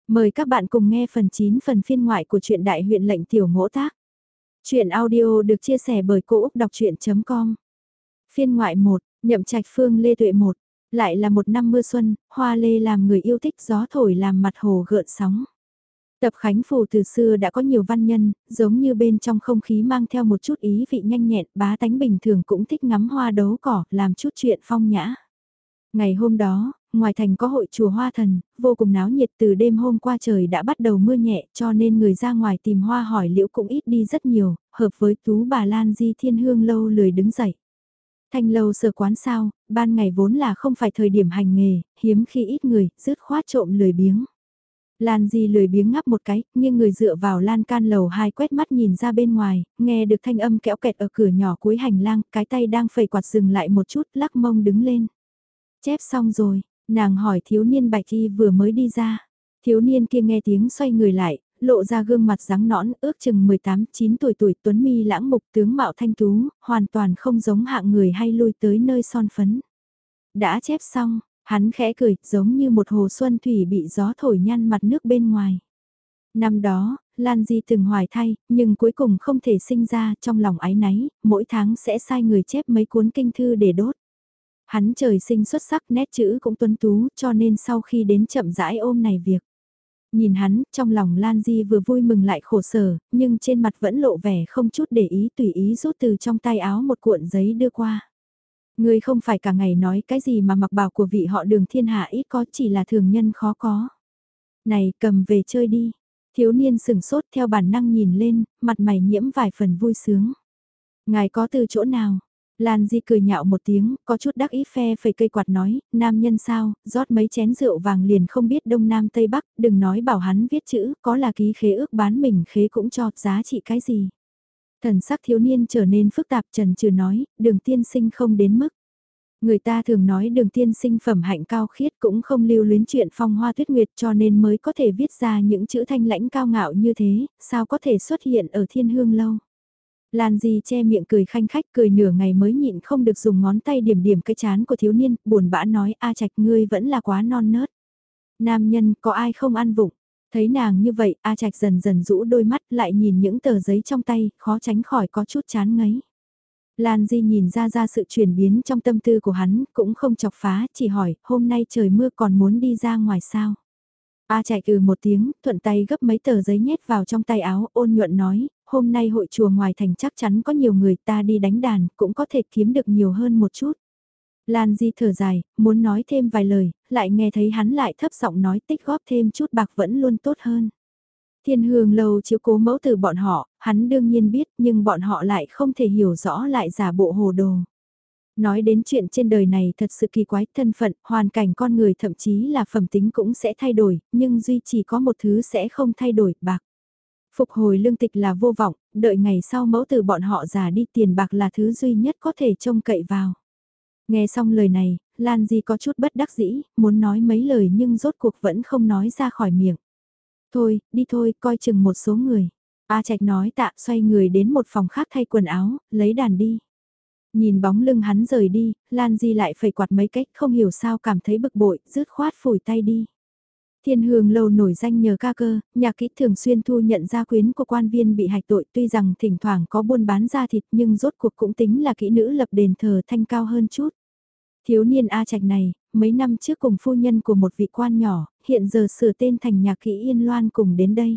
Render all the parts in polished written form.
Mời các bạn cùng nghe phần 9 phần phiên ngoại của truyện Đại huyện lệnh tiểu ngỗ tác. Truyện audio được chia sẻ bởi Cô Úc Đọc Chuyện.com. Phiên ngoại 1, Nhậm Trạch Phương Lê Tuệ 1. Lại là một năm mưa xuân, hoa lê làm người yêu thích, gió thổi làm mặt hồ gợn sóng. Tập Khánh Phủ từ xưa đã có nhiều văn nhân, giống như bên trong không khí mang theo một chút ý vị nhanh nhẹn, bá tánh bình thường cũng thích ngắm hoa đấu cỏ, làm chút chuyện phong nhã. Ngày hôm đó, ngoài thành có hội chùa Hoa Thần, vô cùng náo nhiệt, từ đêm hôm qua trời đã bắt đầu mưa nhẹ cho nên người ra ngoài tìm hoa hỏi liễu cũng ít đi rất nhiều, hợp với Tú bà Lan Di Thiên Hương lâu lười đứng dậy. Thanh lâu sở quán sao, ban ngày vốn là không phải thời điểm hành nghề, hiếm khi ít người, dứt khoát trộm lười biếng. Lan Di lười biếng ngắp một cái, nghiêng người dựa vào lan can lầu 2 quét mắt nhìn ra bên ngoài, nghe được thanh âm kẽo kẹt ở cửa nhỏ cuối hành lang, cái tay đang phẩy quạt dừng lại một chút, lắc mông đứng lên. Chép xong rồi, nàng hỏi thiếu niên bạch y vừa mới đi ra. Thiếu niên kia nghe tiếng xoay người lại, lộ ra gương mặt rắn nõn, ước chừng 18-9 tuổi tuấn mi lãng mục tướng mạo thanh tú, hoàn toàn không giống hạng người hay lui tới nơi son phấn. Đã chép xong, hắn khẽ cười, giống như một hồ xuân thủy bị gió thổi nhăn mặt nước bên ngoài. Năm đó, Lan Di từng hoài thai, nhưng cuối cùng không thể sinh ra, trong lòng áy náy, mỗi tháng sẽ sai người chép mấy cuốn kinh thư để đốt. Hắn trời sinh xuất sắc, nét chữ cũng tuấn tú, cho nên sau khi đến chậm rãi ôm này việc. Nhìn hắn, trong lòng Lan Di vừa vui mừng lại khổ sở, nhưng trên mặt vẫn lộ vẻ không chút để ý, tùy ý rút từ trong tay áo một cuộn giấy đưa qua. Ngươi không phải cả ngày nói cái gì mà mặc bào của vị họ Đường thiên hạ ít có, chỉ là thường nhân khó có. Này, cầm về chơi đi. Thiếu niên sừng sốt theo bản năng nhìn lên, mặt mày nhiễm vài phần vui sướng. Ngài có từ chỗ nào? Lan Di cười nhạo một tiếng, có chút đắc ý phe phẩy cây quạt nói, nam nhân sao, rót mấy chén rượu vàng liền không biết đông nam tây bắc, đừng nói bảo hắn viết chữ, có là ký khế ước bán mình khế cũng cho, giá trị cái gì. Thần sắc thiếu niên trở nên phức tạp, trần trừ nói, Đường tiên sinh không đến mức. Người ta thường nói Đường tiên sinh phẩm hạnh cao khiết, cũng không lưu luyến chuyện phong hoa tuyết nguyệt, cho nên mới có thể viết ra những chữ thanh lãnh cao ngạo như thế, sao có thể xuất hiện ở Thiên Hương lâu. Lan Di che miệng cười khanh khách, cười nửa ngày mới nhịn không được dùng ngón tay điểm điểm cái chán của thiếu niên, buồn bã nói, A Trạch ngươi vẫn là quá non nớt. Nam nhân có ai không ăn vụng. Thấy nàng như vậy, A Trạch dần dần rũ đôi mắt lại nhìn những tờ giấy trong tay, khó tránh khỏi có chút chán ngấy. Lan Di nhìn ra sự chuyển biến trong tâm tư của hắn, cũng không chọc phá, chỉ hỏi, hôm nay trời mưa còn muốn đi ra ngoài sao? A Trạch một tiếng, thuận tay gấp mấy tờ giấy nhét vào trong tay áo, ôn nhuận nói, hôm nay hội chùa ngoài thành chắc chắn có nhiều người, ta đi đánh đàn, cũng có thể kiếm được nhiều hơn một chút. Lan Di thở dài, muốn nói thêm vài lời, lại nghe thấy hắn lại thấp giọng nói tích góp thêm chút bạc vẫn luôn tốt hơn. Thiên Hương lâu chiếu cố mẫu từ bọn họ, hắn đương nhiên biết, nhưng bọn họ lại không thể hiểu rõ, lại giả bộ hồ đồ. Nói đến chuyện trên đời này thật sự kỳ quái, thân phận, hoàn cảnh con người thậm chí là phẩm tính cũng sẽ thay đổi, nhưng duy chỉ có một thứ sẽ không thay đổi, bạc. Phục hồi lương tịch là vô vọng, đợi ngày sau mẫu từ bọn họ già đi, tiền bạc là thứ duy nhất có thể trông cậy vào. Nghe xong lời này, Lan Di có chút bất đắc dĩ, muốn nói mấy lời nhưng rốt cuộc vẫn không nói ra khỏi miệng. Thôi, đi thôi, coi chừng một số người. A Trạch nói tạ, xoay người đến một phòng khác thay quần áo, lấy đàn đi. Nhìn bóng lưng hắn rời đi, Lan Di lại phẩy quạt mấy cách, không hiểu sao cảm thấy bực bội, rứt khoát phủi tay đi. Thiên Hương lâu nổi danh nhờ ca cơ, nhạc kỹ thường xuyên thu nhận gia quyến của quan viên bị hạch tội, tuy rằng thỉnh thoảng có buôn bán da thịt nhưng rốt cuộc cũng tính là kỹ nữ lập đền thờ thanh cao hơn chút. Thiếu niên A Trạch này, mấy năm trước cùng phu nhân của một vị quan nhỏ, hiện giờ sửa tên thành nhạc kỹ Yên Loan cùng đến đây.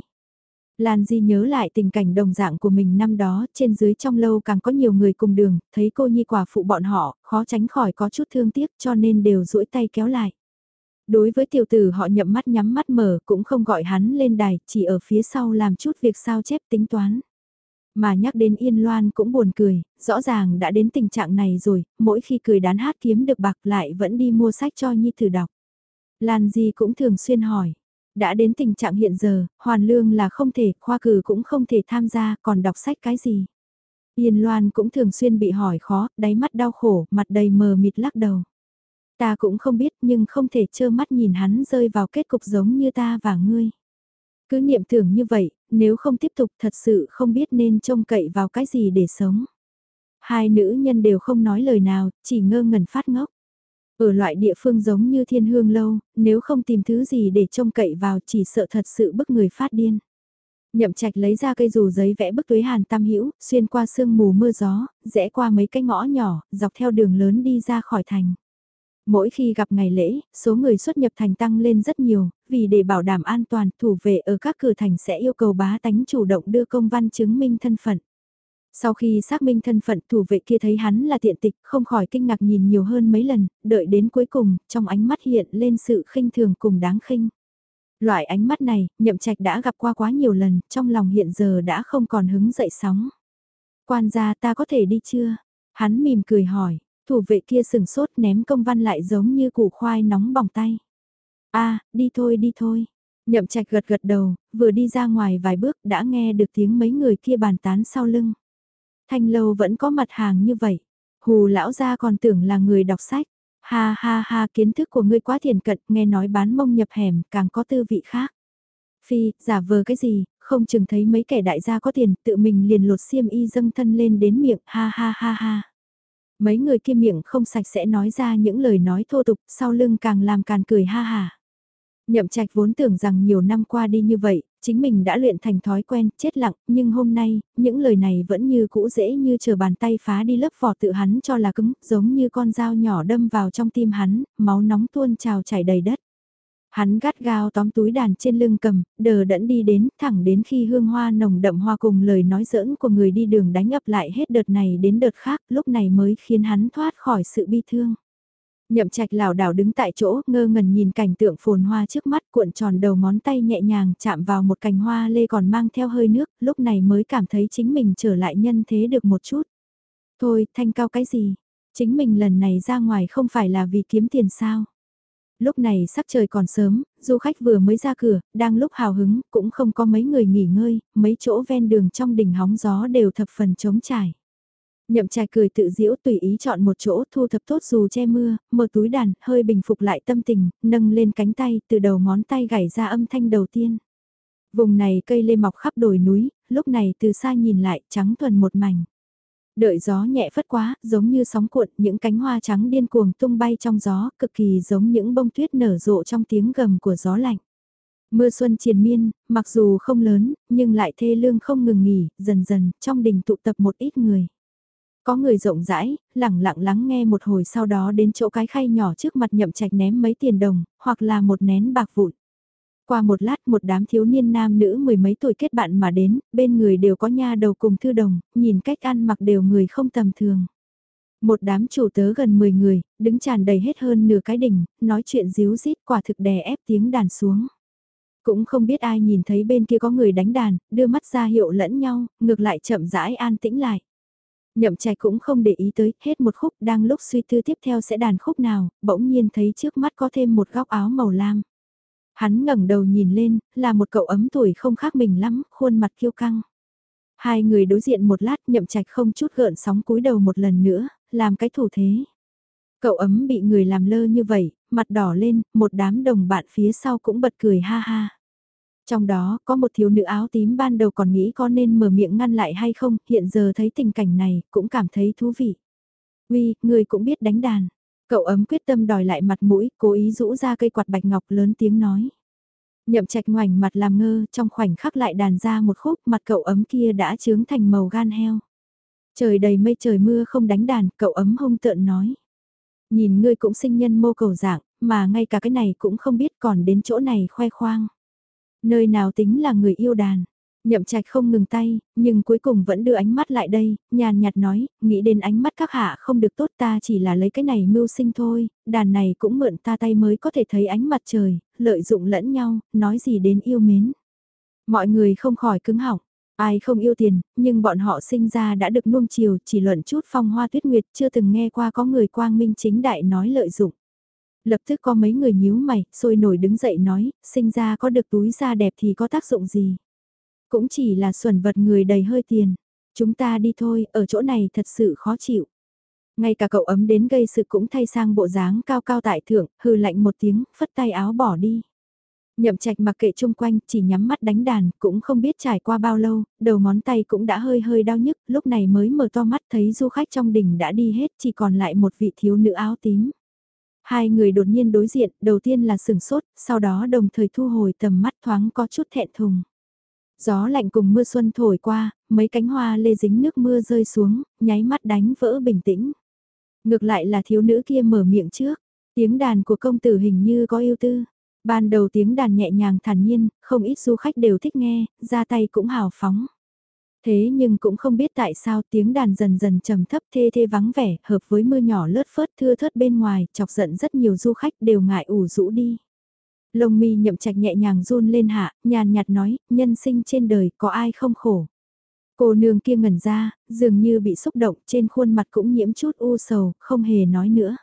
Lan Di nhớ lại tình cảnh đồng dạng của mình năm đó, trên dưới trong lâu càng có nhiều người cùng đường, thấy cô nhi quả phụ bọn họ, khó tránh khỏi có chút thương tiếc cho nên đều duỗi tay kéo lại. Đối với tiểu tử họ nhậm mắt nhắm mắt mở cũng không gọi hắn lên đài, chỉ ở phía sau làm chút việc sao chép tính toán. Mà nhắc đến Yên Loan cũng buồn cười, rõ ràng đã đến tình trạng này rồi, mỗi khi cười đán hát kiếm được bạc lại vẫn đi mua sách cho nhi tử đọc. Lan Di cũng thường xuyên hỏi, đã đến tình trạng hiện giờ, hoàn lương là không thể, khoa cử cũng không thể tham gia, còn đọc sách cái gì. Yên Loan cũng thường xuyên bị hỏi khó, đáy mắt đau khổ, mặt đầy mờ mịt lắc đầu. Ta cũng không biết nhưng không thể trơ mắt nhìn hắn rơi vào kết cục giống như ta và ngươi. Cứ niệm tưởng như vậy, nếu không tiếp tục thật sự không biết nên trông cậy vào cái gì để sống. Hai nữ nhân đều không nói lời nào, chỉ ngơ ngẩn phát ngốc. Ở loại địa phương giống như Thiên Hương Lâu, nếu không tìm thứ gì để trông cậy vào chỉ sợ thật sự bức người phát điên. Nhậm Trạch lấy ra cây dù giấy vẽ bức tuế Hàn Tam Hữu, xuyên qua sương mù mưa gió, rẽ qua mấy cái ngõ nhỏ, dọc theo đường lớn đi ra khỏi thành. Mỗi khi gặp ngày lễ, số người xuất nhập thành tăng lên rất nhiều, vì để bảo đảm an toàn, thủ vệ ở các cửa thành sẽ yêu cầu bá tánh chủ động đưa công văn chứng minh thân phận. Sau khi xác minh thân phận, thủ vệ kia thấy hắn là tiện tịch, không khỏi kinh ngạc nhìn nhiều hơn mấy lần, đợi đến cuối cùng, trong ánh mắt hiện lên sự khinh thường cùng đáng khinh. Loại ánh mắt này, Nhậm Trạch đã gặp qua quá nhiều lần, trong lòng hiện giờ đã không còn hứng dậy sóng. Quan gia, ta có thể đi chưa? Hắn mỉm cười hỏi, thủ vệ kia sừng sốt ném công văn lại giống như củ khoai nóng bỏng tay. Đi thôi đi thôi. Nhậm Trạch gật gật đầu, vừa đi ra ngoài vài bước đã nghe được tiếng mấy người kia bàn tán sau lưng. Thanh lâu vẫn có mặt hàng như vậy. Hù lão gia còn tưởng là người đọc sách. Ha ha ha, kiến thức của ngươi quá thiền cận, nghe nói bán mông nhập hẻm, càng có tư vị khác. Phi, giả vờ cái gì, không chừng thấy mấy kẻ đại gia có tiền, tự mình liền lột xiêm y dâng thân lên đến miệng, ha ha ha ha. Mấy người kia miệng không sạch sẽ nói ra những lời nói thô tục, sau lưng càng làm càn cười ha ha. Nhậm Trạch vốn tưởng rằng nhiều năm qua đi như vậy, chính mình đã luyện thành thói quen, chết lặng, nhưng hôm nay, những lời này vẫn như cũ dễ như chờ bàn tay phá đi lớp vỏ tự hắn cho là cứng, giống như con dao nhỏ đâm vào trong tim hắn, máu nóng tuôn trào chảy đầy đất. Hắn gắt gao tóm túi đàn trên lưng cầm, đờ đẫn đi đến, thẳng đến khi hương hoa nồng đậm hoa cùng lời nói giỡn của người đi đường đánh ập lại hết đợt này đến đợt khác, lúc này mới khiến hắn thoát khỏi sự bi thương. Nhậm Trạch lảo đảo đứng tại chỗ, ngơ ngẩn nhìn cảnh tượng phồn hoa trước mắt, cuộn tròn đầu ngón tay nhẹ nhàng chạm vào một cành hoa lê còn mang theo hơi nước, lúc này mới cảm thấy chính mình trở lại nhân thế được một chút. Thôi, thanh cao cái gì? Chính mình lần này ra ngoài không phải là vì kiếm tiền sao? Lúc này sắc trời còn sớm, du khách vừa mới ra cửa, đang lúc hào hứng, cũng không có mấy người nghỉ ngơi, mấy chỗ ven đường trong đỉnh hóng gió đều thập phần trống trải. Nhậm Trạch cười tự giễu tùy ý chọn một chỗ thu thập tốt dù che mưa, mở túi đàn, hơi bình phục lại tâm tình, nâng lên cánh tay, từ đầu ngón tay gảy ra âm thanh đầu tiên. Vùng này cây lê mọc khắp đồi núi, lúc này từ xa nhìn lại trắng thuần một mảnh. Đợi gió nhẹ phất quá, giống như sóng cuộn, những cánh hoa trắng điên cuồng tung bay trong gió, cực kỳ giống những bông tuyết nở rộ trong tiếng gầm của gió lạnh. Mưa xuân triền miên, mặc dù không lớn, nhưng lại thê lương không ngừng nghỉ, dần dần, trong đình tụ tập một ít người. Có người rộng rãi, lẳng lặng lắng nghe một hồi sau đó đến chỗ cái khay nhỏ trước mặt Nhậm Trạch ném mấy tiền đồng, hoặc là một nén bạc vụn. Qua một lát một đám thiếu niên nam nữ mười mấy tuổi kết bạn mà đến, bên người đều có nha đầu cùng thư đồng, nhìn cách ăn mặc đều người không tầm thường. Một đám chủ tớ gần 10 người, đứng tràn đầy hết hơn nửa cái đỉnh, nói chuyện díu dít quả thực đè ép tiếng đàn xuống. Cũng không biết ai nhìn thấy bên kia có người đánh đàn, đưa mắt ra hiệu lẫn nhau, ngược lại chậm rãi an tĩnh lại. Nhậm Trạch cũng không để ý tới, hết một khúc đang lúc suy tư tiếp theo sẽ đàn khúc nào, bỗng nhiên thấy trước mắt có thêm một góc áo màu lam. Hắn ngẩng đầu nhìn lên, là một cậu ấm tuổi không khác mình lắm, khuôn mặt kiêu căng. Hai người đối diện một lát, Nhậm Trạch không chút gợn sóng cúi đầu một lần nữa, làm cái thủ thế. Cậu ấm bị người làm lơ như vậy, mặt đỏ lên, một đám đồng bạn phía sau cũng bật cười ha ha. Trong đó, có một thiếu nữ áo tím ban đầu còn nghĩ có nên mở miệng ngăn lại hay không, hiện giờ thấy tình cảnh này, cũng cảm thấy thú vị. Uy, người cũng biết đánh đàn. Cậu ấm quyết tâm đòi lại mặt mũi, cố ý rũ ra cây quạt bạch ngọc lớn tiếng nói. Nhậm Trạch ngoảnh mặt làm ngơ, trong khoảnh khắc lại đàn ra một khúc, mặt cậu ấm kia đã chướng thành màu gan heo. Trời đầy mây trời mưa không đánh đàn, cậu ấm hung tợn nói. Nhìn ngươi cũng sinh nhân mô cầu dạng, mà ngay cả cái này cũng không biết còn đến chỗ này khoe khoang. Nơi nào tính là người yêu đàn. Nhậm Trạch không ngừng tay, nhưng cuối cùng vẫn đưa ánh mắt lại đây, nhàn nhạt nói, nghĩ đến ánh mắt các hạ không được tốt ta chỉ là lấy cái này mưu sinh thôi, đàn này cũng mượn ta tay mới có thể thấy ánh mặt trời, lợi dụng lẫn nhau, nói gì đến yêu mến. Mọi người không khỏi cứng họng, ai không yêu tiền, nhưng bọn họ sinh ra đã được nuông chiều, chỉ luận chút phong hoa tuyết nguyệt, chưa từng nghe qua có người quang minh chính đại nói lợi dụng. Lập tức có mấy người nhíu mày, sôi nổi đứng dậy nói, sinh ra có được túi da đẹp thì có tác dụng gì. Cũng chỉ là xuẩn vật người đầy hơi tiền. Chúng ta đi thôi, ở chỗ này thật sự khó chịu. Ngay cả cậu ấm đến gây sự cũng thay sang bộ dáng cao cao tại thượng, hừ lạnh một tiếng, phất tay áo bỏ đi. Nhậm Trạch mặc kệ chung quanh, chỉ nhắm mắt đánh đàn, cũng không biết trải qua bao lâu, đầu ngón tay cũng đã hơi hơi đau nhức, lúc này mới mở to mắt thấy du khách trong đình đã đi hết, chỉ còn lại một vị thiếu nữ áo tím. Hai người đột nhiên đối diện, đầu tiên là sừng sốt, sau đó đồng thời thu hồi tầm mắt thoáng có chút thẹn thùng. Gió lạnh cùng mưa xuân thổi qua, mấy cánh hoa lê dính nước mưa rơi xuống, nháy mắt đánh vỡ bình tĩnh. Ngược lại là thiếu nữ kia mở miệng trước, tiếng đàn của công tử hình như có yêu tư. Ban đầu tiếng đàn nhẹ nhàng thản nhiên, không ít du khách đều thích nghe, ra tay cũng hào phóng. Thế nhưng cũng không biết tại sao tiếng đàn dần dần trầm thấp thê thê vắng vẻ, hợp với mưa nhỏ lướt phớt thưa thớt bên ngoài, chọc giận rất nhiều du khách đều ngại ủ rũ đi. Lông mi Nhậm Trạch nhẹ nhàng run lên hạ, nhàn nhạt nói, nhân sinh trên đời có ai không khổ. Cô nương kia ngẩn ra, dường như bị xúc động, trên khuôn mặt cũng nhiễm chút u sầu, không hề nói nữa.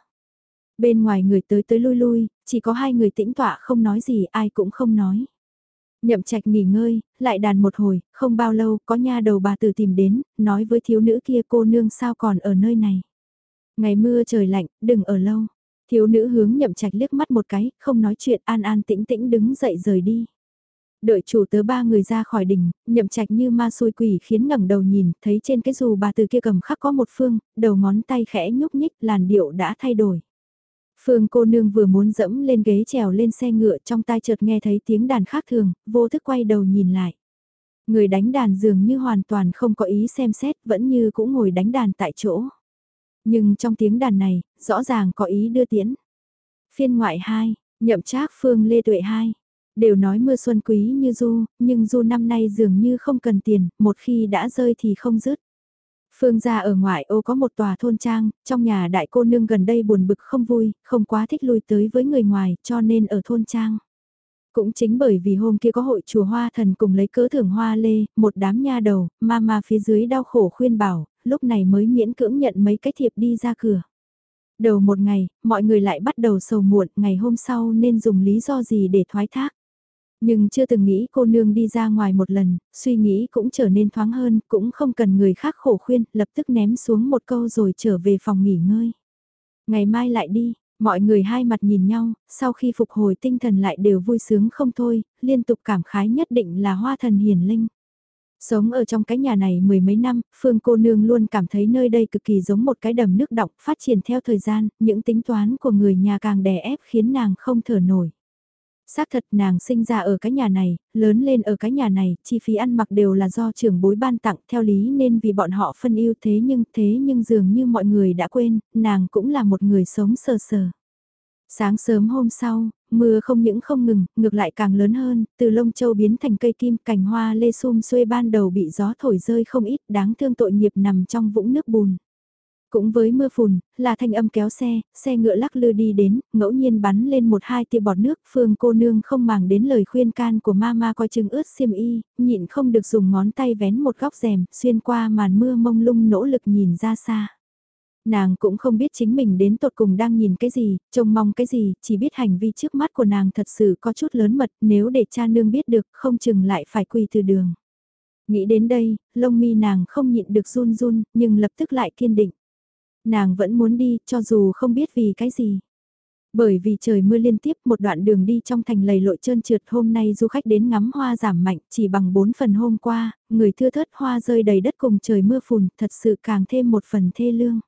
Bên ngoài người tới tới lui lui, chỉ có hai người tĩnh tọa không nói gì, ai cũng không nói. Nhậm Trạch nghỉ ngơi, lại đàn một hồi, không bao lâu có nha đầu bà tử tìm đến, nói với thiếu nữ kia cô nương sao còn ở nơi này. Ngày mưa trời lạnh, đừng ở lâu. Thiếu nữ hướng Nhậm Trạch liếc mắt một cái, không nói chuyện, an an tĩnh tĩnh đứng dậy rời đi. Đợi chủ tớ ba người ra khỏi đỉnh, Nhậm Trạch như ma xui quỷ khiến ngẩng đầu nhìn, thấy trên cái dù bà từ kia cầm khắc có một phương, đầu ngón tay khẽ nhúc nhích, làn điệu đã thay đổi. Phương cô nương vừa muốn dẫm lên ghế trèo lên xe ngựa, trong tai chợt nghe thấy tiếng đàn khác thường, vô thức quay đầu nhìn lại. Người đánh đàn dường như hoàn toàn không có ý xem xét, vẫn như cũng ngồi đánh đàn tại chỗ. Nhưng trong tiếng đàn này, rõ ràng có ý đưa tiễn. Phiên ngoại 2, Nhậm Trác Phương Lê Tuệ 2. Đều nói mưa xuân quý như du, nhưng du năm nay dường như không cần tiền, một khi đã rơi thì không dứt. Phương gia ở ngoại ô có một tòa thôn trang, trong nhà đại cô nương gần đây buồn bực không vui, không quá thích lui tới với người ngoài, cho nên ở thôn trang. Cũng chính bởi vì hôm kia có hội chùa hoa thần cùng lấy cớ thưởng hoa lê, một đám nha đầu, mà phía dưới đau khổ khuyên bảo, lúc này mới miễn cưỡng nhận mấy cái thiệp đi ra cửa. Đầu một ngày, mọi người lại bắt đầu sầu muộn, ngày hôm sau nên dùng lý do gì để thoái thác. Nhưng chưa từng nghĩ cô nương đi ra ngoài một lần, suy nghĩ cũng trở nên thoáng hơn, cũng không cần người khác khổ khuyên, lập tức ném xuống một câu rồi trở về phòng nghỉ ngơi. Ngày mai lại đi, mọi người hai mặt nhìn nhau, sau khi phục hồi tinh thần lại đều vui sướng không thôi, liên tục cảm khái nhất định là hoa thần hiền linh. Sống ở trong cái nhà này mười mấy năm, Phương cô nương luôn cảm thấy nơi đây cực kỳ giống một cái đầm nước đọng phát triển theo thời gian, những tính toán của người nhà càng đè ép khiến nàng không thở nổi. Xác thật nàng sinh ra ở cái nhà này, lớn lên ở cái nhà này, chi phí ăn mặc đều là do trưởng bối ban tặng theo lý nên vì bọn họ phân ưu thế nhưng dường như mọi người đã quên, nàng cũng là một người sống sờ sờ. Sáng sớm hôm sau, mưa không những không ngừng, ngược lại càng lớn hơn, từ lông châu biến thành cây kim, cành hoa lê sum xuê ban đầu bị gió thổi rơi không ít, đáng thương tội nghiệp nằm trong vũng nước bùn. Cũng với mưa phùn, là thanh âm kéo xe ngựa lắc lư đi đến, ngẫu nhiên bắn lên một hai tia bọt nước, Phương cô nương không màng đến lời khuyên can của mama coi chừng ướt xiêm y, nhịn không được dùng ngón tay vén một góc rèm, xuyên qua màn mưa mông lung nỗ lực nhìn ra xa. Nàng cũng không biết chính mình đến tột cùng đang nhìn cái gì, trông mong cái gì, chỉ biết hành vi trước mắt của nàng thật sự có chút lớn mật, nếu để cha nương biết được, không chừng lại phải quỳ từ đường. Nghĩ đến đây, lông mi nàng không nhịn được run run, nhưng lập tức lại kiên định. Nàng vẫn muốn đi, cho dù không biết vì cái gì. Bởi vì trời mưa liên tiếp một đoạn đường đi trong thành lầy lội trơn trượt, hôm nay du khách đến ngắm hoa giảm mạnh chỉ bằng 4 phần hôm qua, người thưa thớt hoa rơi đầy đất cùng trời mưa phùn, thật sự càng thêm một phần thê lương.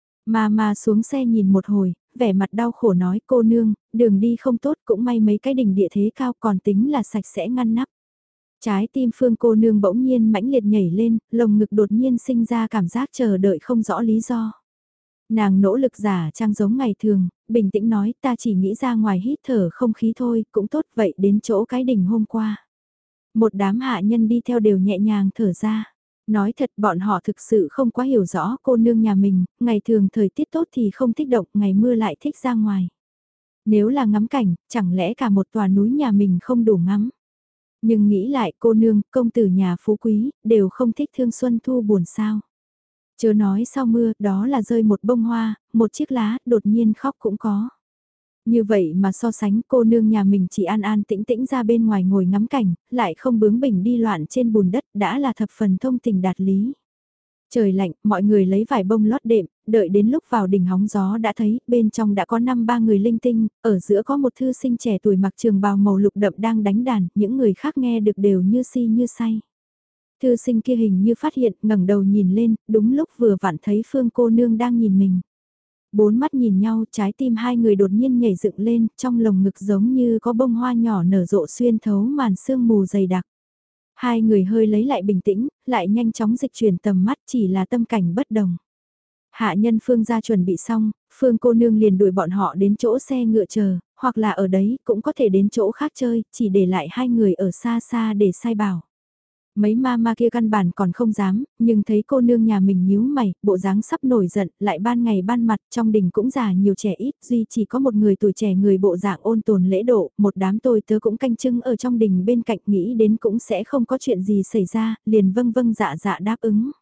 Mà xuống xe nhìn một hồi, vẻ mặt đau khổ nói cô nương, đường đi không tốt cũng may mấy cái đỉnh địa thế cao còn tính là sạch sẽ ngăn nắp. Trái tim Phương cô nương bỗng nhiên mãnh liệt nhảy lên, lồng ngực đột nhiên sinh ra cảm giác chờ đợi không rõ lý do. Nàng nỗ lực giả trang giống ngày thường, bình tĩnh nói ta chỉ nghĩ ra ngoài hít thở không khí thôi, cũng tốt vậy đến chỗ cái đỉnh hôm qua. Một đám hạ nhân đi theo đều nhẹ nhàng thở ra. Nói thật bọn họ thực sự không quá hiểu rõ cô nương nhà mình, ngày thường thời tiết tốt thì không thích động, ngày mưa lại thích ra ngoài. Nếu là ngắm cảnh, chẳng lẽ cả một tòa núi nhà mình không đủ ngắm. Nhưng nghĩ lại cô nương, công tử nhà phú quý, đều không thích thương xuân thu buồn sao. Chớ nói sau mưa, đó là rơi một bông hoa, một chiếc lá, đột nhiên khóc cũng có. Như vậy mà so sánh cô nương nhà mình chỉ an an tĩnh tĩnh ra bên ngoài ngồi ngắm cảnh, lại không bướng bỉnh đi loạn trên bùn đất đã là thập phần thông tình đạt lý. Trời lạnh, mọi người lấy vải bông lót đệm, đợi đến lúc vào đỉnh hóng gió đã thấy, bên trong đã có 5-3 người linh tinh, ở giữa có một thư sinh trẻ tuổi mặc trường bào màu lục đậm đang đánh đàn, những người khác nghe được đều như si như say. Thư sinh kia hình như phát hiện, ngẩng đầu nhìn lên, đúng lúc vừa vặn thấy Phương cô nương đang nhìn mình. Bốn mắt nhìn nhau, trái tim hai người đột nhiên nhảy dựng lên, trong lồng ngực giống như có bông hoa nhỏ nở rộ xuyên thấu màn sương mù dày đặc. Hai người hơi lấy lại bình tĩnh, lại nhanh chóng dịch chuyển tầm mắt, chỉ là tâm cảnh bất đồng. Hạ nhân Phương gia chuẩn bị xong, Phương cô nương liền đuổi bọn họ đến chỗ xe ngựa chờ, hoặc là ở đấy cũng có thể đến chỗ khác chơi, chỉ để lại hai người ở xa xa để sai bảo. Mấy ma kia căn bản còn không dám, nhưng thấy cô nương nhà mình nhíu mày, bộ dáng sắp nổi giận, lại ban ngày ban mặt, trong đình cũng già nhiều trẻ ít, duy chỉ có một người tuổi trẻ người bộ dạng ôn tồn lễ độ, một đám tôi tớ cũng canh chưng ở trong đình bên cạnh, nghĩ đến cũng sẽ không có chuyện gì xảy ra, liền vâng vâng dạ dạ đáp ứng.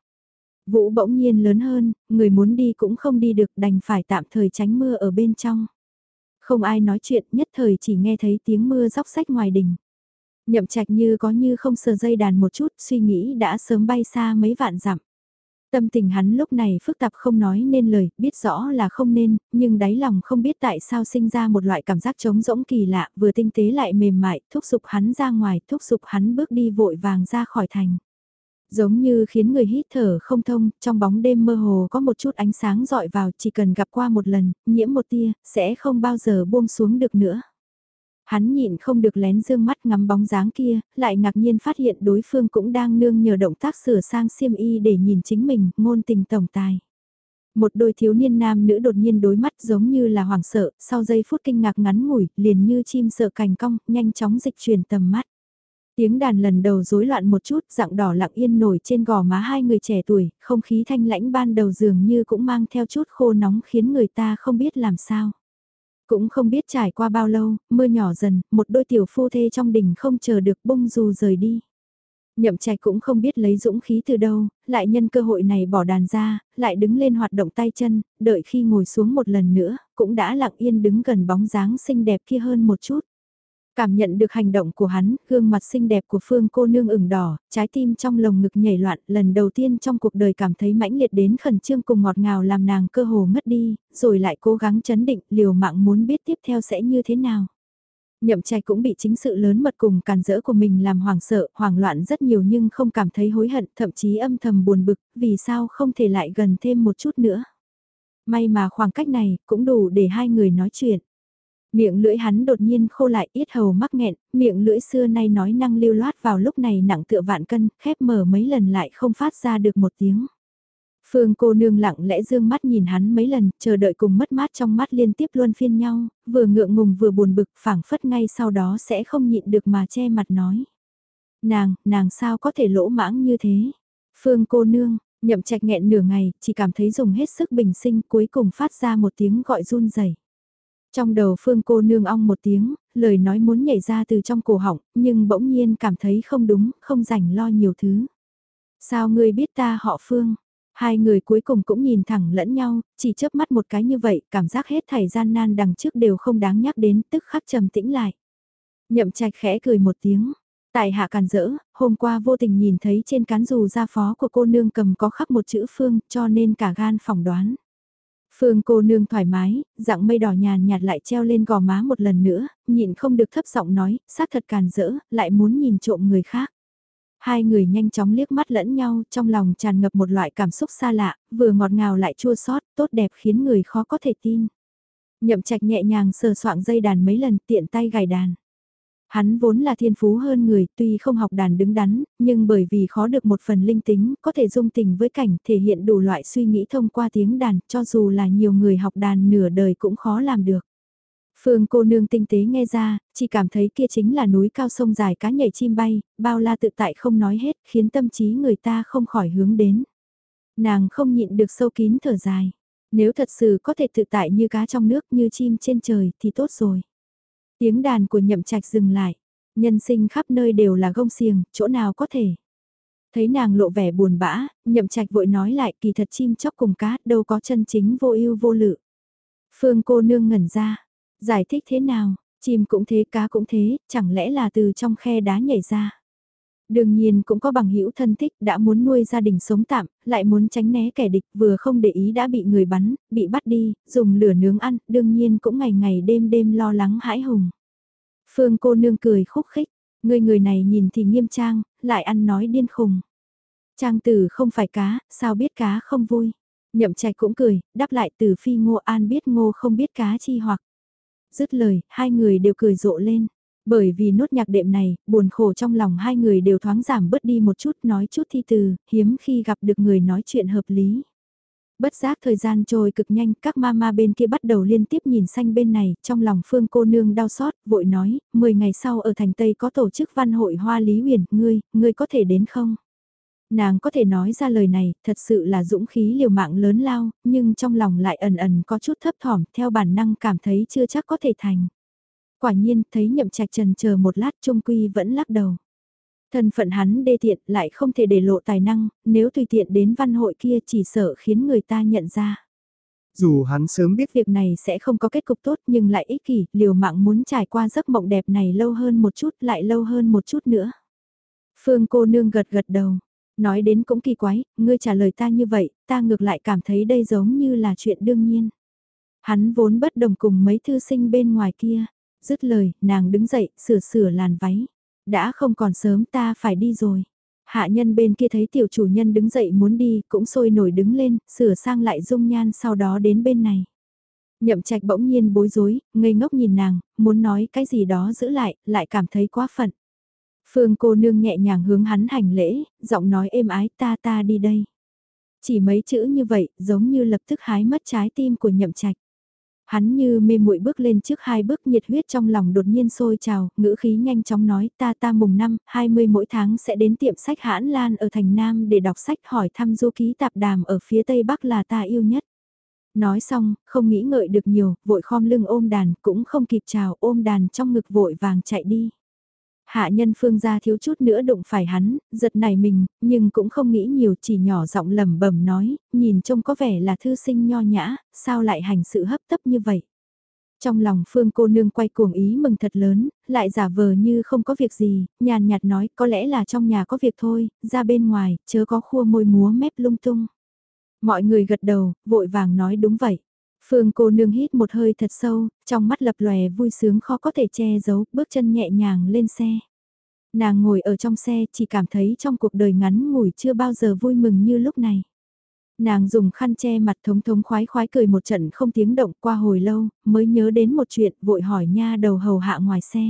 Vũ bỗng nhiên lớn hơn, người muốn đi cũng không đi được, đành phải tạm thời tránh mưa ở bên trong. Không ai nói chuyện, nhất thời chỉ nghe thấy tiếng mưa róc rách ngoài đình. Nhậm Trạch như có như không sờ dây đàn một chút, suy nghĩ đã sớm bay xa mấy vạn dặm. Tâm tình hắn lúc này phức tạp không nói nên lời, biết rõ là không nên, nhưng đáy lòng không biết tại sao sinh ra một loại cảm giác trống rỗng kỳ lạ, vừa tinh tế lại mềm mại, thúc giục hắn ra ngoài, thúc giục hắn bước đi vội vàng ra khỏi thành. Giống như khiến người hít thở không thông, trong bóng đêm mơ hồ có một chút ánh sáng dọi vào, chỉ cần gặp qua một lần, nhiễm một tia, sẽ không bao giờ buông xuống được nữa. Hắn nhịn không được lén dương mắt ngắm bóng dáng kia, lại ngạc nhiên phát hiện đối phương cũng đang nương nhờ động tác sửa sang xiêm y để nhìn chính mình, ngôn tình tổng tài. Một đôi thiếu niên nam nữ đột nhiên đối mắt giống như là hoảng sợ, sau giây phút kinh ngạc ngắn ngủi, liền như chim sợ cành cong, nhanh chóng dịch chuyển tầm mắt. Tiếng đàn lần đầu rối loạn một chút, dạng đỏ lặng yên nổi trên gò má hai người trẻ tuổi, không khí thanh lãnh ban đầu dường như cũng mang theo chút khô nóng khiến người ta không biết làm sao. Cũng không biết trải qua bao lâu, mưa nhỏ dần, một đôi tiểu phu thê trong đình không chờ được bung dù rời đi. Nhậm Trạch cũng không biết lấy dũng khí từ đâu, lại nhân cơ hội này bỏ đàn ra, lại đứng lên hoạt động tay chân, đợi khi ngồi xuống một lần nữa, cũng đã lặng yên đứng gần bóng dáng xinh đẹp kia hơn một chút. Cảm nhận được hành động của hắn, gương mặt xinh đẹp của Phương cô nương ửng đỏ, trái tim trong lồng ngực nhảy loạn, lần đầu tiên trong cuộc đời cảm thấy mãnh liệt đến khẩn trương cùng ngọt ngào làm nàng cơ hồ ngất đi, rồi lại cố gắng chấn định, liều mạng muốn biết tiếp theo sẽ như thế nào. Nhậm Trạch cũng bị chính sự lớn mật cùng càn rỡ của mình làm hoảng sợ, hoảng loạn rất nhiều nhưng không cảm thấy hối hận, thậm chí âm thầm buồn bực, vì sao không thể lại gần thêm một chút nữa. May mà khoảng cách này cũng đủ để hai người nói chuyện. Miệng lưỡi hắn đột nhiên khô lại, yết hầu mắc nghẹn, miệng lưỡi xưa nay nói năng lưu loát vào lúc này nặng tựa vạn cân, khép mở mấy lần lại không phát ra được một tiếng. Phương cô nương lặng lẽ dương mắt nhìn hắn mấy lần, chờ đợi cùng mất mát trong mắt liên tiếp luân phiên nhau, vừa ngượng ngùng vừa buồn bực, phảng phất ngay sau đó sẽ không nhịn được mà che mặt nói. Nàng sao có thể lỗ mãng như thế? Phương cô nương, Nhậm Trạch nghẹn nửa ngày, chỉ cảm thấy dùng hết sức bình sinh cuối cùng phát ra một tiếng gọi run rẩy. Trong đầu Phương cô nương ong một tiếng, lời nói muốn nhảy ra từ trong cổ họng, nhưng bỗng nhiên cảm thấy không đúng, không rảnh lo nhiều thứ. Sao ngươi biết ta họ Phương? Hai người cuối cùng cũng nhìn thẳng lẫn nhau, chỉ chớp mắt một cái như vậy, cảm giác hết thảy gian nan đằng trước đều không đáng nhắc đến, tức khắc trầm tĩnh lại. Nhậm Trạch khẽ cười một tiếng. Tại hạ càn rỡ, hôm qua vô tình nhìn thấy trên cán dù gia phó của cô nương cầm có khắc một chữ Phương, cho nên cả gan phỏng đoán. Phương cô nương thoải mái, dạng mây đỏ nhàn nhạt lại treo lên gò má một lần nữa, nhịn không được thấp giọng nói, xác thật càn rỡ, lại muốn nhìn trộm người khác. Hai người nhanh chóng liếc mắt lẫn nhau, trong lòng tràn ngập một loại cảm xúc xa lạ, vừa ngọt ngào lại chua xót, tốt đẹp khiến người khó có thể tin. Nhậm Trạch nhẹ nhàng sờ soạng dây đàn mấy lần, tiện tay gảy đàn. Hắn vốn là thiên phú hơn người, tuy không học đàn đứng đắn, nhưng bởi vì khó được một phần linh tính, có thể dung tình với cảnh, thể hiện đủ loại suy nghĩ thông qua tiếng đàn, cho dù là nhiều người học đàn nửa đời cũng khó làm được. Phương cô nương tinh tế nghe ra, chỉ cảm thấy kia chính là núi cao sông dài cá nhảy chim bay, bao la tự tại không nói hết, khiến tâm trí người ta không khỏi hướng đến. Nàng không nhịn được sâu kín thở dài. Nếu thật sự có thể tự tại như cá trong nước như chim trên trời thì tốt rồi. Tiếng đàn của Nhậm Trạch dừng lại. Nhân sinh khắp nơi đều là gông xiềng, chỗ nào có thể. Thấy nàng lộ vẻ buồn bã, Nhậm Trạch vội nói lại kỳ thật chim chóc cùng cá đâu có chân chính vô ưu vô lự. Phương cô nương ngẩn ra. Giải thích thế nào, chim cũng thế cá cũng thế, chẳng lẽ là từ trong khe đá nhảy ra. Đương nhiên cũng có bằng hữu thân thích đã muốn nuôi gia đình sống tạm, lại muốn tránh né kẻ địch vừa không để ý đã bị người bắn, bị bắt đi, dùng lửa nướng ăn, đương nhiên cũng ngày ngày đêm đêm lo lắng hãi hùng. Phương cô nương cười khúc khích, người này nhìn thì nghiêm trang, lại ăn nói điên khùng. Trang tử không phải cá, sao biết cá không vui. Nhậm Trạch cũng cười, đáp lại từ phi Ngô An biết Ngô không biết cá chi hoặc. Dứt lời, hai người đều cười rộ lên. Bởi vì nốt nhạc đệm này, buồn khổ trong lòng hai người đều thoáng giảm bớt đi một chút, nói chút thi từ, hiếm khi gặp được người nói chuyện hợp lý. Bất giác thời gian trôi cực nhanh, các mama bên kia bắt đầu liên tiếp nhìn xanh bên này, trong lòng Phương cô nương đau xót, vội nói, 10 ngày sau ở thành Tây có tổ chức văn hội hoa lý huyền, ngươi có thể đến không? Nàng có thể nói ra lời này, thật sự là dũng khí liều mạng lớn lao, nhưng trong lòng lại ẩn ẩn có chút thấp thỏm, theo bản năng cảm thấy chưa chắc có thể thành. Quả nhiên, thấy Nhậm Trạch trần chờ một lát trung quy vẫn lắc đầu. Thân phận hắn đê tiện lại không thể để lộ tài năng, nếu tùy tiện đến văn hội kia chỉ sợ khiến người ta nhận ra. Dù hắn sớm biết việc này sẽ không có kết cục tốt nhưng lại ích kỷ, liều mạng muốn trải qua giấc mộng đẹp này lâu hơn một chút lại lâu hơn một chút nữa. Phương cô nương gật gật đầu, nói đến cũng kỳ quái, ngươi trả lời ta như vậy, ta ngược lại cảm thấy đây giống như là chuyện đương nhiên. Hắn vốn bất đồng cùng mấy thư sinh bên ngoài kia, dứt lời, nàng đứng dậy, sửa làn váy. Đã không còn sớm ta phải đi rồi. Hạ nhân bên kia thấy tiểu chủ nhân đứng dậy muốn đi, cũng sôi nổi đứng lên, sửa sang lại dung nhan sau đó đến bên này. Nhậm Trạch bỗng nhiên bối rối, ngây ngốc nhìn nàng, muốn nói cái gì đó giữ lại cảm thấy quá phận. Phương cô nương nhẹ nhàng hướng hắn hành lễ, giọng nói êm ái ta đi đây. Chỉ mấy chữ như vậy, giống như lập tức hái mất trái tim của Nhậm Trạch. Hắn như mê muội bước lên trước hai bước, nhiệt huyết trong lòng đột nhiên sôi trào, ngữ khí nhanh chóng nói ta mùng 5, 20 mỗi tháng sẽ đến tiệm sách Hãn Lan ở thành Nam để đọc sách, hỏi thăm du ký tạp đàm ở phía Tây Bắc là ta yêu nhất. Nói xong, không nghĩ ngợi được nhiều, vội khom lưng ôm đàn, cũng không kịp chào, ôm đàn trong ngực vội vàng chạy đi. Hạ nhân Phương gia thiếu chút nữa đụng phải hắn, giật nảy mình, nhưng cũng không nghĩ nhiều, chỉ nhỏ giọng lẩm bẩm nói, nhìn trông có vẻ là thư sinh nho nhã, sao lại hành sự hấp tấp như vậy. Trong lòng Phương cô nương quay cuồng ý mừng thật lớn, lại giả vờ như không có việc gì, nhàn nhạt nói có lẽ là trong nhà có việc thôi, ra bên ngoài, chớ có khua môi múa mép lung tung. Mọi người gật đầu, vội vàng nói đúng vậy. Phương cô nương hít một hơi thật sâu, trong mắt lập lòe vui sướng khó có thể che giấu, bước chân nhẹ nhàng lên xe. Nàng ngồi ở trong xe chỉ cảm thấy trong cuộc đời ngắn ngủi chưa bao giờ vui mừng như lúc này. Nàng dùng khăn che mặt thống thống khoái khoái cười một trận không tiếng động, qua hồi lâu, mới nhớ đến một chuyện, vội hỏi nha đầu hầu hạ ngoài xe.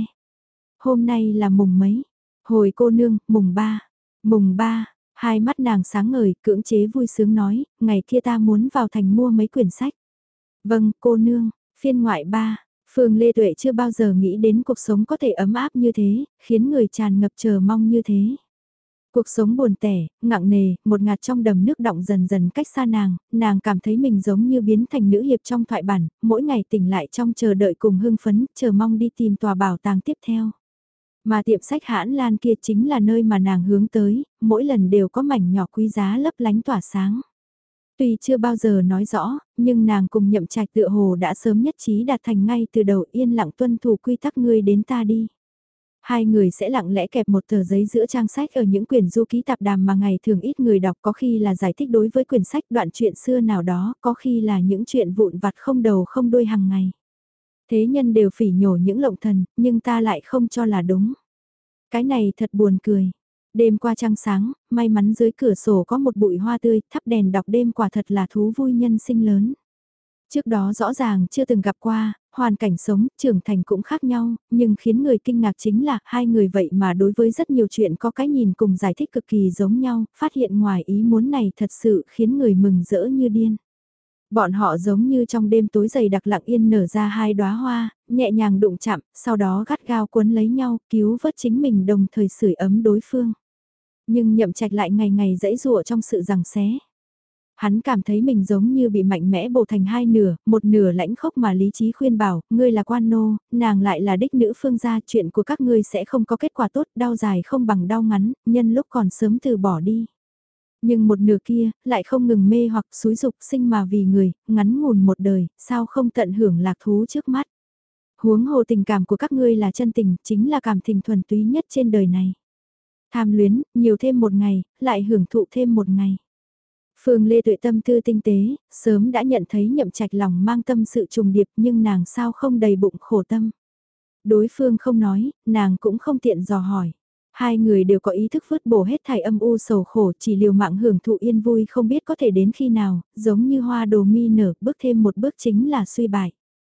Hôm nay là mùng mấy? Hồi cô nương, mùng 3. Mùng 3, hai mắt nàng sáng ngời, cưỡng chế vui sướng nói, ngày kia ta muốn vào thành mua mấy quyển sách. Vâng, cô nương, phiên ngoại 3. Phương Lê Tuệ chưa bao giờ nghĩ đến cuộc sống có thể ấm áp như thế, khiến người tràn ngập chờ mong như thế. Cuộc sống buồn tẻ, nặng nề, một ngạt trong đầm nước đọng dần dần cách xa nàng cảm thấy mình giống như biến thành nữ hiệp trong thoại bản, mỗi ngày tỉnh lại trong chờ đợi cùng hưng phấn, chờ mong đi tìm tòa bảo tàng tiếp theo. Mà tiệm sách Hãn Lan kia chính là nơi mà nàng hướng tới, mỗi lần đều có mảnh nhỏ quý giá lấp lánh tỏa sáng. Tuy chưa bao giờ nói rõ, nhưng nàng cùng Nhậm Trạch tựa hồ đã sớm nhất trí đạt thành ngay từ đầu, yên lặng tuân thủ quy tắc ngươi đến ta đi. Hai người sẽ lặng lẽ kẹp một tờ giấy giữa trang sách ở những quyển du ký tạp đàm mà ngày thường ít người đọc, có khi là giải thích đối với quyển sách đoạn truyện xưa nào đó, có khi là những chuyện vụn vặt không đầu không đuôi hàng ngày. Thế nhân đều phỉ nhổ những lộng thần, nhưng ta lại không cho là đúng. Cái này thật buồn cười. Đêm qua trăng sáng, may mắn dưới cửa sổ có một bụi hoa tươi, thắp đèn đọc đêm quả thật là thú vui nhân sinh lớn. Trước đó rõ ràng chưa từng gặp qua, hoàn cảnh sống, trưởng thành cũng khác nhau, nhưng khiến người kinh ngạc chính là hai người vậy mà đối với rất nhiều chuyện có cái nhìn cùng giải thích cực kỳ giống nhau, phát hiện ngoài ý muốn này thật sự khiến người mừng rỡ như điên. Bọn họ giống như trong đêm tối dày đặc lặng yên nở ra hai đóa hoa, nhẹ nhàng đụng chạm, sau đó gắt gao cuốn lấy nhau, cứu vớt chính mình đồng thời sưởi ấm đối phương. Nhưng Nhậm Trạch lại ngày ngày dẫy dụa trong sự giằng xé. Hắn cảm thấy mình giống như bị mạnh mẽ bổ thành hai nửa, một nửa lãnh khốc mà lý trí khuyên bảo, ngươi là quan nô, nàng lại là đích nữ phương gia, chuyện của các ngươi sẽ không có kết quả tốt, đau dài không bằng đau ngắn, nhân lúc còn sớm từ bỏ đi. Nhưng một nửa kia, lại không ngừng mê hoặc xúi dục sinh mà vì người, ngắn ngủn một đời, sao không tận hưởng lạc thú trước mắt. Huống hồ tình cảm của các ngươi là chân tình, chính là cảm tình thuần túy nhất trên đời này. Tham luyến, nhiều thêm một ngày, lại hưởng thụ thêm một ngày. Phương Lê Tuệ tâm tư tinh tế, sớm đã nhận thấy Nhậm Trạch lòng mang tâm sự trùng điệp nhưng nàng sao không đầy bụng khổ tâm. Đối phương không nói, nàng cũng không tiện dò hỏi. Hai người đều có ý thức vứt bổ hết thảy âm u sầu khổ, chỉ liều mạng hưởng thụ yên vui không biết có thể đến khi nào, giống như hoa đồ mi nở, bước thêm một bước chính là suy bại.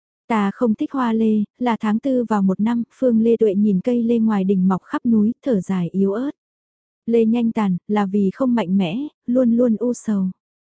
Ta không thích hoa lê, là tháng tư vào một năm, Phương Lê Tuệ nhìn cây lê ngoài đỉnh mọc khắp núi, thở dài yếu ớt. Lê nhanh tàn, là vì không mạnh mẽ, luôn luôn u sầu.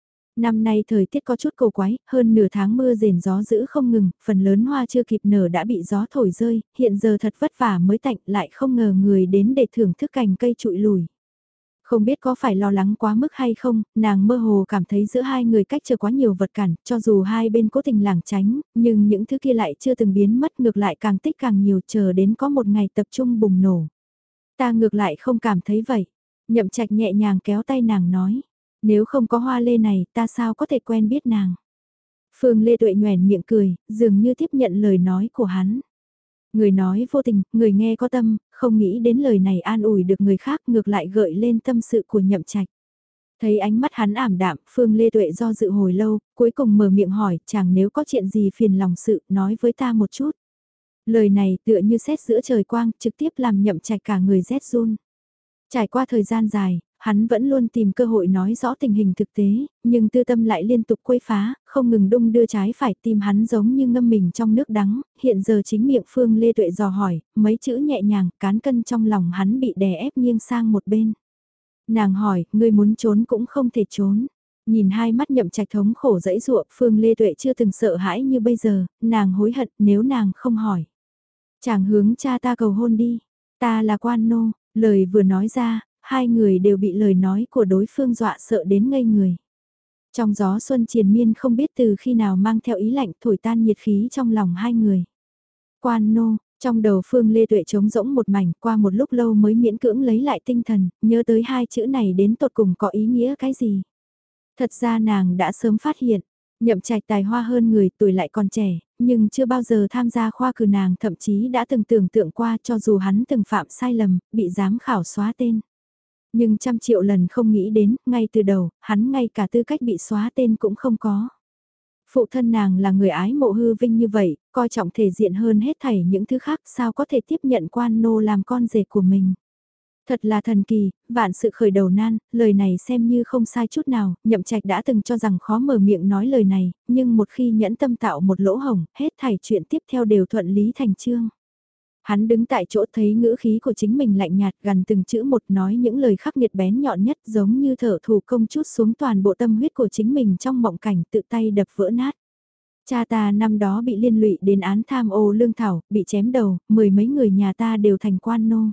Năm nay thời tiết có chút cổ quái, hơn nửa tháng mưa rền gió dữ không ngừng, phần lớn hoa chưa kịp nở đã bị gió thổi rơi, hiện giờ thật vất vả mới tạnh lại không ngờ người đến để thưởng thức cành cây trụi lùi. Không biết có phải lo lắng quá mức hay không, nàng mơ hồ cảm thấy giữa hai người cách trở quá nhiều vật cản, cho dù hai bên cố tình lảng tránh, nhưng những thứ kia lại chưa từng biến mất ngược lại càng tích càng nhiều chờ đến có một ngày tập trung bùng nổ. Ta ngược lại không cảm thấy vậy. Nhậm Trạch nhẹ nhàng kéo tay nàng nói. Nếu không có hoa lê này ta sao có thể quen biết nàng. Phương Lê Tuệ nhoẻn miệng cười, dường như tiếp nhận lời nói của hắn. Người nói vô tình, người nghe có tâm, không nghĩ đến lời này an ủi được người khác ngược lại gợi lên tâm sự của Nhậm Trạch. Thấy ánh mắt hắn ảm đạm, Phương Lê Tuệ do dự hồi lâu, cuối cùng mở miệng hỏi, chàng nếu có chuyện gì phiền lòng sự, nói với ta một chút. Lời này tựa như sét giữa trời quang, trực tiếp làm Nhậm Trạch cả người rét run. Trải qua thời gian dài, hắn vẫn luôn tìm cơ hội nói rõ tình hình thực tế, nhưng tư tâm lại liên tục quấy phá, không ngừng đung đưa trái phải tim hắn giống như ngâm mình trong nước đắng, hiện giờ chính miệng Phương Lê Tuệ dò hỏi, mấy chữ nhẹ nhàng, cán cân trong lòng hắn bị đè ép nghiêng sang một bên. Nàng hỏi, ngươi muốn trốn cũng không thể trốn. Nhìn hai mắt Nhậm Trạch thống khổ dẫy dụa, Phương Lê Tuệ chưa từng sợ hãi như bây giờ, nàng hối hận nếu nàng không hỏi. Chàng hướng cha ta cầu hôn đi, ta là quan nô, lời vừa nói ra, hai người đều bị lời nói của đối phương dọa sợ đến ngây người. Trong gió xuân triền miên không biết từ khi nào mang theo ý lạnh thổi tan nhiệt khí trong lòng hai người. Quan nô, trong đầu Phương Lê Tuệ trống rỗng một mảnh qua một lúc lâu mới miễn cưỡng lấy lại tinh thần, nhớ tới hai chữ này đến tột cùng có ý nghĩa cái gì. Thật ra nàng đã sớm phát hiện, Nhậm Trạch tài hoa hơn người tuổi lại còn trẻ, nhưng chưa bao giờ tham gia khoa cử nàng thậm chí đã từng tưởng tượng qua cho dù hắn từng phạm sai lầm, bị giám khảo xóa tên. Nhưng trăm triệu lần không nghĩ đến, ngay từ đầu, hắn ngay cả tư cách bị xóa tên cũng không có. Phụ thân nàng là người ái mộ hư vinh như vậy, coi trọng thể diện hơn hết thảy những thứ khác sao có thể tiếp nhận quan nô làm con rể của mình. Thật là thần kỳ, vạn sự khởi đầu nan, lời này xem như không sai chút nào, Nhậm Trạch đã từng cho rằng khó mở miệng nói lời này, nhưng một khi nhẫn tâm tạo một lỗ hổng, hết thảy chuyện tiếp theo đều thuận lý thành chương. Hắn đứng tại chỗ thấy ngữ khí của chính mình lạnh nhạt gần từng chữ một nói những lời khắc nghiệt bén nhọn nhất giống như thợ thủ công chút xuống toàn bộ tâm huyết của chính mình trong mộng cảnh tự tay đập vỡ nát. Cha ta năm đó bị liên lụy đến án tham ô lương thảo, bị chém đầu, mười mấy người nhà ta đều thành quan nô.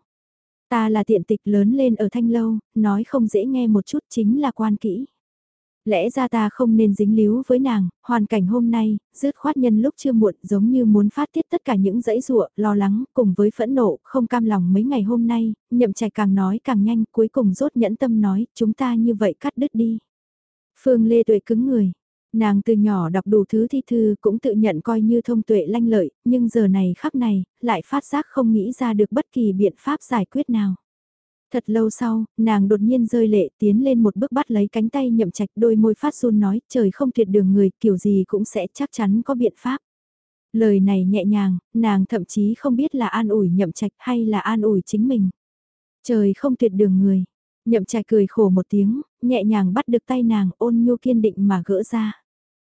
Ta là tiện tịch lớn lên ở Thanh Lâu, nói không dễ nghe một chút chính là quan kỹ. Lẽ ra ta không nên dính líu với nàng, hoàn cảnh hôm nay, dứt khoát nhân lúc chưa muộn giống như muốn phát tiết tất cả những dãy dụa, lo lắng, cùng với phẫn nộ, không cam lòng mấy ngày hôm nay, Nhậm Trạch càng nói càng nhanh, cuối cùng rốt nhẫn tâm nói, chúng ta như vậy cắt đứt đi. Phương Lê Tuệ cứng người, nàng từ nhỏ đọc đủ thứ thi thư cũng tự nhận coi như thông tuệ lanh lợi, nhưng giờ này khắc này, lại phát giác không nghĩ ra được bất kỳ biện pháp giải quyết nào. Thật lâu sau, nàng đột nhiên rơi lệ tiến lên một bước bắt lấy cánh tay Nhậm Trạch đôi môi phát run nói trời không tuyệt đường người kiểu gì cũng sẽ chắc chắn có biện pháp. Lời này nhẹ nhàng, nàng thậm chí không biết là an ủi Nhậm Trạch hay là an ủi chính mình. Trời không tuyệt đường người. Nhậm Trạch cười khổ một tiếng, nhẹ nhàng bắt được tay nàng ôn nhu kiên định mà gỡ ra.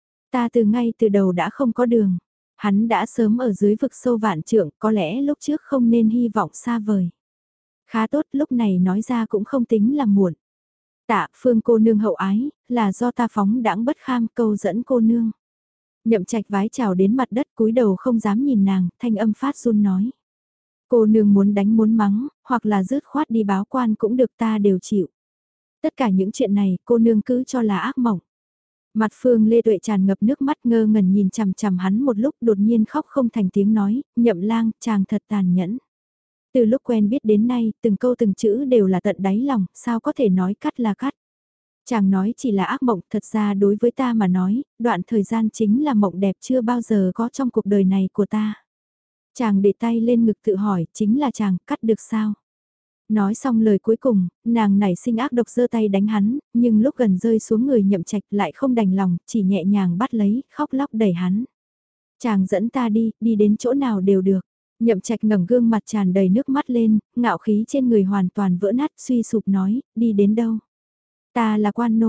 Ta từ ngay từ đầu đã không có đường. Hắn đã sớm ở dưới vực sâu vạn trượng, có lẽ lúc trước không nên hy vọng xa vời. Khá tốt, lúc này nói ra cũng không tính là muộn. Tạ, Phương cô nương hậu ái, là do ta phóng đãng bất kham câu dẫn cô nương. Nhậm Trạch vái chào đến mặt đất cúi đầu không dám nhìn nàng, thanh âm phát run nói. Cô nương muốn đánh muốn mắng, hoặc là rứt khoát đi báo quan cũng được ta đều chịu. Tất cả những chuyện này cô nương cứ cho là ác mộng. Mặt Phương Lê Tuệ tràn ngập nước mắt ngơ ngẩn nhìn chằm chằm hắn một lúc đột nhiên khóc không thành tiếng nói, Nhậm lang, chàng thật tàn nhẫn. Từ lúc quen biết đến nay, từng câu từng chữ đều là tận đáy lòng, sao có thể nói cắt là cắt. Chàng nói chỉ là ác mộng, thật ra đối với ta mà nói, đoạn thời gian chính là mộng đẹp chưa bao giờ có trong cuộc đời này của ta. Chàng để tay lên ngực tự hỏi, chính là chàng, cắt được sao? Nói xong lời cuối cùng, nàng nảy sinh ác độc giơ tay đánh hắn, nhưng lúc gần rơi xuống người Nhậm Trạch lại không đành lòng, chỉ nhẹ nhàng bắt lấy, khóc lóc đẩy hắn. Chàng dẫn ta đi, đi đến chỗ nào đều được. Nhậm Trạch ngẩng gương mặt tràn đầy nước mắt lên, ngạo khí trên người hoàn toàn vỡ nát, suy sụp nói, đi đến đâu? Ta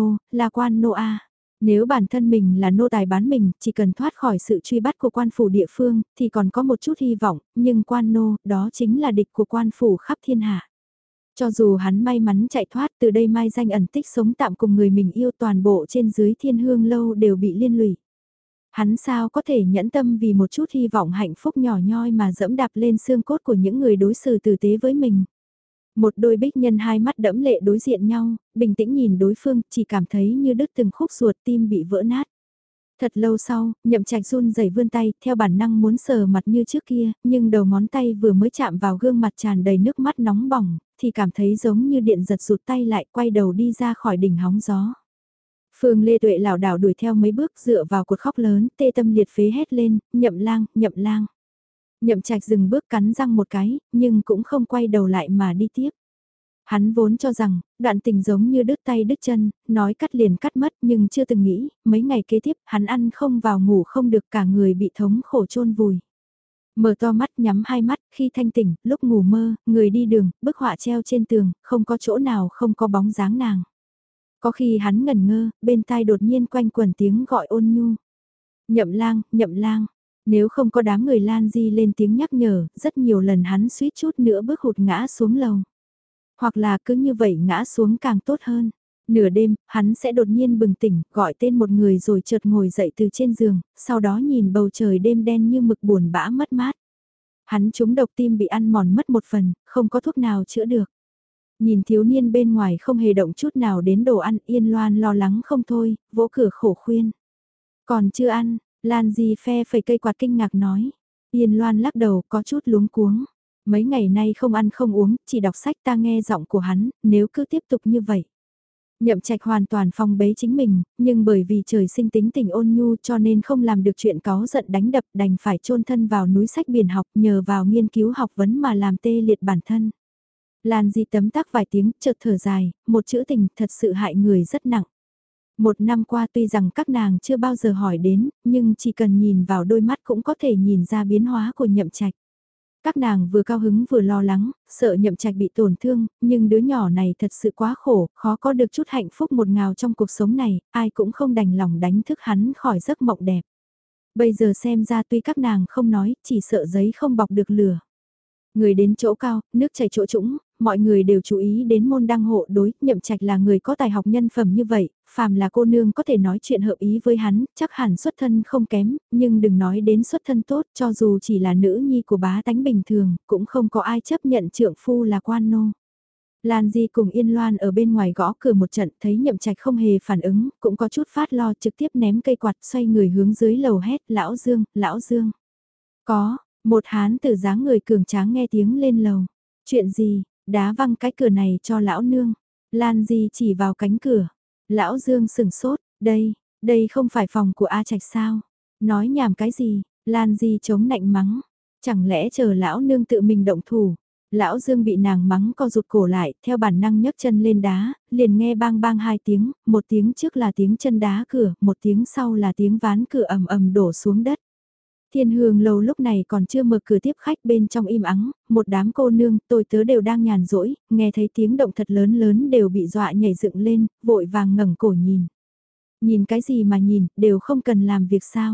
là quan nô a. Nếu bản thân mình là nô tài bán mình, chỉ cần thoát khỏi sự truy bắt của quan phủ địa phương, thì còn có một chút hy vọng, nhưng quan nô, đó chính là địch của quan phủ khắp thiên hạ. Cho dù hắn may mắn chạy thoát, từ đây mai danh ẩn tích sống tạm cùng người mình yêu, toàn bộ trên dưới Thiên Hương lâu đều bị liên lụy. Hắn sao có thể nhẫn tâm vì một chút hy vọng hạnh phúc nhỏ nhoi mà dẫm đạp lên xương cốt của những người đối xử tử tế với mình. Một đôi bích nhân hai mắt đẫm lệ đối diện nhau, bình tĩnh nhìn đối phương, chỉ cảm thấy như đứt từng khúc ruột, tim bị vỡ nát. Thật lâu sau, Nhậm Trạch run rẩy vươn tay, theo bản năng muốn sờ mặt như trước kia, nhưng đầu ngón tay vừa mới chạm vào gương mặt tràn đầy nước mắt nóng bỏng, thì cảm thấy giống như điện giật rụt tay lại, quay đầu đi ra khỏi đỉnh hóng gió. Phương Lê Tuệ lảo đảo đuổi theo mấy bước, dựa vào cột khóc lớn, tê tâm liệt phế hét lên, Nhậm Lang, Nhậm Lang. Nhậm Trạch dừng bước, cắn răng một cái, nhưng cũng không quay đầu lại mà đi tiếp. Hắn vốn cho rằng, đoạn tình giống như đứt tay đứt chân, nói cắt liền cắt mất, nhưng chưa từng nghĩ, mấy ngày kế tiếp hắn ăn không vào ngủ không được, cả người bị thống khổ chôn vùi. Mở to mắt, nhắm hai mắt, khi thanh tỉnh, lúc ngủ mơ, người đi đường, bức họa treo trên tường, không có chỗ nào không có bóng dáng nàng. Có khi hắn ngẩn ngơ, bên tai đột nhiên quanh quẩn tiếng gọi ôn nhu. Nhậm Lang, Nhậm Lang. Nếu không có đám người Lan Di lên tiếng nhắc nhở, rất nhiều lần hắn suýt chút nữa bước hụt ngã xuống lầu. Hoặc là cứ như vậy ngã xuống càng tốt hơn. Nửa đêm, hắn sẽ đột nhiên bừng tỉnh, gọi tên một người rồi chợt ngồi dậy từ trên giường, sau đó nhìn bầu trời đêm đen như mực buồn bã mất mát. Hắn trúng độc tim bị ăn mòn mất một phần, không có thuốc nào chữa được. Nhìn thiếu niên bên ngoài không hề động chút nào đến đồ ăn, Yên Loan lo lắng không thôi, vỗ cửa khổ khuyên. Còn chưa ăn, Lan Di phe phẩy cây quạt kinh ngạc nói. Yên Loan lắc đầu có chút luống cuống. Mấy ngày nay không ăn không uống, chỉ đọc sách, ta nghe giọng của hắn, nếu cứ tiếp tục như vậy. Nhậm Trạch hoàn toàn phong bế chính mình, nhưng bởi vì trời sinh tính tình ôn nhu cho nên không làm được chuyện cáu giận đánh đập, đành phải chôn thân vào núi sách biển học, nhờ vào nghiên cứu học vấn mà làm tê liệt bản thân. Lan Di tấm tắc vài tiếng, chợt thở dài, một chữ tình thật sự hại người rất nặng. Một năm qua tuy rằng các nàng chưa bao giờ hỏi đến, nhưng chỉ cần nhìn vào đôi mắt cũng có thể nhìn ra biến hóa của Nhậm Trạch. Các nàng vừa cao hứng vừa lo lắng, sợ Nhậm Trạch bị tổn thương, nhưng đứa nhỏ này thật sự quá khổ, khó có được chút hạnh phúc một ngào trong cuộc sống này, ai cũng không đành lòng đánh thức hắn khỏi giấc mộng đẹp. Bây giờ xem ra tuy các nàng không nói, chỉ sợ giấy không bọc được lửa. Người đến chỗ cao, nước chảy chỗ trũng, mọi người đều chú ý đến môn đăng hộ đối, Nhậm Trạch là người có tài học nhân phẩm như vậy, phàm là cô nương có thể nói chuyện hợp ý với hắn, chắc hẳn xuất thân không kém, nhưng đừng nói đến xuất thân tốt, cho dù chỉ là nữ nhi của bá tánh bình thường, cũng không có ai chấp nhận trượng phu là quan nô. Lan Di cùng Yên Loan ở bên ngoài gõ cửa một trận, thấy Nhậm Trạch không hề phản ứng, cũng có chút phát lo, trực tiếp ném cây quạt, xoay người hướng dưới lầu hét, lão Dương, lão Dương. Có, một hán tử dáng người cường tráng nghe tiếng lên lầu. Chuyện gì, đá văng cái cửa này cho lão nương. Lan Di chỉ vào cánh cửa. Lão Dương sừng sốt, đây không phải phòng của A Trạch sao? Nói nhảm cái gì, Lan Di chống nạnh mắng. Chẳng lẽ chờ lão nương tự mình động thủ? Lão Dương bị nàng mắng co rụt cổ lại, theo bản năng nhấc chân lên đá, liền nghe bang bang hai tiếng, một tiếng trước là tiếng chân đá cửa, một tiếng sau là tiếng ván cửa ầm ầm đổ xuống đất. Thiên Hương lâu lúc này còn chưa mở cửa tiếp khách, bên trong im ắng, một đám cô nương, tôi tớ đều đang nhàn rỗi, nghe thấy tiếng động thật lớn lớn đều bị dọa nhảy dựng lên, vội vàng ngẩng cổ nhìn. Nhìn cái gì mà nhìn, đều không cần làm việc sao.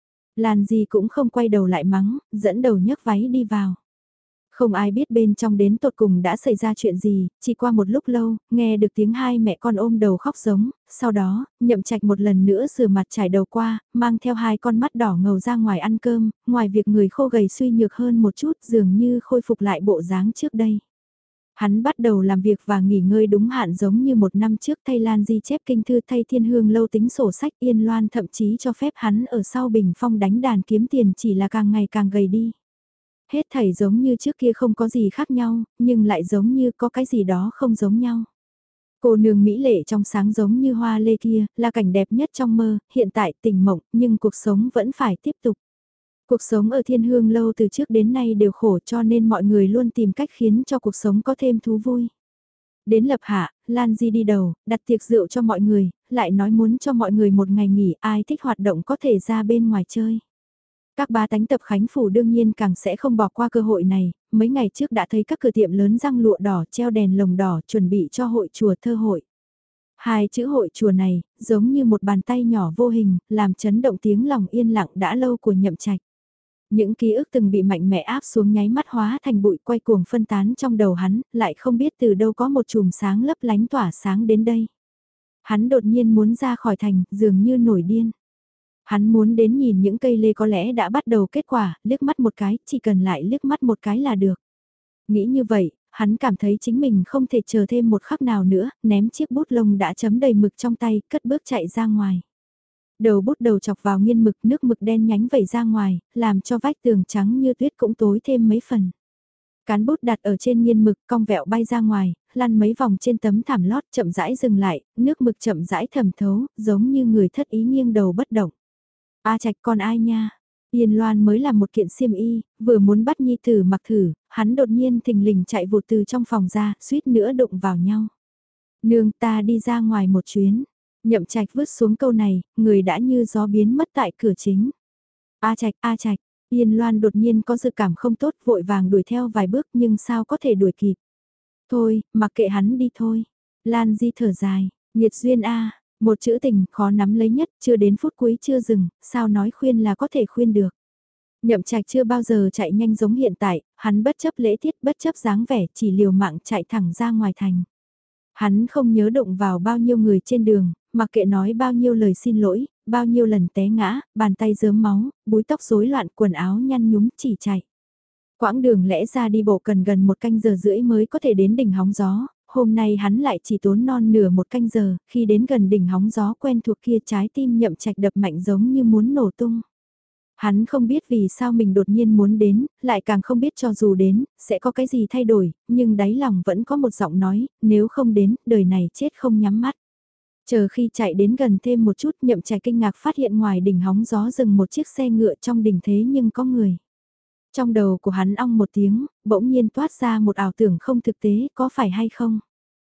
Lan Di cũng không quay đầu lại mắng, dẫn đầu nhấc váy đi vào. Không ai biết bên trong đến tột cùng đã xảy ra chuyện gì, chỉ qua một lúc lâu, nghe được tiếng hai mẹ con ôm đầu khóc giống, sau đó, Nhậm Trạch một lần nữa rửa mặt trải đầu qua, mang theo hai con mắt đỏ ngầu ra ngoài ăn cơm, ngoài việc người khô gầy suy nhược hơn một chút dường như khôi phục lại bộ dáng trước đây. Hắn bắt đầu làm việc và nghỉ ngơi đúng hạn giống như một năm trước, thay Lan Di chép kinh thư, thay Thiên Hương lâu tính sổ sách, Yên Loan thậm chí cho phép hắn ở sau bình phong đánh đàn kiếm tiền, chỉ là càng ngày càng gầy đi. Hết thảy giống như trước kia không có gì khác nhau, nhưng lại giống như có cái gì đó không giống nhau. Cô nương mỹ lệ trong sáng giống như hoa lê kia, là cảnh đẹp nhất trong mơ, hiện tại tỉnh mộng, nhưng cuộc sống vẫn phải tiếp tục. Cuộc sống ở Thiên Hương lâu từ trước đến nay đều khổ, cho nên mọi người luôn tìm cách khiến cho cuộc sống có thêm thú vui. Đến lập hạ, Lan Di đi đầu, đặt tiệc rượu cho mọi người, lại nói muốn cho mọi người một ngày nghỉ, ai thích hoạt động có thể ra bên ngoài chơi. Các bá tánh tập Khánh Phủ đương nhiên càng sẽ không bỏ qua cơ hội này, mấy ngày trước đã thấy các cửa tiệm lớn răng lụa đỏ treo đèn lồng đỏ chuẩn bị cho hội chùa thơ hội. Hai chữ hội chùa này, giống như một bàn tay nhỏ vô hình, làm chấn động tiếng lòng yên lặng đã lâu của Nhậm Trạch. Những ký ức từng bị mạnh mẽ áp xuống nháy mắt hóa thành bụi quay cuồng phân tán trong đầu hắn, lại không biết từ đâu có một chùm sáng lấp lánh tỏa sáng đến đây. Hắn đột nhiên muốn ra khỏi thành, dường như nổi điên. Hắn muốn đến nhìn những cây lê có lẽ đã bắt đầu kết quả, liếc mắt một cái, chỉ cần lại liếc mắt một cái là được. Nghĩ như vậy, hắn cảm thấy chính mình không thể chờ thêm một khắc nào nữa, ném chiếc bút lông đã chấm đầy mực trong tay, cất bước chạy ra ngoài. Đầu bút đầu chọc vào nghiên mực, nước mực đen nhánh vẩy ra ngoài, làm cho vách tường trắng như tuyết cũng tối thêm mấy phần. Cán bút đặt ở trên nghiên mực, cong vẹo bay ra ngoài, lăn mấy vòng trên tấm thảm lót, chậm rãi dừng lại, nước mực chậm rãi thẩm thấu, giống như người thất ý nghiêng đầu bất động. A Trạch, con ai nha? Yên Loan mới làm một kiện xiêm y, vừa muốn bắt nhi tử mặc thử, hắn đột nhiên thình lình chạy vụt từ trong phòng ra, suýt nữa đụng vào nhau. Nương, ta đi ra ngoài một chuyến. Nhậm Trạch vứt xuống câu này, người đã như gió biến mất tại cửa chính. A Trạch, Yên Loan đột nhiên có dự cảm không tốt, vội vàng đuổi theo vài bước nhưng sao có thể đuổi kịp. Thôi, mặc kệ hắn đi thôi. Lan Di thở dài, nghiệt duyên a, một chữ tình khó nắm lấy nhất, chưa đến phút cuối chưa dừng, sao nói khuyên là có thể khuyên được. Nhậm Trạch chưa bao giờ chạy nhanh giống hiện tại, hắn bất chấp lễ tiết, bất chấp dáng vẻ, chỉ liều mạng chạy thẳng ra ngoài thành. Hắn không nhớ động vào bao nhiêu người trên đường, mặc kệ nói bao nhiêu lời xin lỗi, bao nhiêu lần té ngã, bàn tay rớm máu, búi tóc rối loạn, quần áo nhăn nhúm chỉ chạy. Quãng đường lẽ ra đi bộ cần gần 1 canh giờ rưỡi mới có thể đến đỉnh hóng gió, hôm nay hắn lại chỉ tốn non nửa 1 canh giờ, khi đến gần đỉnh hóng gió quen thuộc kia trái tim Nhậm Trạch đập mạnh giống như muốn nổ tung. Hắn không biết vì sao mình đột nhiên muốn đến, lại càng không biết cho dù đến, sẽ có cái gì thay đổi, nhưng đáy lòng vẫn có một giọng nói, nếu không đến, đời này chết không nhắm mắt. Chờ khi chạy đến gần thêm một chút, Nhậm Trạch kinh ngạc phát hiện ngoài đỉnh hóng gió dừng một chiếc xe ngựa trong đỉnh thế nhưng có người. Trong đầu của hắn ong một tiếng, bỗng nhiên toát ra một ảo tưởng không thực tế, có phải hay không?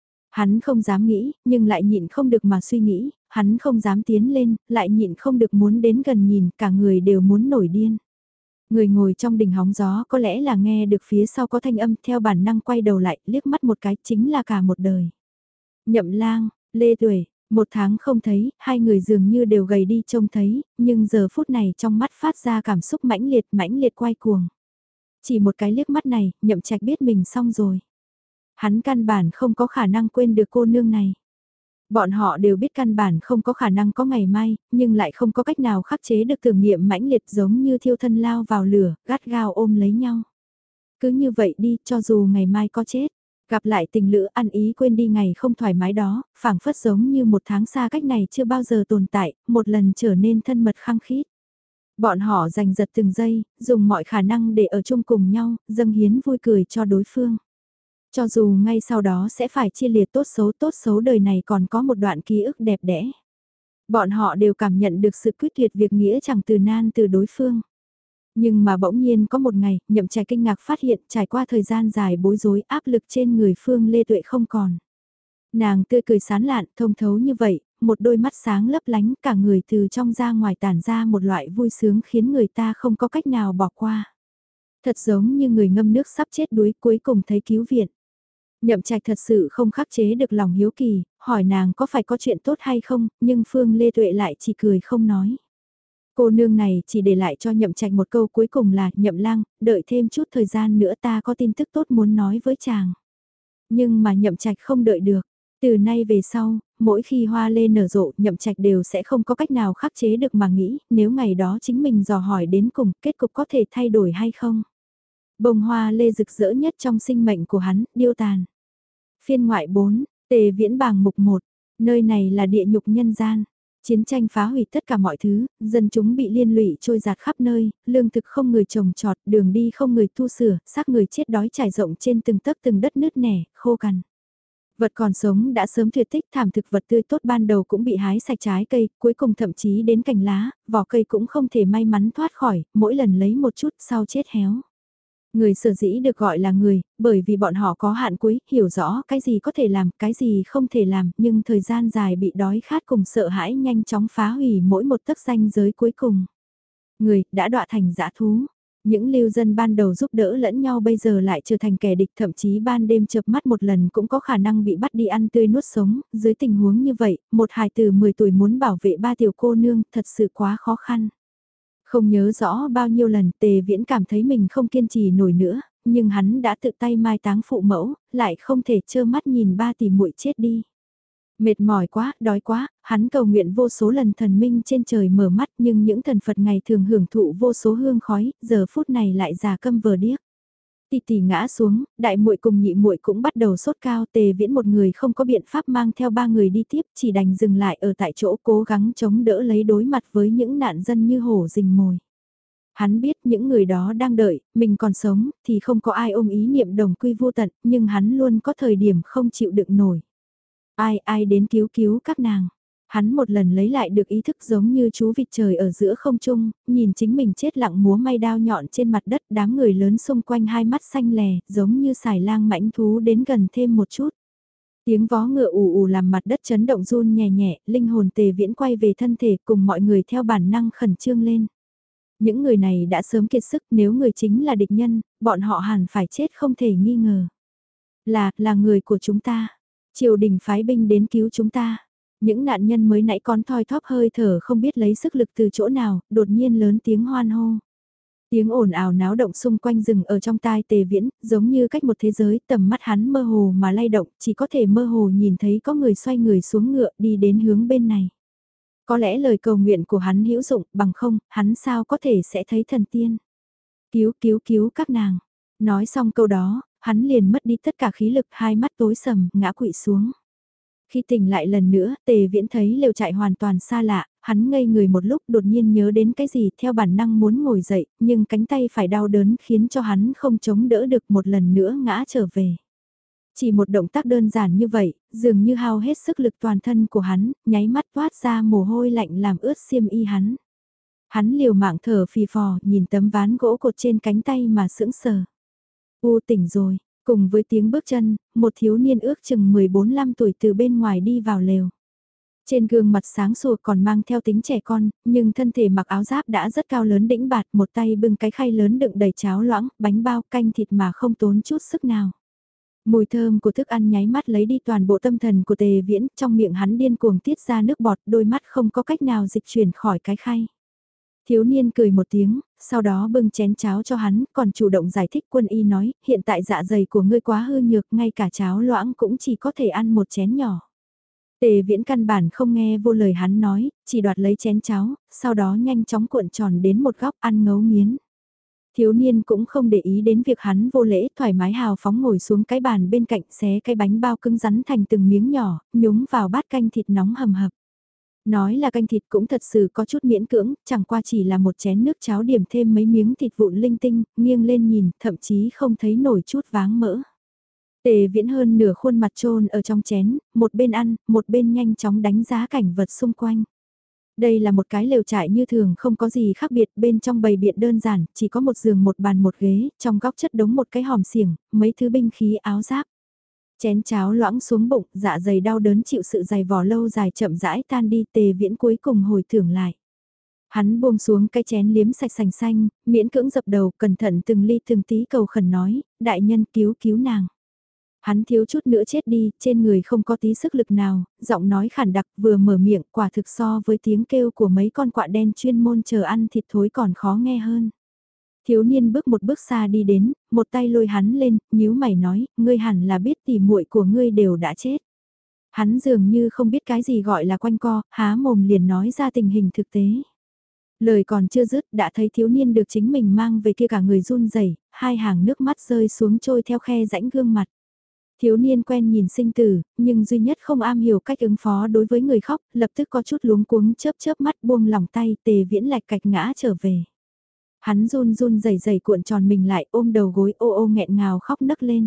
Hắn không dám nghĩ, nhưng lại nhịn không được mà suy nghĩ, hắn không dám tiến lên, lại nhịn không được muốn đến gần nhìn, cả người đều muốn nổi điên. Người ngồi trong đỉnh hóng gió có lẽ là nghe được phía sau có thanh âm, theo bản năng quay đầu lại, liếc mắt một cái, chính là cả một đời. Nhậm Lang, Lê Tuệ, 1 tháng không thấy, hai người dường như đều gầy đi trông thấy, nhưng giờ phút này trong mắt phát ra cảm xúc mãnh liệt quay cuồng. Chỉ một cái liếc mắt này, Nhậm Trạch biết mình xong rồi. Hắn căn bản không có khả năng quên được cô nương này. Bọn họ đều biết căn bản không có khả năng có ngày mai, nhưng lại không có cách nào khắc chế được tưởng niệm mãnh liệt giống như thiêu thân lao vào lửa, gắt gao ôm lấy nhau. Cứ như vậy đi, cho dù ngày mai có chết, gặp lại tình lữ ăn ý quên đi ngày không thoải mái đó, phảng phất giống như 1 tháng xa cách này chưa bao giờ tồn tại, một lần trở nên thân mật khăng khít. Bọn họ giành giật từng giây, dùng mọi khả năng để ở chung cùng nhau, dâng hiến vui cười cho đối phương. Cho dù ngay sau đó sẽ phải chia liệt tốt xấu đời này còn có một đoạn ký ức đẹp đẽ. Bọn họ đều cảm nhận được sự quyết tuyệt việc nghĩa chẳng từ nan từ đối phương. Nhưng mà bỗng nhiên có một ngày, Nhậm Trạch kinh ngạc phát hiện trải qua thời gian dài bối rối áp lực trên người Phương Lê Tuệ không còn. Nàng tươi cười sán lạn, thông thấu như vậy, một đôi mắt sáng lấp lánh cả người từ trong ra ngoài tản ra một loại vui sướng khiến người ta không có cách nào bỏ qua. Thật giống như người ngâm nước sắp chết đuối cuối cùng thấy cứu viện. Nhậm Trạch thật sự không khắc chế được lòng hiếu kỳ, hỏi nàng có phải có chuyện tốt hay không, nhưng Phương Lê Tuệ lại chỉ cười không nói. Cô nương này chỉ để lại cho Nhậm Trạch một câu cuối cùng là Nhậm Lang, đợi thêm chút thời gian nữa ta có tin tức tốt muốn nói với chàng. Nhưng mà Nhậm Trạch không đợi được. Từ nay về sau, mỗi khi hoa lê nở rộ Nhậm Trạch đều sẽ không có cách nào khắc chế được mà nghĩ nếu ngày đó chính mình dò hỏi đến cùng kết cục có thể thay đổi hay không. Bông hoa lê rực rỡ nhất trong sinh mệnh của hắn, điêu tàn. Phiên ngoại 4, Tề Viễn Bàng mục 1, nơi này là địa nhục nhân gian. Chiến tranh phá hủy tất cả mọi thứ, dân chúng bị liên lụy trôi giạt khắp nơi, lương thực không người trồng trọt, đường đi không người tu sửa, xác người chết đói trải rộng trên từng tấc từng đất nứt nẻ, khô cằn. Vật còn sống đã sớm tuyệt tích, thảm thực vật tươi tốt ban đầu cũng bị hái sạch trái cây, cuối cùng thậm chí đến cành lá, vỏ cây cũng không thể may mắn thoát khỏi, mỗi lần lấy một chút sau chết héo. Người sở dĩ được gọi là người, bởi vì bọn họ có hạn cuối, hiểu rõ cái gì có thể làm, cái gì không thể làm, nhưng thời gian dài bị đói khát cùng sợ hãi nhanh chóng phá hủy mỗi một tấc ranh giới cuối cùng. Người đã đọa thành dã thú. Những lưu dân ban đầu giúp đỡ lẫn nhau bây giờ lại trở thành kẻ địch, thậm chí ban đêm chợp mắt một lần cũng có khả năng bị bắt đi ăn tươi nuốt sống. Dưới tình huống như vậy, một hài tử 10 tuổi muốn bảo vệ ba tiểu cô nương thật sự quá khó khăn. Không nhớ rõ bao nhiêu lần Tề Viễn cảm thấy mình không kiên trì nổi nữa, nhưng hắn đã tự tay mai táng phụ mẫu, lại không thể trơ mắt nhìn ba tỷ muội chết đi. Mệt mỏi quá, đói quá, hắn cầu nguyện vô số lần thần minh trên trời mở mắt, nhưng những thần Phật ngày thường hưởng thụ vô số hương khói, giờ phút này lại già câm vờ điếc. Tỷ tỷ ngã xuống, đại muội cùng nhị muội cũng bắt đầu sốt cao, Tề Viễn một người không có biện pháp mang theo ba người đi tiếp, chỉ đành dừng lại ở tại chỗ cố gắng chống đỡ lấy đối mặt với những nạn dân như hổ rình mồi. Hắn biết những người đó đang đợi, mình còn sống, thì không có ai ôm ý niệm đồng quy vô tận, nhưng hắn luôn có thời điểm không chịu đựng nổi. Ai đến cứu cứu các nàng. Hắn một lần lấy lại được ý thức giống như chú vịt trời ở giữa không trung, nhìn chính mình chết lặng múa may đao nhọn trên mặt đất, đám người lớn xung quanh hai mắt xanh lè, giống như xài lang mãnh thú đến gần thêm một chút. Tiếng vó ngựa ù ù làm mặt đất chấn động run nhẹ nhẹ, linh hồn Tề Viễn quay về thân thể cùng mọi người theo bản năng khẩn trương lên. Những người này đã sớm kiệt sức, nếu người chính là địch nhân, bọn họ hẳn phải chết không thể nghi ngờ. Là người của chúng ta. Triều đình phái binh đến cứu chúng ta. Những nạn nhân mới nãy còn thoi thóp hơi thở không biết lấy sức lực từ chỗ nào, đột nhiên lớn tiếng hoan hô. Tiếng ồn ào náo động xung quanh rừng ở trong tai Tề Viễn, giống như cách một thế giới, tầm mắt hắn mơ hồ mà lay động, chỉ có thể mơ hồ nhìn thấy có người xoay người xuống ngựa đi đến hướng bên này. Có lẽ lời cầu nguyện của hắn hữu dụng, bằng không, hắn sao có thể sẽ thấy thần tiên. Cứu các nàng. Nói xong câu đó, hắn liền mất đi tất cả khí lực, hai mắt tối sầm, ngã quỵ xuống. Khi tỉnh lại lần nữa, Tề Viễn thấy lều trại hoàn toàn xa lạ, hắn ngây người một lúc đột nhiên nhớ đến cái gì theo bản năng muốn ngồi dậy, nhưng cánh tay phải đau đớn khiến cho hắn không chống đỡ được một lần nữa ngã trở về. Chỉ một động tác đơn giản như vậy, dường như hao hết sức lực toàn thân của hắn, nháy mắt toát ra mồ hôi lạnh làm ướt xiêm y hắn. Hắn liều mạng thở phì phò, nhìn tấm ván gỗ cột trên cánh tay mà sững sờ. Tỉnh rồi, cùng với tiếng bước chân, một thiếu niên ước chừng 14-15 tuổi từ bên ngoài đi vào lều. Trên gương mặt sáng sủa còn mang theo tính trẻ con, nhưng thân thể mặc áo giáp đã rất cao lớn đĩnh bạt, một tay bưng cái khay lớn đựng đầy cháo loãng, bánh bao, canh thịt mà không tốn chút sức nào. Mùi thơm của thức ăn nháy mắt lấy đi toàn bộ tâm thần của Tề Viễn, trong miệng hắn điên cuồng tiết ra nước bọt, đôi mắt không có cách nào dịch chuyển khỏi cái khay. Thiếu niên cười một tiếng, sau đó bưng chén cháo cho hắn, còn chủ động giải thích. Quân y nói, hiện tại dạ dày của ngươi quá hư nhược, ngay cả cháo loãng cũng chỉ có thể ăn một chén nhỏ. Tề Viễn căn bản không nghe vô lời hắn nói, chỉ đoạt lấy chén cháo, sau đó nhanh chóng cuộn tròn đến một góc ăn ngấu nghiến. Thiếu niên cũng không để ý đến việc hắn vô lễ, thoải mái hào phóng ngồi xuống cái bàn bên cạnh, xé cái bánh bao cứng rắn thành từng miếng nhỏ, nhúng vào bát canh thịt nóng hầm hập. Nói là canh thịt cũng thật sự có chút miễn cưỡng, chẳng qua chỉ là một chén nước cháo điểm thêm mấy miếng thịt vụn linh tinh, nghiêng lên nhìn, thậm chí không thấy nổi chút váng mỡ. Tề Viễn hơn nửa khuôn mặt trôn ở trong chén, một bên ăn, một bên nhanh chóng đánh giá cảnh vật xung quanh. Đây là một cái lều trại như thường không có gì khác biệt, bên trong bày biện đơn giản, chỉ có một giường một bàn một ghế, trong góc chất đống một cái hòm xiềng, mấy thứ binh khí áo giáp. Chén cháo loãng xuống bụng, dạ dày đau đớn chịu sự dày vò lâu dài chậm rãi tan đi. Tề Viễn cuối cùng hồi tưởng lại. Hắn buông xuống cái chén liếm sạch sành xanh, miễn cưỡng dập đầu, cẩn thận từng ly từng tí cầu khẩn nói, đại nhân cứu nàng. Hắn thiếu chút nữa chết đi, trên người không có tí sức lực nào, giọng nói khản đặc vừa mở miệng, quả thực so với tiếng kêu của mấy con quạ đen chuyên môn chờ ăn thịt thối còn khó nghe hơn. Thiếu niên bước một bước xa đi đến, một tay lôi hắn lên, nhíu mày nói, ngươi hẳn là biết tỉ muội của ngươi đều đã chết. Hắn dường như không biết cái gì gọi là quanh co, há mồm liền nói ra tình hình thực tế. Lời còn chưa dứt đã thấy thiếu niên được chính mình mang về kia cả người run rẩy, hai hàng nước mắt rơi xuống trôi theo khe rãnh gương mặt. Thiếu niên quen nhìn sinh tử, nhưng duy nhất không am hiểu cách ứng phó đối với người khóc, lập tức có chút luống cuống chớp chớp mắt buông lỏng tay. Tề Viễn lạch cạch ngã trở về. Hắn run run rẩy rẩy cuộn tròn mình lại, ôm đầu gối ô ô nghẹn ngào khóc nấc lên.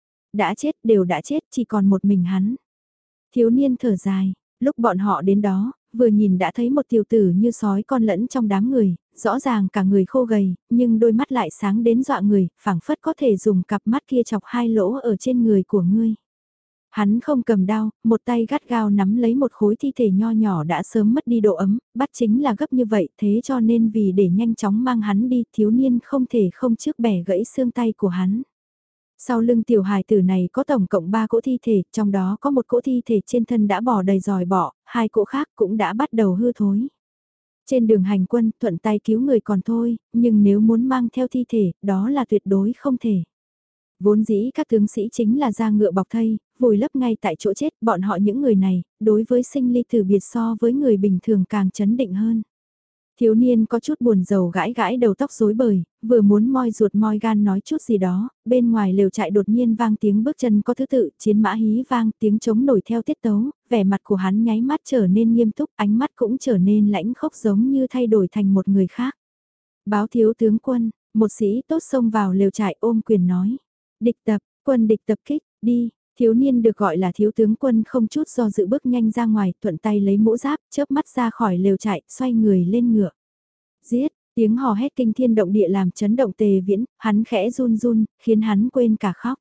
Đã chết, đều đã chết, chỉ còn một mình hắn. Thiếu niên thở dài, lúc bọn họ đến đó, vừa nhìn đã thấy một tiểu tử như sói con lẫn trong đám người, rõ ràng cả người khô gầy, nhưng đôi mắt lại sáng đến dọa người, phảng phất có thể dùng cặp mắt kia chọc hai lỗ ở trên người của ngươi. Hắn không cầm đao, một tay gắt gao nắm lấy một khối thi thể nho nhỏ đã sớm mất đi độ ấm, bắt chính là gấp như vậy, thế cho nên vì để nhanh chóng mang hắn đi, thiếu niên không thể không trước bẻ gãy xương tay của hắn. Sau lưng tiểu hài tử này có tổng cộng 3 cỗ thi thể, trong đó có một cỗ thi thể trên thân đã bò đầy dòi bọ, 2 cỗ khác cũng đã bắt đầu hư thối. Trên đường hành quân, thuận tay cứu người còn thôi, nhưng nếu muốn mang theo thi thể, đó là tuyệt đối không thể. Vốn dĩ các tướng sĩ chính là da ngựa bọc thây, vùi lấp ngay tại chỗ chết, bọn họ những người này, đối với sinh ly tử biệt so với người bình thường càng chấn định hơn. Thiếu niên có chút buồn rầu gãi gãi đầu tóc rối bời, vừa muốn moi ruột moi gan nói chút gì đó, bên ngoài lều trại đột nhiên vang tiếng bước chân có thứ tự, chiến mã hí vang, tiếng trống nổi theo tiết tấu, vẻ mặt của hắn nháy mắt trở nên nghiêm túc, ánh mắt cũng trở nên lãnh khốc giống như thay đổi thành một người khác. Báo thiếu tướng quân, một sĩ tốt xông vào lều trại ôm quyền nói. Địch tập, quân địch tập kích, đi. Thiếu niên được gọi là thiếu tướng quân không chút do dự bước nhanh ra ngoài, thuận tay lấy mũ giáp, chớp mắt ra khỏi lều trại, xoay người lên ngựa. Giết, tiếng hò hét kinh thiên động địa làm chấn động Tề Viễn, hắn khẽ run run, khiến hắn quên cả khóc.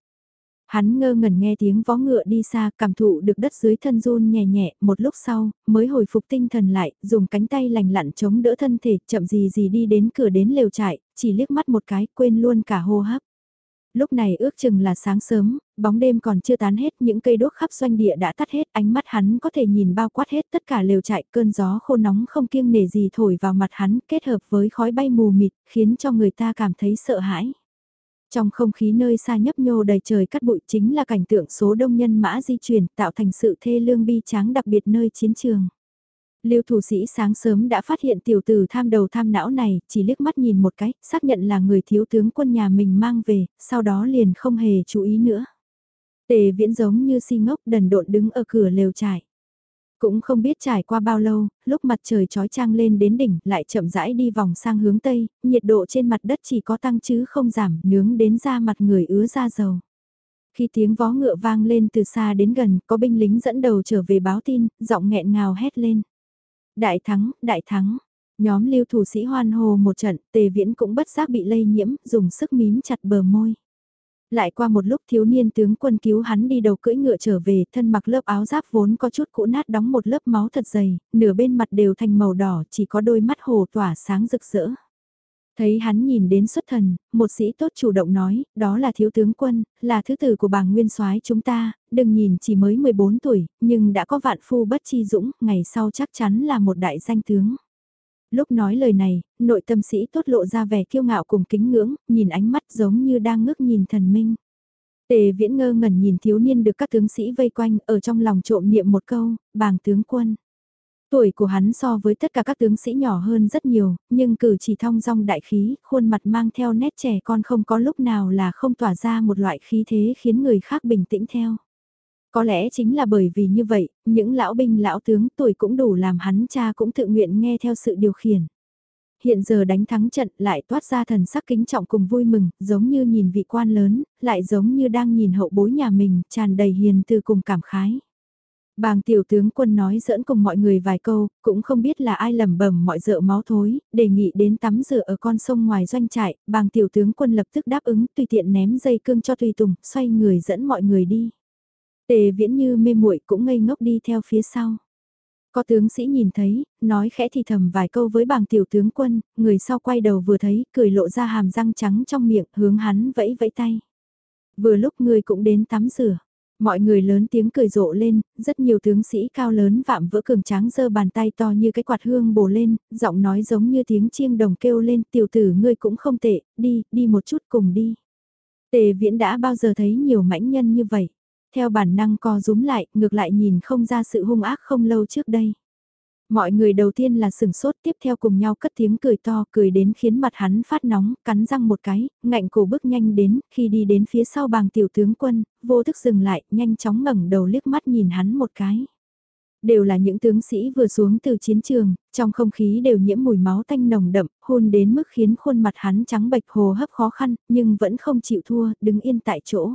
Hắn ngơ ngẩn nghe tiếng vó ngựa đi xa, cảm thụ được đất dưới thân run nhẹ nhẹ, một lúc sau, mới hồi phục tinh thần lại, dùng cánh tay lành lặn chống đỡ thân thể, chậm gì gì đi đến cửa đến lều trại, chỉ liếc mắt một cái, quên luôn cả hô hấp. Lúc này ước chừng là sáng sớm, bóng đêm còn chưa tán hết, những cây đốt khắp doanh địa đã tắt hết, ánh mắt hắn có thể nhìn bao quát hết tất cả lều trại, cơn gió khô nóng không kiêng nể gì thổi vào mặt hắn, kết hợp với khói bay mù mịt, khiến cho người ta cảm thấy sợ hãi. Trong không khí nơi xa nhấp nhô đầy trời cát bụi chính là cảnh tượng số đông nhân mã di chuyển tạo thành sự thê lương bi tráng đặc biệt nơi chiến trường. Lưu thủ sĩ sáng sớm đã phát hiện tiểu tử tham đầu tham não này, chỉ liếc mắt nhìn một cái, xác nhận là người thiếu tướng quân nhà mình mang về, sau đó liền không hề chú ý nữa. Tề Viễn giống như si ngốc đần độn đứng ở cửa lều trại. Cũng không biết trải qua bao lâu, lúc mặt trời chói chang lên đến đỉnh, lại chậm rãi đi vòng sang hướng tây, nhiệt độ trên mặt đất chỉ có tăng chứ không giảm, nướng đến da mặt người ứa da dầu. Khi tiếng vó ngựa vang lên từ xa đến gần, có binh lính dẫn đầu trở về báo tin, giọng nghẹn ngào hét lên. Đại thắng, đại thắng. Nhóm lưu thủ sĩ hoan hô một trận, Tề Viễn cũng bất giác bị lây nhiễm, dùng sức mím chặt bờ môi. Lại qua một lúc thiếu niên tướng quân cứu hắn đi đầu cưỡi ngựa trở về, thân mặc lớp áo giáp vốn có chút cũ nát đóng một lớp máu thật dày, nửa bên mặt đều thành màu đỏ, chỉ có đôi mắt hồ tỏa sáng rực rỡ. Thấy hắn nhìn đến xuất thần, một sĩ tốt chủ động nói, đó là thiếu tướng quân, là thứ tử của bà Nguyên Soái chúng ta, đừng nhìn chỉ mới 14 tuổi, nhưng đã có vạn phu bất chi dũng, ngày sau chắc chắn là một đại danh tướng. Lúc nói lời này, nội tâm sĩ tốt lộ ra vẻ kiêu ngạo cùng kính ngưỡng, nhìn ánh mắt giống như đang ngước nhìn thần minh. Tề Viễn ngơ ngẩn nhìn thiếu niên được các tướng sĩ vây quanh, ở trong lòng trộm niệm một câu, bàng tướng quân. Tuổi của hắn so với tất cả các tướng sĩ nhỏ hơn rất nhiều, nhưng cử chỉ thong dong đại khí, khuôn mặt mang theo nét trẻ con không có lúc nào là không tỏa ra một loại khí thế khiến người khác bình tĩnh theo. Có lẽ chính là bởi vì như vậy, những lão binh lão tướng tuổi cũng đủ làm hắn cha cũng tự nguyện nghe theo sự điều khiển. Hiện giờ đánh thắng trận lại toát ra thần sắc kính trọng cùng vui mừng, giống như nhìn vị quan lớn, lại giống như đang nhìn hậu bối nhà mình, tràn đầy hiền từ cùng cảm khái. Bàng tiểu tướng quân nói giỡn cùng mọi người vài câu, cũng không biết là ai lẩm bẩm mọi dợ máu thối, đề nghị đến tắm rửa ở con sông ngoài doanh trại, bàng tiểu tướng quân lập tức đáp ứng tùy tiện ném dây cương cho tùy tùng, xoay người dẫn mọi người đi. Tề Viễn như mê muội cũng ngây ngốc đi theo phía sau. Có tướng sĩ nhìn thấy, nói khẽ thì thầm vài câu với bàng tiểu tướng quân, người sau quay đầu vừa thấy, cười lộ ra hàm răng trắng trong miệng, hướng hắn vẫy vẫy tay. Vừa lúc người cũng đến tắm rửa. Mọi người lớn tiếng cười rộ lên, rất nhiều tướng sĩ cao lớn vạm vỡ cường tráng giơ bàn tay to như cái quạt hương bổ lên, giọng nói giống như tiếng chiêng đồng kêu lên, tiểu tử ngươi cũng không tệ, đi, đi một chút cùng đi. Tề Viễn đã bao giờ thấy nhiều mãnh nhân như vậy. Theo bản năng co rúm lại, ngược lại nhìn không ra sự hung ác không lâu trước đây. Mọi người đầu tiên là sừng sốt tiếp theo cùng nhau cất tiếng cười to, cười đến khiến mặt hắn phát nóng, cắn răng một cái, ngạnh cổ bước nhanh đến, khi đi đến phía sau bàng tiểu tướng quân, vô thức dừng lại, nhanh chóng ngẩng đầu liếc mắt nhìn hắn một cái. Đều là những tướng sĩ vừa xuống từ chiến trường, trong không khí đều nhiễm mùi máu tanh nồng đậm, hôn đến mức khiến khuôn mặt hắn trắng bệch hồ hấp khó khăn, nhưng vẫn không chịu thua, đứng yên tại chỗ.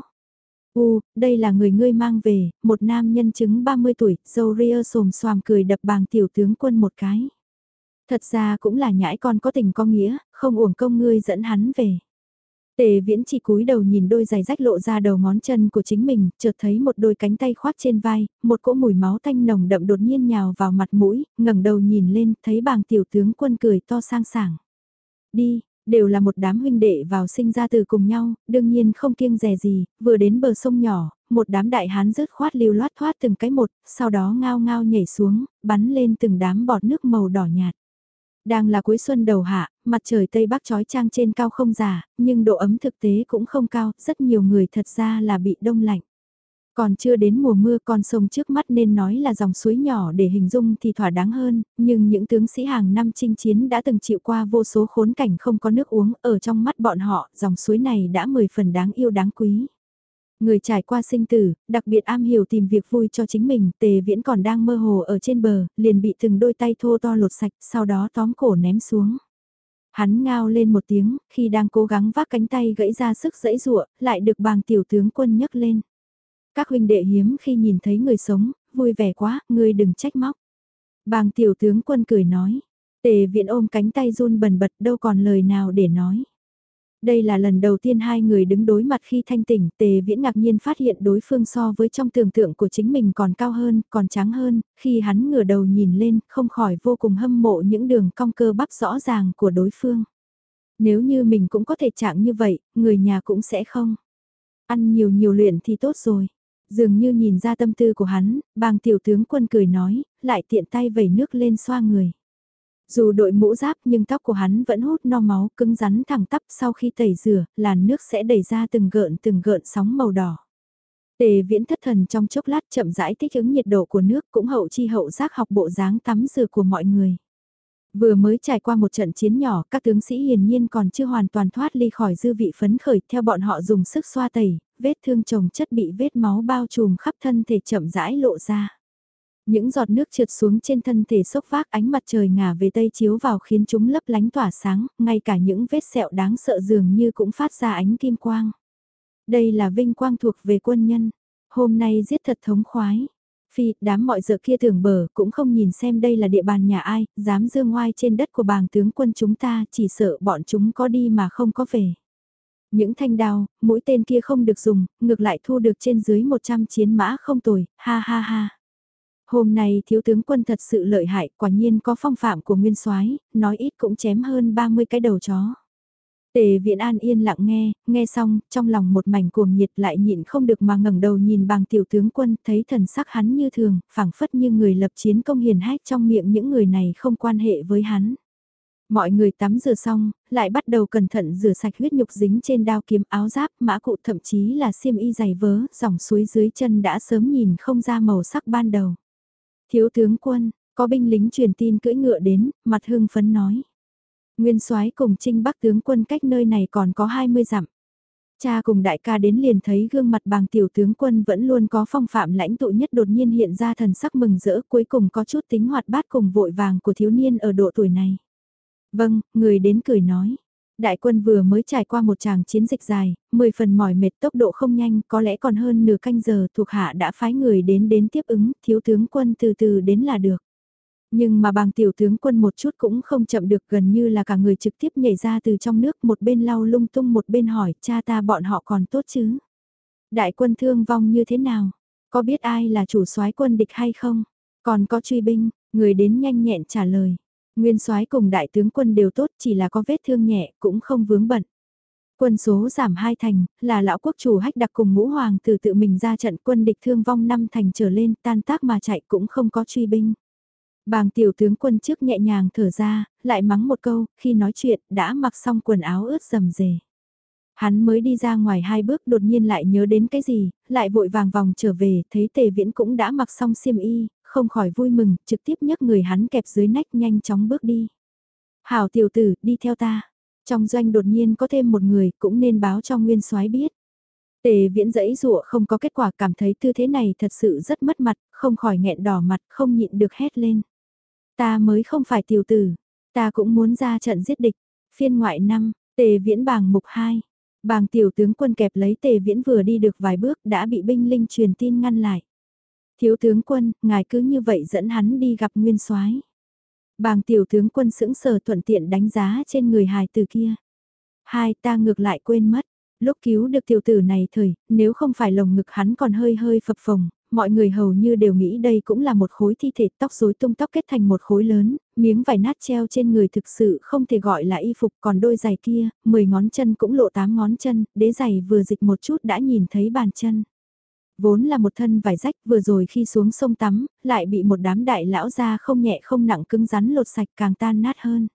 Đây là người ngươi mang về, một nam nhân chứng 30 tuổi, râu ria xồm xoàm cười đập bàng tiểu tướng quân một cái. Thật ra cũng là nhãi con có tình có nghĩa, không uổng công ngươi dẫn hắn về. Tề Viễn chỉ cúi đầu nhìn đôi giày rách lộ ra đầu ngón chân của chính mình, chợt thấy một đôi cánh tay khoác trên vai, một cỗ mùi máu tanh nồng đậm đột nhiên nhào vào mặt mũi, ngẩng đầu nhìn lên, thấy bàng tiểu tướng quân cười to sang sảng. Đi, đều là một đám huynh đệ vào sinh ra từ cùng nhau, đương nhiên không kiêng dè gì, vừa đến bờ sông nhỏ, một đám đại hán rớt khoát lưu loát thoát từng cái một, sau đó ngao ngao nhảy xuống, bắn lên từng đám bọt nước màu đỏ nhạt. Đang là cuối xuân đầu hạ, mặt trời Tây Bắc trói trang trên cao không giả, nhưng độ ấm thực tế cũng không cao, rất nhiều người thật ra là bị đông lạnh. Còn chưa đến mùa mưa con sông trước mắt nên nói là dòng suối nhỏ để hình dung thì thỏa đáng hơn, nhưng những tướng sĩ hàng năm chinh chiến đã từng chịu qua vô số khốn cảnh không có nước uống, ở trong mắt bọn họ, dòng suối này đã 10 phần đáng yêu đáng quý. Người trải qua sinh tử, đặc biệt am hiểu tìm việc vui cho chính mình, Tề Viễn còn đang mơ hồ ở trên bờ, liền bị từng đôi tay thô to lột sạch, sau đó tóm cổ ném xuống. Hắn ngao lên một tiếng, khi đang cố gắng vác cánh tay gãy ra sức giãy giụa, lại được bàng tiểu tướng quân nhấc lên. Các huynh đệ hiếm khi nhìn thấy người sống, vui vẻ quá, ngươi đừng trách móc. Bàng tiểu tướng quân cười nói, Tề Viễn ôm cánh tay run bần bật đâu còn lời nào để nói. Đây là lần đầu tiên hai người đứng đối mặt khi thanh tỉnh, Tề Viễn ngạc nhiên phát hiện đối phương so với trong tưởng tượng của chính mình còn cao hơn, còn trắng hơn, khi hắn ngửa đầu nhìn lên, không khỏi vô cùng hâm mộ những đường cong cơ bắp rõ ràng của đối phương. Nếu như mình cũng có thể trạng như vậy, người nhà cũng sẽ không. Ăn nhiều nhiều luyện thì tốt rồi. Dường như nhìn ra tâm tư của hắn, bàng tiểu tướng quân cười nói, lại tiện tay vẩy nước lên xoa người. Dù đội mũ giáp nhưng tóc của hắn vẫn hút no máu cứng rắn thẳng tắp sau khi tẩy rửa, làn nước sẽ đẩy ra từng gợn sóng màu đỏ. Tề Viễn thất thần trong chốc lát chậm rãi thích ứng nhiệt độ của nước cũng hậu chi hậu giác học bộ dáng tắm rửa của mọi người. Vừa mới trải qua một trận chiến nhỏ, các tướng sĩ hiển nhiên còn chưa hoàn toàn thoát ly khỏi dư vị phấn khởi, theo bọn họ dùng sức xoa tẩy, vết thương chồng chất bị vết máu bao trùm khắp thân thể chậm rãi lộ ra. Những giọt nước trượt xuống trên thân thể xốc vác ánh mặt trời ngả về tây chiếu vào khiến chúng lấp lánh tỏa sáng, ngay cả những vết sẹo đáng sợ dường như cũng phát ra ánh kim quang. Đây là vinh quang thuộc về quân nhân. Hôm nay giết thật thống khoái. Phi, đám mọi dợ kia tưởng bở cũng không nhìn xem đây là địa bàn nhà ai, dám dương ngoai trên đất của bàng tướng quân chúng ta, chỉ sợ bọn chúng có đi mà không có về. Những thanh đao, mũi tên kia không được dùng, ngược lại thu được trên dưới 100 chiến mã không tồi, ha ha ha. Hôm nay thiếu tướng quân thật sự lợi hại, quả nhiên có phong phạm của nguyên soái, nói ít cũng chém hơn 30 cái đầu chó. Tề Viễn An yên lặng nghe xong, trong lòng một mảnh cuồng nhiệt lại nhịn không được mà ngẩng đầu nhìn bàng tiểu tướng quân, thấy thần sắc hắn như thường, phảng phất như người lập chiến công hiền hách trong miệng những người này không quan hệ với hắn. Mọi người tắm rửa xong, lại bắt đầu cẩn thận rửa sạch huyết nhục dính trên đao kiếm áo giáp, mã cụ thậm chí là xiêm y giày vớ, dòng suối dưới chân đã sớm nhìn không ra màu sắc ban đầu. Thiếu tướng quân, có binh lính truyền tin cưỡi ngựa đến, mặt hưng phấn nói. Nguyên soái cùng Trinh Bắc tướng quân cách nơi này còn có 20 dặm. Cha cùng đại ca đến liền thấy gương mặt bàng tiểu tướng quân vẫn luôn có phong phạm lãnh tụ nhất đột nhiên hiện ra thần sắc mừng rỡ cuối cùng có chút tính hoạt bát cùng vội vàng của thiếu niên ở độ tuổi này. Vâng, người đến cười nói. Đại quân vừa mới trải qua một tràng chiến dịch dài, 10 phần mỏi mệt tốc độ không nhanh, có lẽ còn hơn nửa canh giờ thuộc hạ đã phái người đến tiếp ứng, thiếu tướng quân từ từ đến là được. Nhưng mà bàng tiểu tướng quân một chút cũng không chậm được gần như là cả người trực tiếp nhảy ra từ trong nước một bên lau lung tung một bên hỏi cha ta bọn họ còn tốt chứ. Đại quân thương vong như thế nào? Có biết ai là chủ soái quân địch hay không? Còn có truy binh, người đến nhanh nhẹn trả lời. Nguyên soái cùng đại tướng quân đều tốt chỉ là có vết thương nhẹ cũng không vướng bận. Quân số giảm 2 thành, là lão quốc chủ Hách Đặc cùng Ngũ Hoàng tử tự mình ra trận quân địch thương vong 5 thành trở lên tan tác mà chạy cũng không có truy binh. Bàng tiểu tướng quân trước nhẹ nhàng thở ra, lại mắng một câu, khi nói chuyện đã mặc xong quần áo ướt rầm rề. Hắn mới đi ra ngoài 2 bước đột nhiên lại nhớ đến cái gì, lại vội vàng vòng trở về, thấy Tề Viễn cũng đã mặc xong xiêm y, không khỏi vui mừng, trực tiếp nhấc người hắn kẹp dưới nách nhanh chóng bước đi. Hảo tiểu tử, đi theo ta. Trong doanh đột nhiên có thêm một người, cũng nên báo cho nguyên soái biết. Tề Viễn giãy giụa không có kết quả, cảm thấy tư thế này thật sự rất mất mặt, không khỏi nghẹn đỏ mặt, không nhịn được hét lên. Ta mới không phải tiểu tử, ta cũng muốn ra trận giết địch. Phiên ngoại 5, Tề Viễn bảng mục 2. Bàng tiểu tướng quân kẹp lấy Tề Viễn vừa đi được vài bước đã bị binh linh truyền tin ngăn lại. Thiếu tướng quân, ngài cứ như vậy dẫn hắn đi gặp nguyên soái. Bàng tiểu tướng quân sững sờ thuận tiện đánh giá trên người hài từ kia. Hai ta ngược lại quên mất. Lúc cứu được tiểu tử này nếu không phải lồng ngực hắn còn hơi hơi phập phồng, mọi người hầu như đều nghĩ đây cũng là một khối thi thể, tóc rối tung tóc kết thành một khối lớn, miếng vải nát treo trên người thực sự không thể gọi là y phục, còn đôi giày kia, 10 ngón chân cũng lộ 8 ngón chân, đế giày vừa dịch một chút đã nhìn thấy bàn chân. Vốn là một thân vải rách, vừa rồi khi xuống sông tắm, lại bị một đám đại lão ra không nhẹ không nặng cứng rắn lột sạch càng tan nát hơn.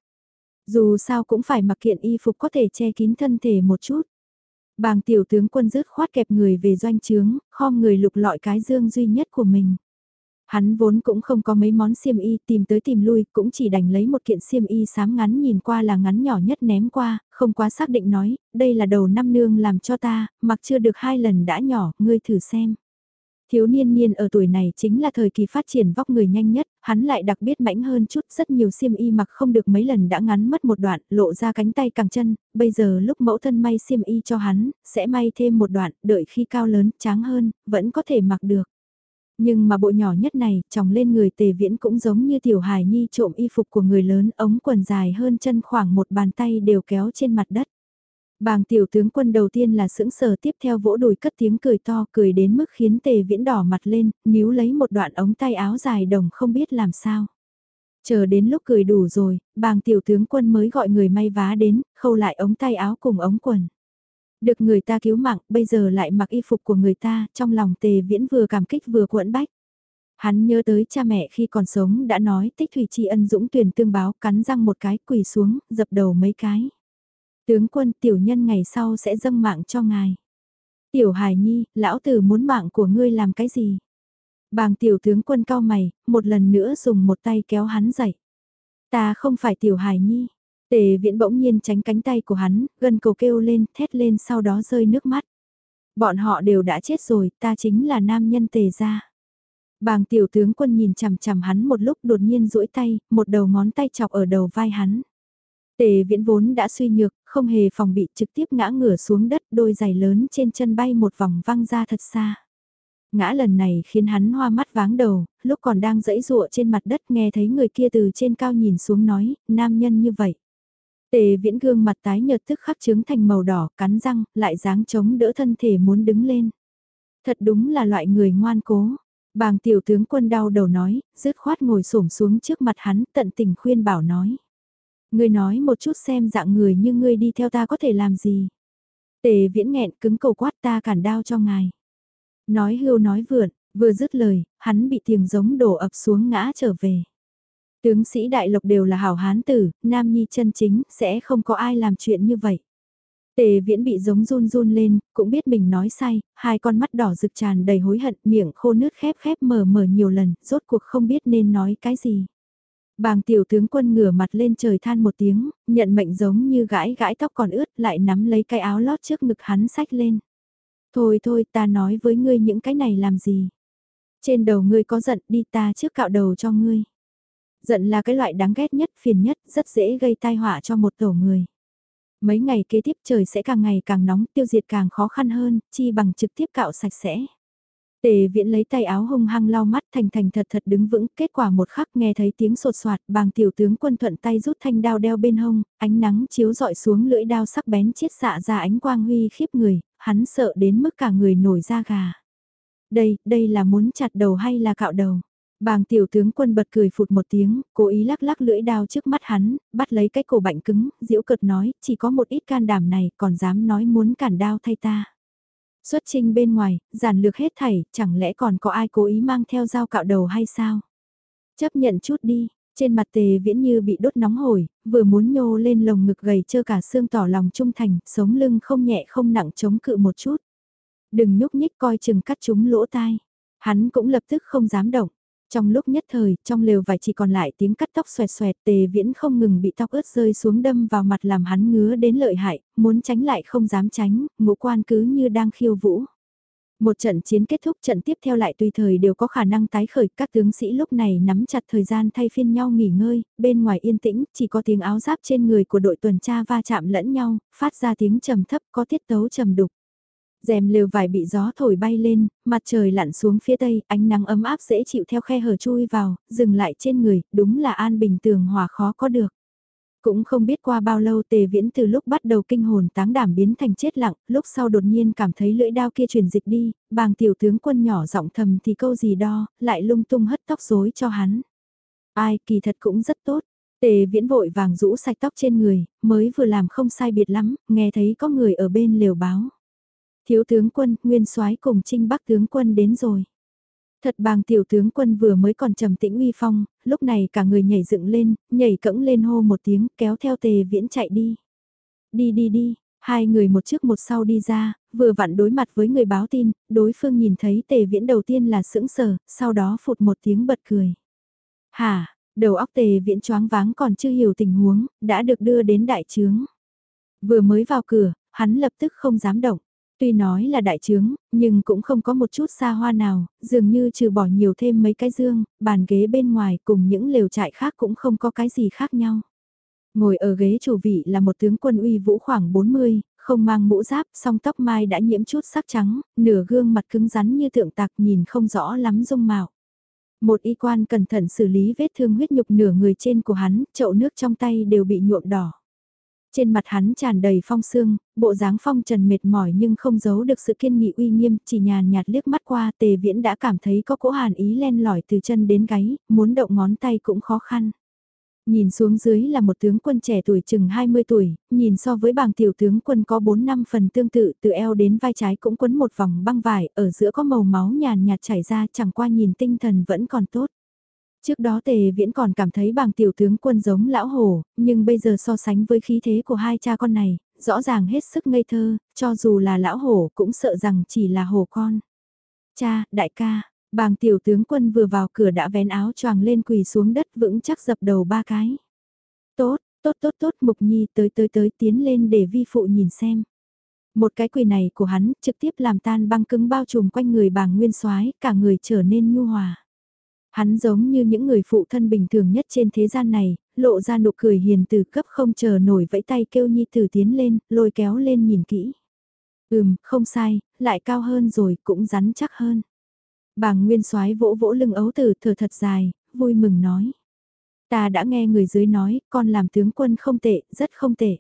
Dù sao cũng phải mặc kiện y phục có thể che kín thân thể một chút. Bàng tiểu tướng quân dứt khoát kẹp người về doanh trướng, khom người lục lọi cái dương duy nhất của mình. Hắn vốn cũng không có mấy món xiêm y, tìm tới tìm lui, cũng chỉ đành lấy một kiện xiêm y xám ngắn nhìn qua là ngắn nhỏ nhất ném qua, không quá xác định nói, đây là đầu năm nương làm cho ta, mặc chưa được 2 lần đã nhỏ, ngươi thử xem. Thiếu niên niên ở tuổi này chính là thời kỳ phát triển vóc người nhanh nhất, hắn lại đặc biệt mãnh hơn chút, rất nhiều xiêm y mặc không được mấy lần đã ngắn mất một đoạn, lộ ra cánh tay cẳng chân, bây giờ lúc mẫu thân may xiêm y cho hắn, sẽ may thêm một đoạn, đợi khi cao lớn, tráng hơn, vẫn có thể mặc được. Nhưng mà bộ nhỏ nhất này, tròng lên người Tề Viễn cũng giống như tiểu hài nhi trộm y phục của người lớn, ống quần dài hơn chân khoảng một bàn tay đều kéo trên mặt đất. Bàng tiểu tướng quân đầu tiên là sững sờ, tiếp theo vỗ đùi cất tiếng cười to, cười đến mức khiến Tề Viễn đỏ mặt lên, níu lấy một đoạn ống tay áo dài đồng không biết làm sao. Chờ đến lúc cười đủ rồi, bàng tiểu tướng quân mới gọi người may vá đến, khâu lại ống tay áo cùng ống quần. Được người ta cứu mạng, bây giờ lại mặc y phục của người ta, trong lòng Tề Viễn vừa cảm kích vừa quẫn bách. Hắn nhớ tới cha mẹ khi còn sống đã nói tích thủy tri ân dũng tuyển tương báo, cắn răng một cái quỳ xuống, dập đầu mấy cái. Tướng quân, tiểu nhân ngày sau sẽ dâng mạng cho ngài. Tiểu hài nhi, lão tử muốn mạng của ngươi làm cái gì? Bàng tiểu tướng quân cau mày, một lần nữa dùng một tay kéo hắn dậy. Ta không phải tiểu hài nhi. Tề Viễn bỗng nhiên tránh cánh tay của hắn, gân cổ kêu lên, thét lên sau đó rơi nước mắt. Bọn họ đều đã chết rồi, ta chính là nam nhân Tề gia. Bàng tiểu tướng quân nhìn chằm chằm hắn một lúc, đột nhiên duỗi tay, một đầu ngón tay chọc ở đầu vai hắn. Tề Viễn vốn đã suy nhược, không hề phòng bị, trực tiếp ngã ngửa xuống đất, đôi giày lớn trên chân bay một vòng văng ra thật xa. Ngã lần này khiến hắn hoa mắt váng đầu, lúc còn đang giãy giụa trên mặt đất nghe thấy người kia từ trên cao nhìn xuống nói, nam nhân như vậy. Tề Viễn gương mặt tái nhợt tức khắc trướng thành màu đỏ, cắn răng, lại dáng chống đỡ thân thể muốn đứng lên. Thật đúng là loại người ngoan cố. Bàng tiểu tướng quân đau đầu nói, dứt khoát ngồi xổm xuống trước mặt hắn, tận tình khuyên bảo nói. Ngươi nói một chút xem dạng người như ngươi đi theo ta có thể làm gì. Tề Viễn nghẹn cứng cổ quát, ta cản đao cho ngài. Nói hưu nói vượn, vừa dứt lời, hắn bị tiếng giống đổ ập xuống ngã trở về. Tướng sĩ đại lộc đều là hảo hán tử, nam nhi chân chính, sẽ không có ai làm chuyện như vậy. Tề Viễn bị giống run run lên, cũng biết mình nói sai, hai con mắt đỏ rực tràn đầy hối hận, miệng khô nước khép khép mở mở nhiều lần, rốt cuộc không biết nên nói cái gì. Bàng tiểu tướng quân ngửa mặt lên trời than một tiếng, nhận mệnh giống như gãi gãi tóc còn ướt, lại nắm lấy cái áo lót trước ngực hắn xách lên. Thôi thôi, ta nói với ngươi những cái này làm gì? Trên đầu ngươi có giận, đi ta trước cạo đầu cho ngươi. Giận là cái loại đáng ghét nhất, phiền nhất, rất dễ gây tai họa cho một tổ người. Mấy ngày kế tiếp trời sẽ càng ngày càng nóng, tiêu diệt càng khó khăn hơn, chi bằng trực tiếp cạo sạch sẽ. Tề Viễn lấy tay áo hung hăng lau mắt, thành thành thật thật đứng vững, kết quả một khắc nghe thấy tiếng sột soạt, bàng tiểu tướng quân thuận tay rút thanh đao đeo bên hông, ánh nắng chiếu rọi xuống lưỡi đao sắc bén chiết xạ ra ánh quang huy khiếp người, hắn sợ đến mức cả người nổi da gà. Đây là muốn chặt đầu hay là cạo đầu? Bàng tiểu tướng quân bật cười phụt một tiếng, cố ý lắc lắc lưỡi đao trước mắt hắn, bắt lấy cái cổ bạnh cứng, giễu cợt nói, chỉ có một ít can đảm này, còn dám nói muốn cản đao thay ta. Xuất chinh bên ngoài, giản lược hết thảy, chẳng lẽ còn có ai cố ý mang theo dao cạo đầu hay sao? Chấp nhận chút đi, trên mặt Tề Viễn như bị đốt nóng hổi, vừa muốn nhô lên lồng ngực gầy trơ cả xương tỏ lòng trung thành, sống lưng không nhẹ không nặng chống cự một chút. Đừng nhúc nhích coi chừng cắt chúng lỗ tai. Hắn cũng lập tức không dám động. Trong lúc nhất thời, trong lều vải chỉ còn lại tiếng cắt tóc xoẹt xoẹt, Tề Viễn không ngừng bị tóc ướt rơi xuống đâm vào mặt làm hắn ngứa đến lợi hại, muốn tránh lại không dám tránh, ngũ quan cứ như đang khiêu vũ. Một trận chiến kết thúc, trận tiếp theo lại tùy thời đều có khả năng tái khởi, các tướng sĩ lúc này nắm chặt thời gian thay phiên nhau nghỉ ngơi, bên ngoài yên tĩnh, chỉ có tiếng áo giáp trên người của đội tuần tra va chạm lẫn nhau, phát ra tiếng trầm thấp có tiết tấu trầm đục. Rèm lều vải bị gió thổi bay lên, mặt trời lặn xuống phía tây, ánh nắng ấm áp dễ chịu theo khe hở chui vào, dừng lại trên người, đúng là an bình tường hòa khó có được. Cũng không biết qua bao lâu Tề Viễn từ lúc bắt đầu kinh hồn táng đảm biến thành chết lặng, lúc sau đột nhiên cảm thấy lưỡi đao kia truyền dịch đi, bàng tiểu tướng quân nhỏ giọng thầm thì câu gì đo, lại lung tung hất tóc rối cho hắn. Ai kỳ thật cũng rất tốt. Tề Viễn vội vàng rũ sạch tóc trên người, mới vừa làm không sai biệt lắm, nghe thấy có người ở bên lều báo. Thiếu tướng quân, nguyên soái cùng Trinh Bắc tướng quân đến rồi. Thật bàng tiểu tướng quân vừa mới còn trầm tĩnh uy phong, lúc này cả người nhảy dựng lên, nhảy cẫng lên hô một tiếng kéo theo Tề Viễn chạy đi. Đi đi đi, hai người một trước một sau đi ra, vừa vặn đối mặt với người báo tin, đối phương nhìn thấy Tề Viễn đầu tiên là sững sờ, sau đó phụt một tiếng bật cười. Hả, đầu óc Tề Viễn choáng váng còn chưa hiểu tình huống, đã được đưa đến đại trướng. Vừa mới vào cửa, hắn lập tức không dám động. Tuy nói là đại trướng, nhưng cũng không có một chút xa hoa nào, dường như trừ bỏ nhiều thêm mấy cái giường, bàn ghế bên ngoài cùng những lều trại khác cũng không có cái gì khác nhau. Ngồi ở ghế chủ vị là một tướng quân uy vũ khoảng 40, không mang mũ giáp, song tóc mai đã nhiễm chút sắc trắng, nửa gương mặt cứng rắn như tượng tạc nhìn không rõ lắm dung mạo. Một y quan cẩn thận xử lý vết thương huyết nhục nửa người trên của hắn, chậu nước trong tay đều bị nhuộm đỏ. Trên mặt hắn tràn đầy phong sương, bộ dáng phong trần mệt mỏi nhưng không giấu được sự kiên nghị uy nghiêm, chỉ nhàn nhạt liếc mắt qua Tề Viễn đã cảm thấy có cỗ hàn ý len lỏi từ chân đến gáy, muốn động ngón tay cũng khó khăn. Nhìn xuống dưới là một tướng quân trẻ tuổi chừng 20 tuổi, nhìn so với bàng tiểu tướng quân có 4-5 phần tương tự, từ eo đến vai trái cũng quấn một vòng băng vải, ở giữa có màu máu nhàn nhạt chảy ra, chẳng qua nhìn tinh thần vẫn còn tốt. Trước đó Tề Viễn còn cảm thấy bàng tiểu tướng quân giống lão hổ, nhưng bây giờ so sánh với khí thế của hai cha con này, rõ ràng hết sức ngây thơ, cho dù là lão hổ cũng sợ rằng chỉ là hổ con. Cha, đại ca, bàng tiểu tướng quân vừa vào cửa đã vén áo choàng lên quỳ xuống đất vững chắc dập đầu ba cái. Tốt, tốt tốt tốt Mục Nhi tới tiến lên để vi phụ nhìn xem. Một cái quỳ này của hắn trực tiếp làm tan băng cứng bao trùm quanh người bàng nguyên soái, cả người trở nên nhu hòa. Hắn giống như những người phụ thân bình thường nhất trên thế gian này, lộ ra nụ cười hiền từ cấp không chờ nổi vẫy tay kêu Nhi tử tiến lên, lôi kéo lên nhìn kỹ. Không sai, lại cao hơn rồi, cũng rắn chắc hơn. Bàng Nguyên Soái vỗ vỗ lưng ấu tử thở thật dài, vui mừng nói. Ta đã nghe người dưới nói, con làm tướng quân không tệ, rất không tệ.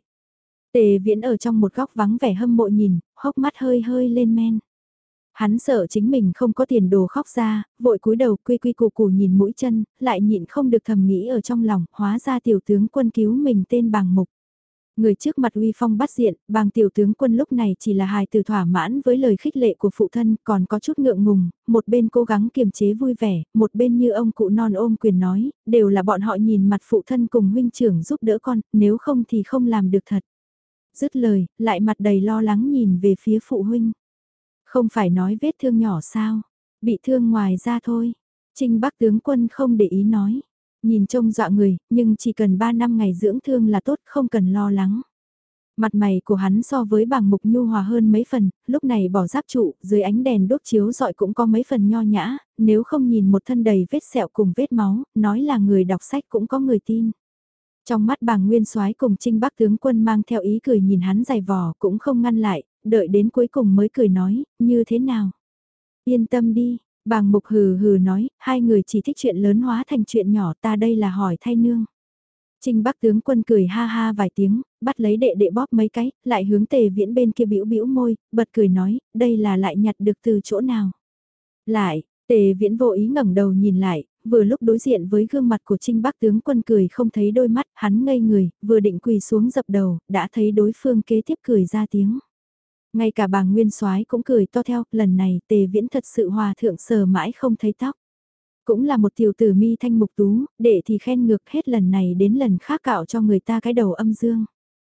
Tề Viễn ở trong một góc vắng vẻ hâm mộ nhìn, hốc mắt hơi hơi lên men. Hắn sợ chính mình không có tiền đồ khóc ra, vội cúi đầu quy quy củ củ nhìn mũi chân, lại nhịn không được thầm nghĩ ở trong lòng, hóa ra tiểu tướng quân cứu mình tên Bàng Mục. Người trước mặt uy phong bắt diện, Bàng tiểu tướng quân lúc này chỉ là hài từ thỏa mãn với lời khích lệ của phụ thân, còn có chút ngượng ngùng, một bên cố gắng kiềm chế vui vẻ, một bên như ông cụ non ôm quyền nói, đều là bọn họ nhìn mặt phụ thân cùng huynh trưởng giúp đỡ con, nếu không thì không làm được thật. Dứt lời, lại mặt đầy lo lắng nhìn về phía phụ huynh. Không phải nói vết thương nhỏ sao, bị thương ngoài ra thôi. Trinh Bắc tướng quân không để ý nói. Nhìn trông dọa người, nhưng chỉ cần 3 năm ngày dưỡng thương là tốt, không cần lo lắng. Mặt mày của hắn so với bàng mục nhu hòa hơn mấy phần, lúc này bỏ giáp trụ, dưới ánh đèn đốt chiếu dọi cũng có mấy phần nho nhã, nếu không nhìn một thân đầy vết sẹo cùng vết máu, nói là người đọc sách cũng có người tin. Trong mắt bàng Nguyên Soái cùng Trinh Bắc tướng quân mang theo ý cười nhìn hắn giày vò cũng không ngăn lại, đợi đến cuối cùng mới cười nói, như thế nào? Yên tâm đi, bàng mục hừ hừ nói, hai người chỉ thích chuyện lớn hóa thành chuyện nhỏ, ta đây là hỏi thay nương. Trinh Bắc tướng quân cười ha ha vài tiếng, bắt lấy đệ đệ bóp mấy cái, lại hướng Tề Viễn bên kia bĩu bĩu môi, bật cười nói, đây là lại nhặt được từ chỗ nào? Lại, Tề Viễn vô ý ngẩng đầu nhìn lại, vừa lúc đối diện với gương mặt của Trinh Bắc tướng quân cười không thấy đôi mắt, hắn ngây người, vừa định quỳ xuống dập đầu, đã thấy đối phương kế tiếp cười ra tiếng. Ngay cả bà Nguyên Soái cũng cười to theo, lần này Tề Viễn thật sự hòa thượng sờ mãi không thấy tóc. Cũng là một tiểu tử mi thanh mục tú, để thì khen ngược hết lần này đến lần khác cạo cho người ta cái đầu âm dương.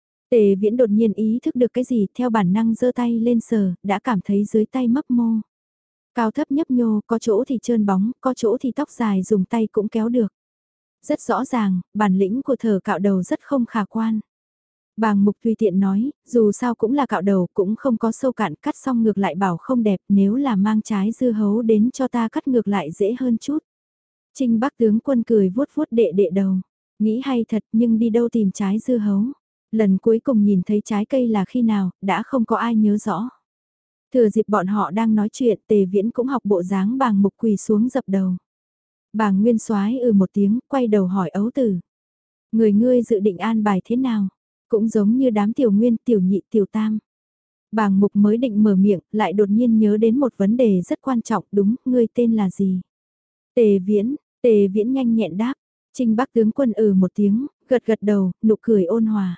Tề Viễn đột nhiên ý thức được cái gì, theo bản năng giơ tay lên sờ, đã cảm thấy dưới tay mấp mô. Cao thấp nhấp nhô, có chỗ thì trơn bóng, có chỗ thì tóc dài dùng tay cũng kéo được. Rất rõ ràng, bản lĩnh của thờ cạo đầu rất không khả quan. Bàng Mục tùy tiện nói, dù sao cũng là cạo đầu, cũng không có sâu cạn, cắt xong ngược lại bảo không đẹp, nếu là mang trái dưa hấu đến cho ta cắt ngược lại dễ hơn chút. Trinh Bắc tướng quân cười vuốt vuốt đệ đệ đầu, nghĩ hay thật nhưng đi đâu tìm trái dưa hấu. Lần cuối cùng nhìn thấy trái cây là khi nào, đã không có ai nhớ rõ. Thừa dịp bọn họ đang nói chuyện, Tề Viễn cũng học bộ dáng Bàng Mục quỳ xuống dập đầu. Bàng Nguyên Soái một tiếng, quay đầu hỏi ấu tử. Ngươi dự định an bài thế nào? Cũng giống như đám tiểu nguyên, tiểu nhị, tiểu tam. Bàng Mục mới định mở miệng, lại đột nhiên nhớ đến một vấn đề rất quan trọng, đúng, ngươi tên là gì? Tề Viễn nhanh nhẹn đáp. Trinh Bắc tướng quân một tiếng, gật gật đầu, nụ cười ôn hòa.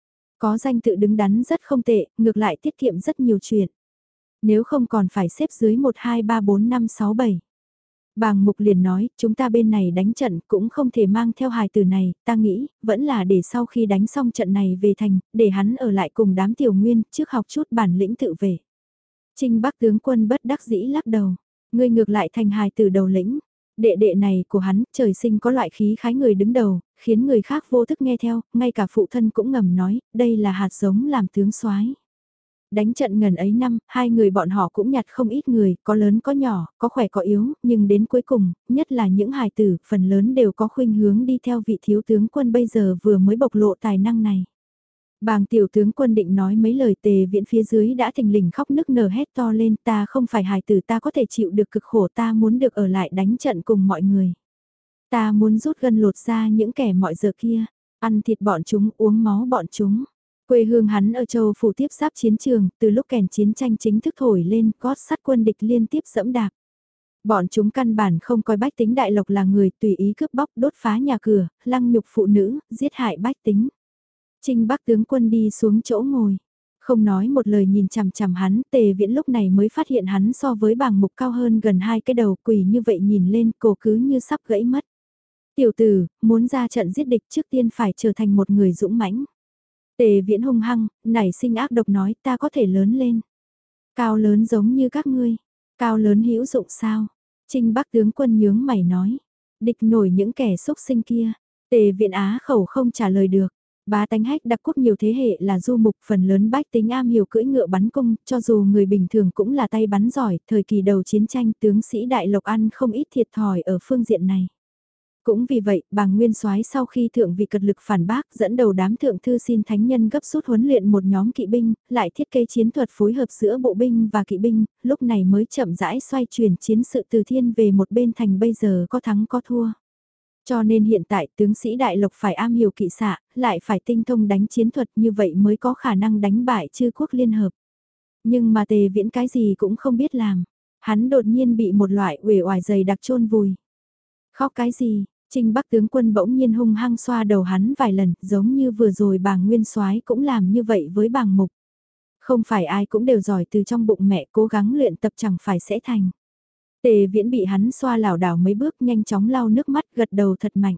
Có danh tự đứng đắn rất không tệ, ngược lại tiết kiệm rất nhiều chuyện. Nếu không còn phải xếp dưới 1 2 3 4 5 6 7. Bàng Mục liền nói, chúng ta bên này đánh trận cũng không thể mang theo hài từ này, ta nghĩ, vẫn là để sau khi đánh xong trận này về thành, để hắn ở lại cùng đám tiểu nguyên, trước học chút bản lĩnh tự vệ. Trinh Bắc tướng quân bất đắc dĩ lắc đầu, ngươi ngược lại thành hài từ đầu lĩnh. Đệ đệ này của hắn, trời sinh có loại khí khái người đứng đầu, khiến người khác vô thức nghe theo, ngay cả phụ thân cũng ngầm nói, đây là hạt giống làm tướng soái. Đánh trận ngần ấy năm, hai người bọn họ cũng nhặt không ít người, có lớn có nhỏ, có khỏe có yếu, nhưng đến cuối cùng, nhất là những hài tử, phần lớn đều có khuynh hướng đi theo vị thiếu tướng quân bây giờ vừa mới bộc lộ tài năng này. Bàng tiểu tướng quân định nói mấy lời, Tề Viễn phía dưới đã thình lình khóc nức nở hét to lên, ta không phải hài tử, ta có thể chịu được cực khổ, ta muốn được ở lại đánh trận cùng mọi người. Ta muốn rút gân lột ra những kẻ mọi giờ kia, ăn thịt bọn chúng, uống máu bọn chúng. Quê hương hắn ở châu phủ tiếp giáp chiến trường, từ lúc kèn chiến tranh chính thức thổi lên, gót sắt quân địch liên tiếp dẫm đạp. Bọn chúng căn bản không coi bách tính đại lộc là người, tùy ý cướp bóc, đốt phá nhà cửa, lăng nhục phụ nữ, giết hại bách tính. Trinh Bắc tướng quân đi xuống chỗ ngồi, không nói một lời nhìn chằm chằm hắn, Tề Viễn lúc này mới phát hiện hắn so với Bàng Mục cao hơn gần 2 cái đầu, quỳ như vậy nhìn lên, cổ cứ như sắp gãy mất. Tiểu tử, muốn ra trận giết địch trước tiên phải trở thành một người dũng mãnh. Tề Viễn hung hăng, nảy sinh ác độc nói, ta có thể lớn lên. Cao lớn giống như các ngươi, cao lớn hữu dụng sao? Trinh Bắc tướng quân nhướng mày nói, địch nổi những kẻ xúc sinh kia. Tề Viễn á khẩu không trả lời được. Bá tánh hách đặc quốc nhiều thế hệ là du mục, phần lớn bách tính am hiểu cưỡi ngựa bắn cung, cho dù người bình thường cũng là tay bắn giỏi, thời kỳ đầu chiến tranh tướng sĩ Đại Lộc ăn không ít thiệt thòi ở phương diện này. Cũng vì vậy, Bàng Nguyên Soái sau khi thượng vị cật lực phản bác, dẫn đầu đám thượng thư xin thánh nhân gấp rút huấn luyện một nhóm kỵ binh, lại thiết kế chiến thuật phối hợp giữa bộ binh và kỵ binh, lúc này mới chậm rãi xoay chuyển chiến sự từ thiên về một bên thành bây giờ có thắng có thua. Cho nên hiện tại tướng sĩ Đại Lộc phải am hiểu kỵ xạ, lại phải tinh thông đánh chiến thuật, như vậy mới có khả năng đánh bại chư quốc liên hợp. Nhưng mà Tề Viễn cái gì cũng không biết làm. Hắn đột nhiên bị một loại uể oải dày đặc chôn vùi. Khóc cái gì? Trinh Bắc tướng quân bỗng nhiên hung hăng xoa đầu hắn vài lần, giống như vừa rồi Bàng Nguyên Soái cũng làm như vậy với Bàng Mục. Không phải ai cũng đều giỏi từ trong bụng mẹ, cố gắng luyện tập chẳng phải sẽ thành. Tề Viễn bị hắn xoa lảo đảo mấy bước, nhanh chóng lau nước mắt, gật đầu thật mạnh.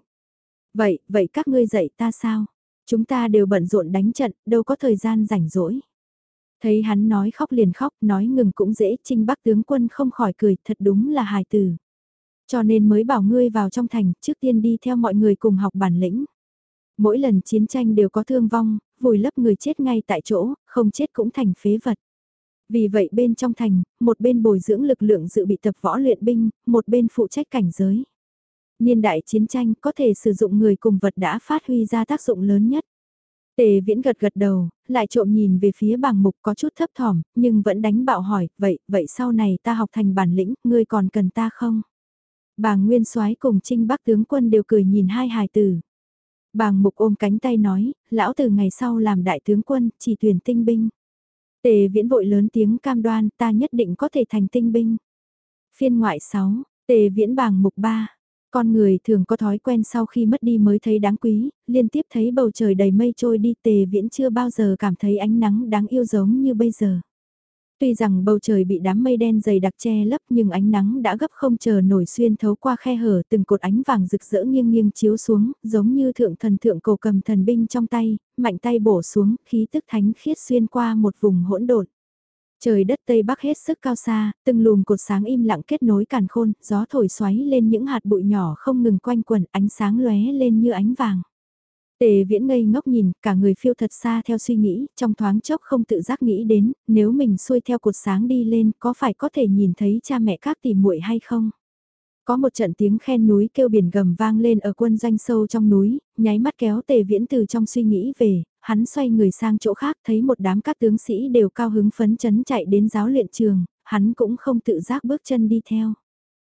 Vậy các ngươi dạy ta sao? Chúng ta đều bận rộn đánh trận, đâu có thời gian rảnh rỗi. Thấy hắn nói khóc liền khóc, nói ngừng cũng dễ, Trinh Bắc tướng quân không khỏi cười, thật đúng là hài tử. Cho nên mới bảo ngươi vào trong thành, trước tiên đi theo mọi người cùng học bản lĩnh. Mỗi lần chiến tranh đều có thương vong, vùi lấp người chết ngay tại chỗ, không chết cũng thành phế vật. Vì vậy bên trong thành, một bên bồi dưỡng lực lượng dự bị tập võ luyện binh, một bên phụ trách cảnh giới. Niên đại chiến tranh có thể sử dụng người cùng vật đã phát huy ra tác dụng lớn nhất. Tề Viễn gật gật đầu, lại trộm nhìn về phía Bàng Mục có chút thấp thỏm, nhưng vẫn đánh bạo hỏi, vậy sau này ta học thành bản lĩnh, ngươi còn cần ta không? Bàng Nguyên Soái cùng Trinh Bắc tướng quân đều cười nhìn hai hài tử. Bàng Mục ôm cánh tay nói, lão tử ngày sau làm đại tướng quân, chỉ tuyển tinh binh. Tề Viễn vội lớn tiếng cam đoan, ta nhất định có thể thành tinh binh. Phiên ngoại 6, Tề Viễn Bàng Mục 3. Con người thường có thói quen sau khi mất đi mới thấy đáng quý, liên tiếp thấy bầu trời đầy mây trôi đi, Tề Viễn chưa bao giờ cảm thấy ánh nắng đáng yêu giống như bây giờ. Tuy rằng bầu trời bị đám mây đen dày đặc che lấp nhưng ánh nắng đã gấp không chờ nổi xuyên thấu qua khe hở, từng cột ánh vàng rực rỡ nghiêng nghiêng chiếu xuống, giống như thượng thần thượng cổ cầm thần binh trong tay, mạnh tay bổ xuống, khí tức thánh khiết xuyên qua một vùng hỗn độn. Trời đất Tây Bắc hết sức cao xa, từng lùm cột sáng im lặng kết nối càn khôn, gió thổi xoáy lên những hạt bụi nhỏ không ngừng quanh quẩn, ánh sáng lóe lên như ánh vàng. Tề Viễn ngây ngốc nhìn, cả người phiêu thật xa theo suy nghĩ, trong thoáng chốc không tự giác nghĩ đến, nếu mình xuôi theo cột sáng đi lên, có phải có thể nhìn thấy cha mẹ các tỷ muội hay không? Có một trận tiếng khen núi kêu biển gầm vang lên ở quân doanh sâu trong núi, nháy mắt kéo Tề Viễn từ trong suy nghĩ về, hắn xoay người sang chỗ khác thấy một đám các tướng sĩ đều cao hứng phấn chấn chạy đến giáo luyện trường, hắn cũng không tự giác bước chân đi theo.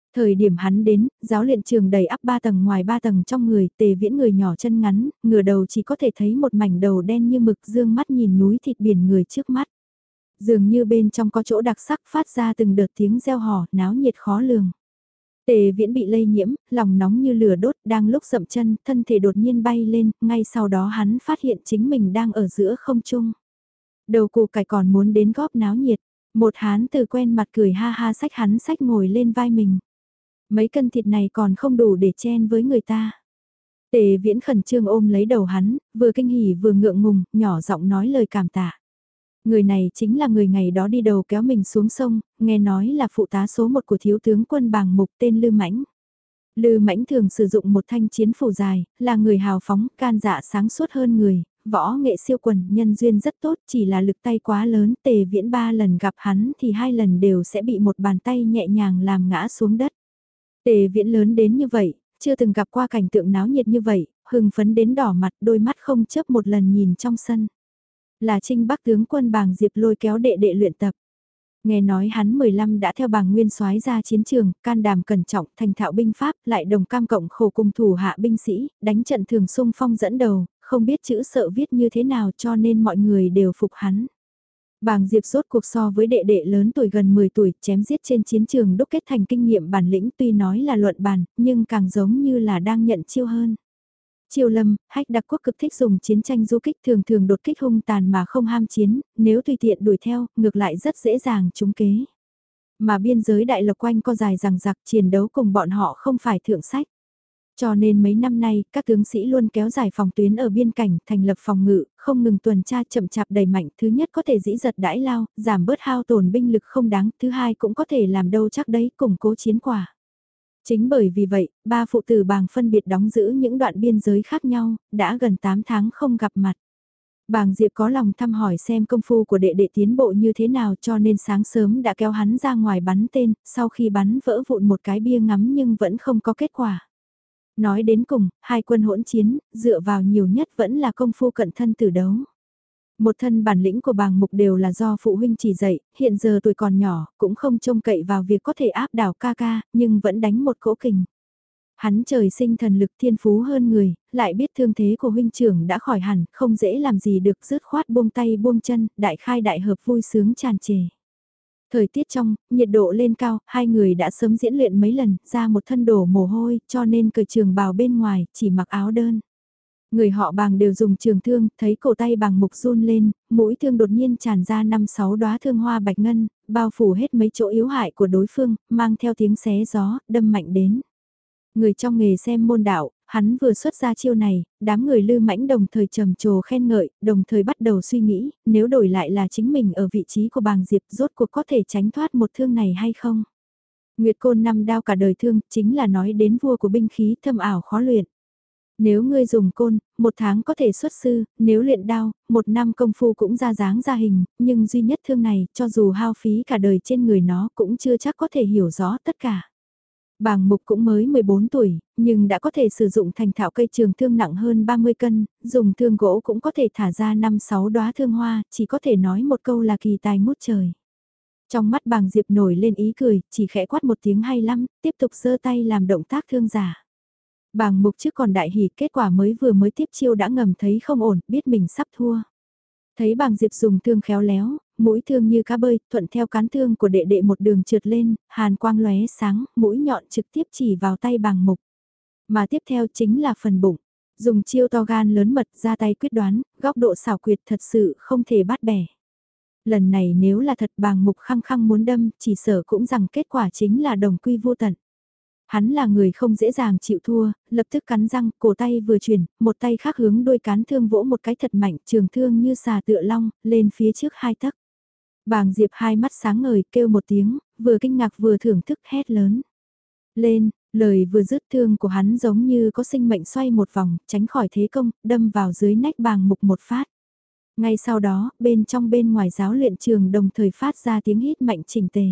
Thời điểm hắn đến, giáo luyện trường đầy ắp 3 tầng ngoài 3 tầng trong người, Tề Viễn người nhỏ chân ngắn, ngửa đầu chỉ có thể thấy một mảnh đầu đen như mực, dương mắt nhìn núi thịt biển người trước mắt. Dường như bên trong có chỗ đặc sắc phát ra từng đợt tiếng reo hò, náo nhiệt khó lường. Tề Viễn bị lây nhiễm, lòng nóng như lửa đốt, đang lúc dậm chân, thân thể đột nhiên bay lên, ngay sau đó hắn phát hiện chính mình đang ở giữa không trung. Đầu củ cải còn muốn đến góp náo nhiệt, một hán từ quen mặt cười ha ha xách hắn xách ngồi lên vai mình. Mấy cân thịt này còn không đủ để chen với người ta. Tề Viễn khẩn trương ôm lấy đầu hắn, vừa kinh hỉ vừa ngượng ngùng, nhỏ giọng nói lời cảm tạ. Người này chính là người ngày đó đi đầu kéo mình xuống sông, nghe nói là phụ tá số 1 của thiếu tướng quân Bàng Mục tên Lư Mãnh. Lư Mãnh thường sử dụng một thanh chiến phủ dài, là người hào phóng, can dạ sáng suốt hơn người, võ nghệ siêu quần, nhân duyên rất tốt, chỉ là lực tay quá lớn. Tề Viễn 3 lần gặp hắn thì 2 lần đều sẽ bị một bàn tay nhẹ nhàng làm ngã xuống đất. Tề Viễn lớn đến như vậy, chưa từng gặp qua cảnh tượng náo nhiệt như vậy, hưng phấn đến đỏ mặt, đôi mắt không chớp một lần nhìn trong sân. Là Trinh Bắc tướng quân Bàng Diệp lôi kéo đệ đệ luyện tập. Nghe nói hắn 15 đã theo Bàng Nguyên soái ra chiến trường, can đảm cẩn trọng, thành thạo binh pháp, lại đồng cam cộng khổ cùng thủ hạ binh sĩ, đánh trận thường xung phong dẫn đầu, không biết chữ sợ viết như thế nào cho nên mọi người đều phục hắn. Bàng Diệp rốt cuộc so với đệ đệ lớn tuổi gần 10 tuổi, chém giết trên chiến trường đúc kết thành kinh nghiệm bản lĩnh, tuy nói là luận bàn, nhưng càng giống như là đang nhận chiêu hơn. Triều Lâm, Hách Đặc Quốc cực thích dùng chiến tranh du kích, thường thường đột kích hung tàn mà không ham chiến, nếu tùy tiện đuổi theo, ngược lại rất dễ dàng trúng kế. Mà biên giới đại lộc quanh co dài rằng giặc, chiến đấu cùng bọn họ không phải thượng sách. Cho nên mấy năm nay, các tướng sĩ luôn kéo dài phòng tuyến ở biên cảnh, thành lập phòng ngự, không ngừng tuần tra chậm chạp đầy mạnh. Thứ nhất có thể dĩ giật đãi lao, giảm bớt hao tổn binh lực không đáng. Thứ hai cũng có thể làm đâu chắc đấy, củng cố chiến quả. Chính bởi vì vậy, ba phụ tử Bàng phân biệt đóng giữ những đoạn biên giới khác nhau, đã gần 8 tháng không gặp mặt. Bàng Diệp có lòng thăm hỏi xem công phu của đệ đệ tiến bộ như thế nào cho nên sáng sớm đã kéo hắn ra ngoài bắn tên, sau khi bắn vỡ vụn một cái bia ngắm nhưng vẫn không có kết quả. Nói đến cùng, hai quân hỗn chiến, dựa vào nhiều nhất vẫn là công phu cận thân tử đấu. Một thân bản lĩnh của Bàng Mục đều là do phụ huynh chỉ dạy, hiện giờ tuổi còn nhỏ, cũng không trông cậy vào việc có thể áp đảo ca ca, nhưng vẫn đánh một cỗ kình. Hắn trời sinh thần lực thiên phú hơn người, lại biết thương thế của huynh trưởng đã khỏi hẳn, không dễ làm gì được dứt khoát buông tay buông chân, đại khai đại hợp vui sướng tràn trề. Thời tiết trong, nhiệt độ lên cao, hai người đã sớm diễn luyện mấy lần, ra một thân đổ mồ hôi, cho nên cởi trường bào bên ngoài, chỉ mặc áo đơn. Người họ Bàng đều dùng trường thương, thấy cổ tay Bàng Mục run lên, mũi thương đột nhiên tràn ra 5-6 đóa thương hoa bạch ngân, bao phủ hết mấy chỗ yếu hại của đối phương, mang theo tiếng xé gió, đâm mạnh đến. Người trong nghề xem môn đạo, hắn vừa xuất ra chiêu này, đám người Lư Mãnh đồng thời trầm trồ khen ngợi, đồng thời bắt đầu suy nghĩ, nếu đổi lại là chính mình ở vị trí của Bàng Diệp rốt cuộc có thể tránh thoát một thương này hay không? Nguyệt Côn năm đao cả đời thương, chính là nói đến vua của binh khí thâm ảo khó luyện. Nếu ngươi dùng côn, 1 tháng có thể xuất sư, nếu luyện đao, 1 năm công phu cũng ra dáng ra hình, nhưng duy nhất thương này, cho dù hao phí cả đời trên người nó cũng chưa chắc có thể hiểu rõ tất cả. Bàng Mục cũng mới 14 tuổi, nhưng đã có thể sử dụng thành thạo cây trường thương nặng hơn 30 cân, dùng thương gỗ cũng có thể thả ra 5-6 đóa thương hoa, chỉ có thể nói một câu là kỳ tài ngút trời. Trong mắt Bàng Diệp nổi lên ý cười, chỉ khẽ quát một tiếng hay lắm, tiếp tục giơ tay làm động tác thương giả. Bàng Mục trước còn đại hỉ, kết quả mới tiếp chiêu đã ngầm thấy không ổn, biết mình sắp thua. Thấy Bàng Diệp dùng thương khéo léo, mũi thương như cá bơi, thuận theo cán thương của đệ đệ một đường trượt lên, hàn quang lóe sáng, mũi nhọn trực tiếp chỉ vào tay Bàng Mục. Mà tiếp theo chính là phần bụng. Dùng chiêu to gan lớn mật ra tay quyết đoán, góc độ xảo quyệt thật sự không thể bắt bẻ. Lần này nếu là thật Bàng Mục khăng khăng muốn đâm, chỉ sợ cũng rằng kết quả chính là đồng quy vô tận. Hắn là người không dễ dàng chịu thua, lập tức cắn răng, cổ tay vừa chuyển, một tay khác hướng đuôi cán thương vỗ một cái thật mạnh, trường thương như xà tựa long, lên phía trước 2 tấc. Bàng Diệp hai mắt sáng ngời, kêu một tiếng, vừa kinh ngạc vừa thưởng thức hét lớn. Lên, lời vừa dứt thương của hắn giống như có sinh mệnh xoay một vòng, tránh khỏi thế công, đâm vào dưới nách Bàng Mục một phát. Ngay sau đó, bên trong bên ngoài giáo luyện trường đồng thời phát ra tiếng hít mạnh chỉnh tề.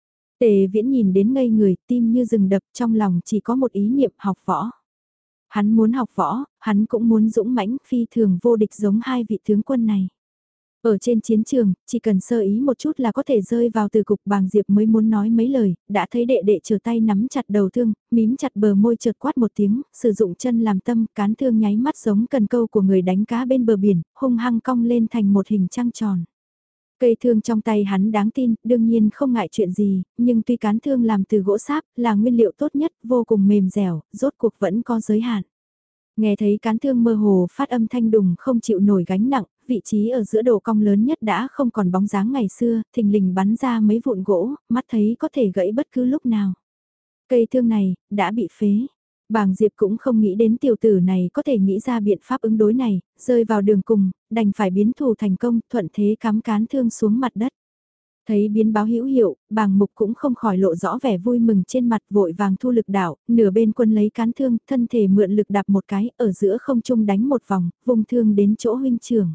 Tề Viễn nhìn đến ngây người, tim như rừng đập, trong lòng chỉ có một ý niệm học võ. Hắn muốn học võ, hắn cũng muốn dũng mãnh phi thường vô địch giống hai vị tướng quân này. Ở trên chiến trường, chỉ cần sơ ý một chút là có thể rơi vào từ cục. Bàng Diệp mới muốn nói mấy lời, đã thấy đệ đệ trở tay nắm chặt đầu thương, mím chặt bờ môi chợt quát một tiếng, sử dụng chân làm tâm, cán thương nháy mắt giống cần câu của người đánh cá bên bờ biển, hung hăng cong lên thành một hình trăng tròn. Cây thương trong tay hắn đáng tin, đương nhiên không ngại chuyện gì, nhưng tuy cán thương làm từ gỗ sáp, là nguyên liệu tốt nhất, vô cùng mềm dẻo, rốt cuộc vẫn có giới hạn. Nghe thấy cán thương mơ hồ phát âm thanh đùng không chịu nổi gánh nặng, vị trí ở giữa độ cong lớn nhất đã không còn bóng dáng ngày xưa, thình lình bắn ra mấy vụn gỗ, mắt thấy có thể gãy bất cứ lúc nào. Cây thương này, đã bị phế. Bàng Diệp cũng không nghĩ đến tiểu tử này có thể nghĩ ra biện pháp ứng đối này, rơi vào đường cùng, đành phải biến thù thành công, thuận thế cắm cán thương xuống mặt đất. Thấy biến báo hữu hiệu, Bàng Mục cũng không khỏi lộ rõ vẻ vui mừng trên mặt, vội vàng thu lực đạo, nửa bên quân lấy cán thương, thân thể mượn lực đạp một cái, ở giữa không trung đánh một vòng, vùng thương đến chỗ huynh trưởng.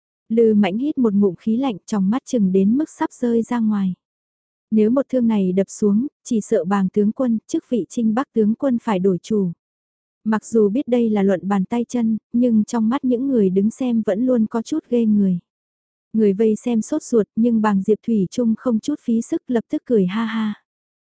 Lư Mãnh hít một ngụm khí lạnh, trong mắt chừng đến mức sắp rơi ra ngoài. Nếu một thương này đập xuống, chỉ sợ Bàng tướng quân, chức vị Trinh Bắc tướng quân phải đổi chủ. Mặc dù biết đây là luận bàn tay chân, nhưng trong mắt những người đứng xem vẫn luôn có chút ghê người. Người vây xem sốt ruột nhưng Bàng Diệp Thủy Trung không chút phí sức, lập tức cười ha ha.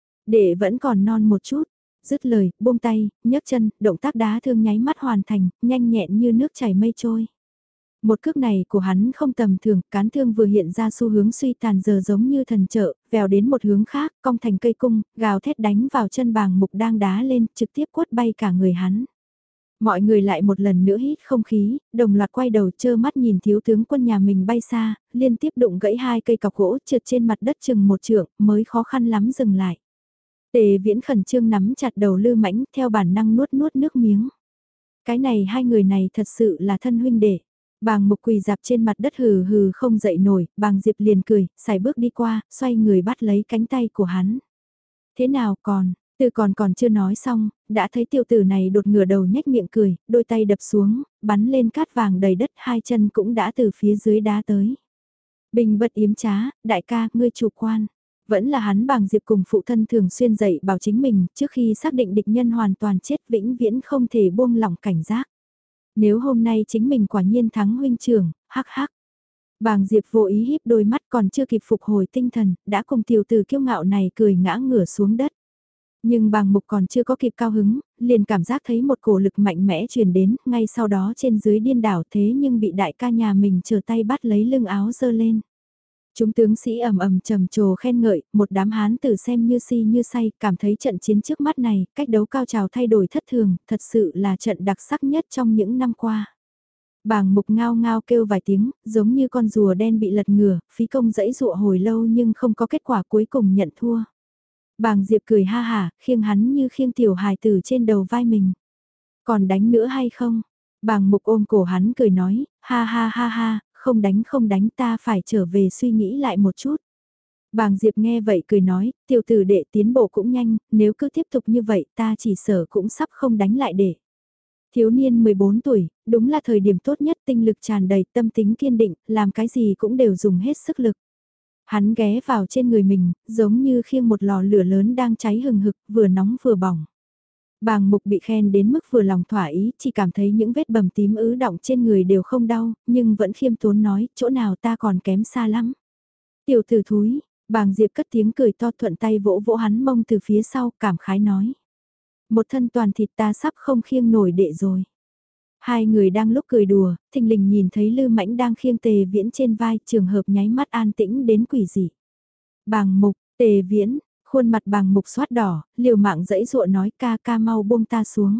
Đệ vẫn còn non một chút, dứt lời, buông tay, nhấc chân, động tác đá thương nháy mắt hoàn thành, nhanh nhẹn như nước chảy mây trôi. Một cước này của hắn không tầm thường, cán thương vừa hiện ra xu hướng suy tàn giờ giống như thần trợ, vèo đến một hướng khác, cong thành cây cung, gào thét đánh vào chân Bàng Mục đang đá lên, trực tiếp quất bay cả người hắn. Mọi người lại một lần nữa hít không khí, đồng loạt quay đầu trơ mắt nhìn thiếu tướng quân nhà mình bay xa, liên tiếp đụng gãy hai cây cọc gỗ trượt trên mặt đất chừng một trượng, mới khó khăn lắm dừng lại. Tề Viễn khẩn trương nắm chặt đầu Lư Mãnh, theo bản năng nuốt nuốt nước miếng. Cái này hai người này thật sự là thân huynh đệ. Bàng Mục quỳ dạp trên mặt đất hừ hừ không dậy nổi, Bàng Diệp liền cười, xài bước đi qua, xoay người bắt lấy cánh tay của hắn. Thế nào còn, từ còn chưa nói xong, đã thấy tiểu tử này đột ngửa đầu nhếch miệng cười, đôi tay đập xuống, bắn lên cát vàng đầy đất, hai chân cũng đã từ phía dưới đá tới. Bình bật yếm trá, đại ca, ngươi chủ quan. Vẫn là hắn Bàng Diệp cùng phụ thân thường xuyên dạy bảo chính mình, trước khi xác định địch nhân hoàn toàn chết vĩnh viễn không thể buông lỏng cảnh giác. Nếu hôm nay chính mình quả nhiên thắng huynh trưởng, hắc hắc. Bàng Diệp vô ý híp đôi mắt còn chưa kịp phục hồi tinh thần, đã cùng tiểu tử kiêu ngạo này cười ngã ngửa xuống đất. Nhưng Bàng Mục còn chưa có kịp cao hứng, liền cảm giác thấy một cổ lực mạnh mẽ truyền đến, ngay sau đó trên dưới điên đảo thế nhưng bị đại ca nhà mình trở tay bắt lấy lưng áo giơ lên. Chúng tướng sĩ ầm ầm trầm trồ khen ngợi, một đám hán tử xem như si như say, cảm thấy trận chiến trước mắt này, cách đấu cao trào thay đổi thất thường, thật sự là trận đặc sắc nhất trong những năm qua. Bàng Mục ngao ngao kêu vài tiếng, giống như con rùa đen bị lật ngửa, phí công dẫy dụa hồi lâu nhưng không có kết quả, cuối cùng nhận thua. Bàng Diệp cười ha hả, khiêng hắn như khiêng tiểu hài tử trên đầu vai mình. Còn đánh nữa hay không? Bàng Mục ôm cổ hắn cười nói, ha ha ha ha, không đánh ta phải trở về suy nghĩ lại một chút. Bàng Diệp nghe vậy cười nói, tiểu tử đệ tiến bộ cũng nhanh, nếu cứ tiếp tục như vậy ta chỉ sợ cũng sắp không đánh lại đệ. Thiếu niên 14 tuổi, đúng là thời điểm tốt nhất, tinh lực tràn đầy, tâm tính kiên định, làm cái gì cũng đều dùng hết sức lực. Hắn ghé vào trên người mình, giống như khiêng một lò lửa lớn đang cháy hừng hực, vừa nóng vừa bỏng. Bàng Mục bị khen đến mức vừa lòng thỏa ý, chỉ cảm thấy những vết bầm tím ứ đọng trên người đều không đau, nhưng vẫn khiêm tốn nói, chỗ nào ta còn kém xa lắm. Tiểu tử thúi, Bàng Diệp cất tiếng cười to, thuận tay vỗ vỗ hắn mông từ phía sau, cảm khái nói. Một thân toàn thịt ta sắp không khiêng nổi đệ rồi. Hai người đang lúc cười đùa, thình lình nhìn thấy Lư Mãnh đang khiêng Tề Viễn trên vai, trường hợp nháy mắt an tĩnh đến quỷ dị. Bàng Mục, Tề Viễn, khuôn mặt Bàng Mục xoát đỏ, liều mạng dẫy dụa nói, ca ca mau buông ta xuống.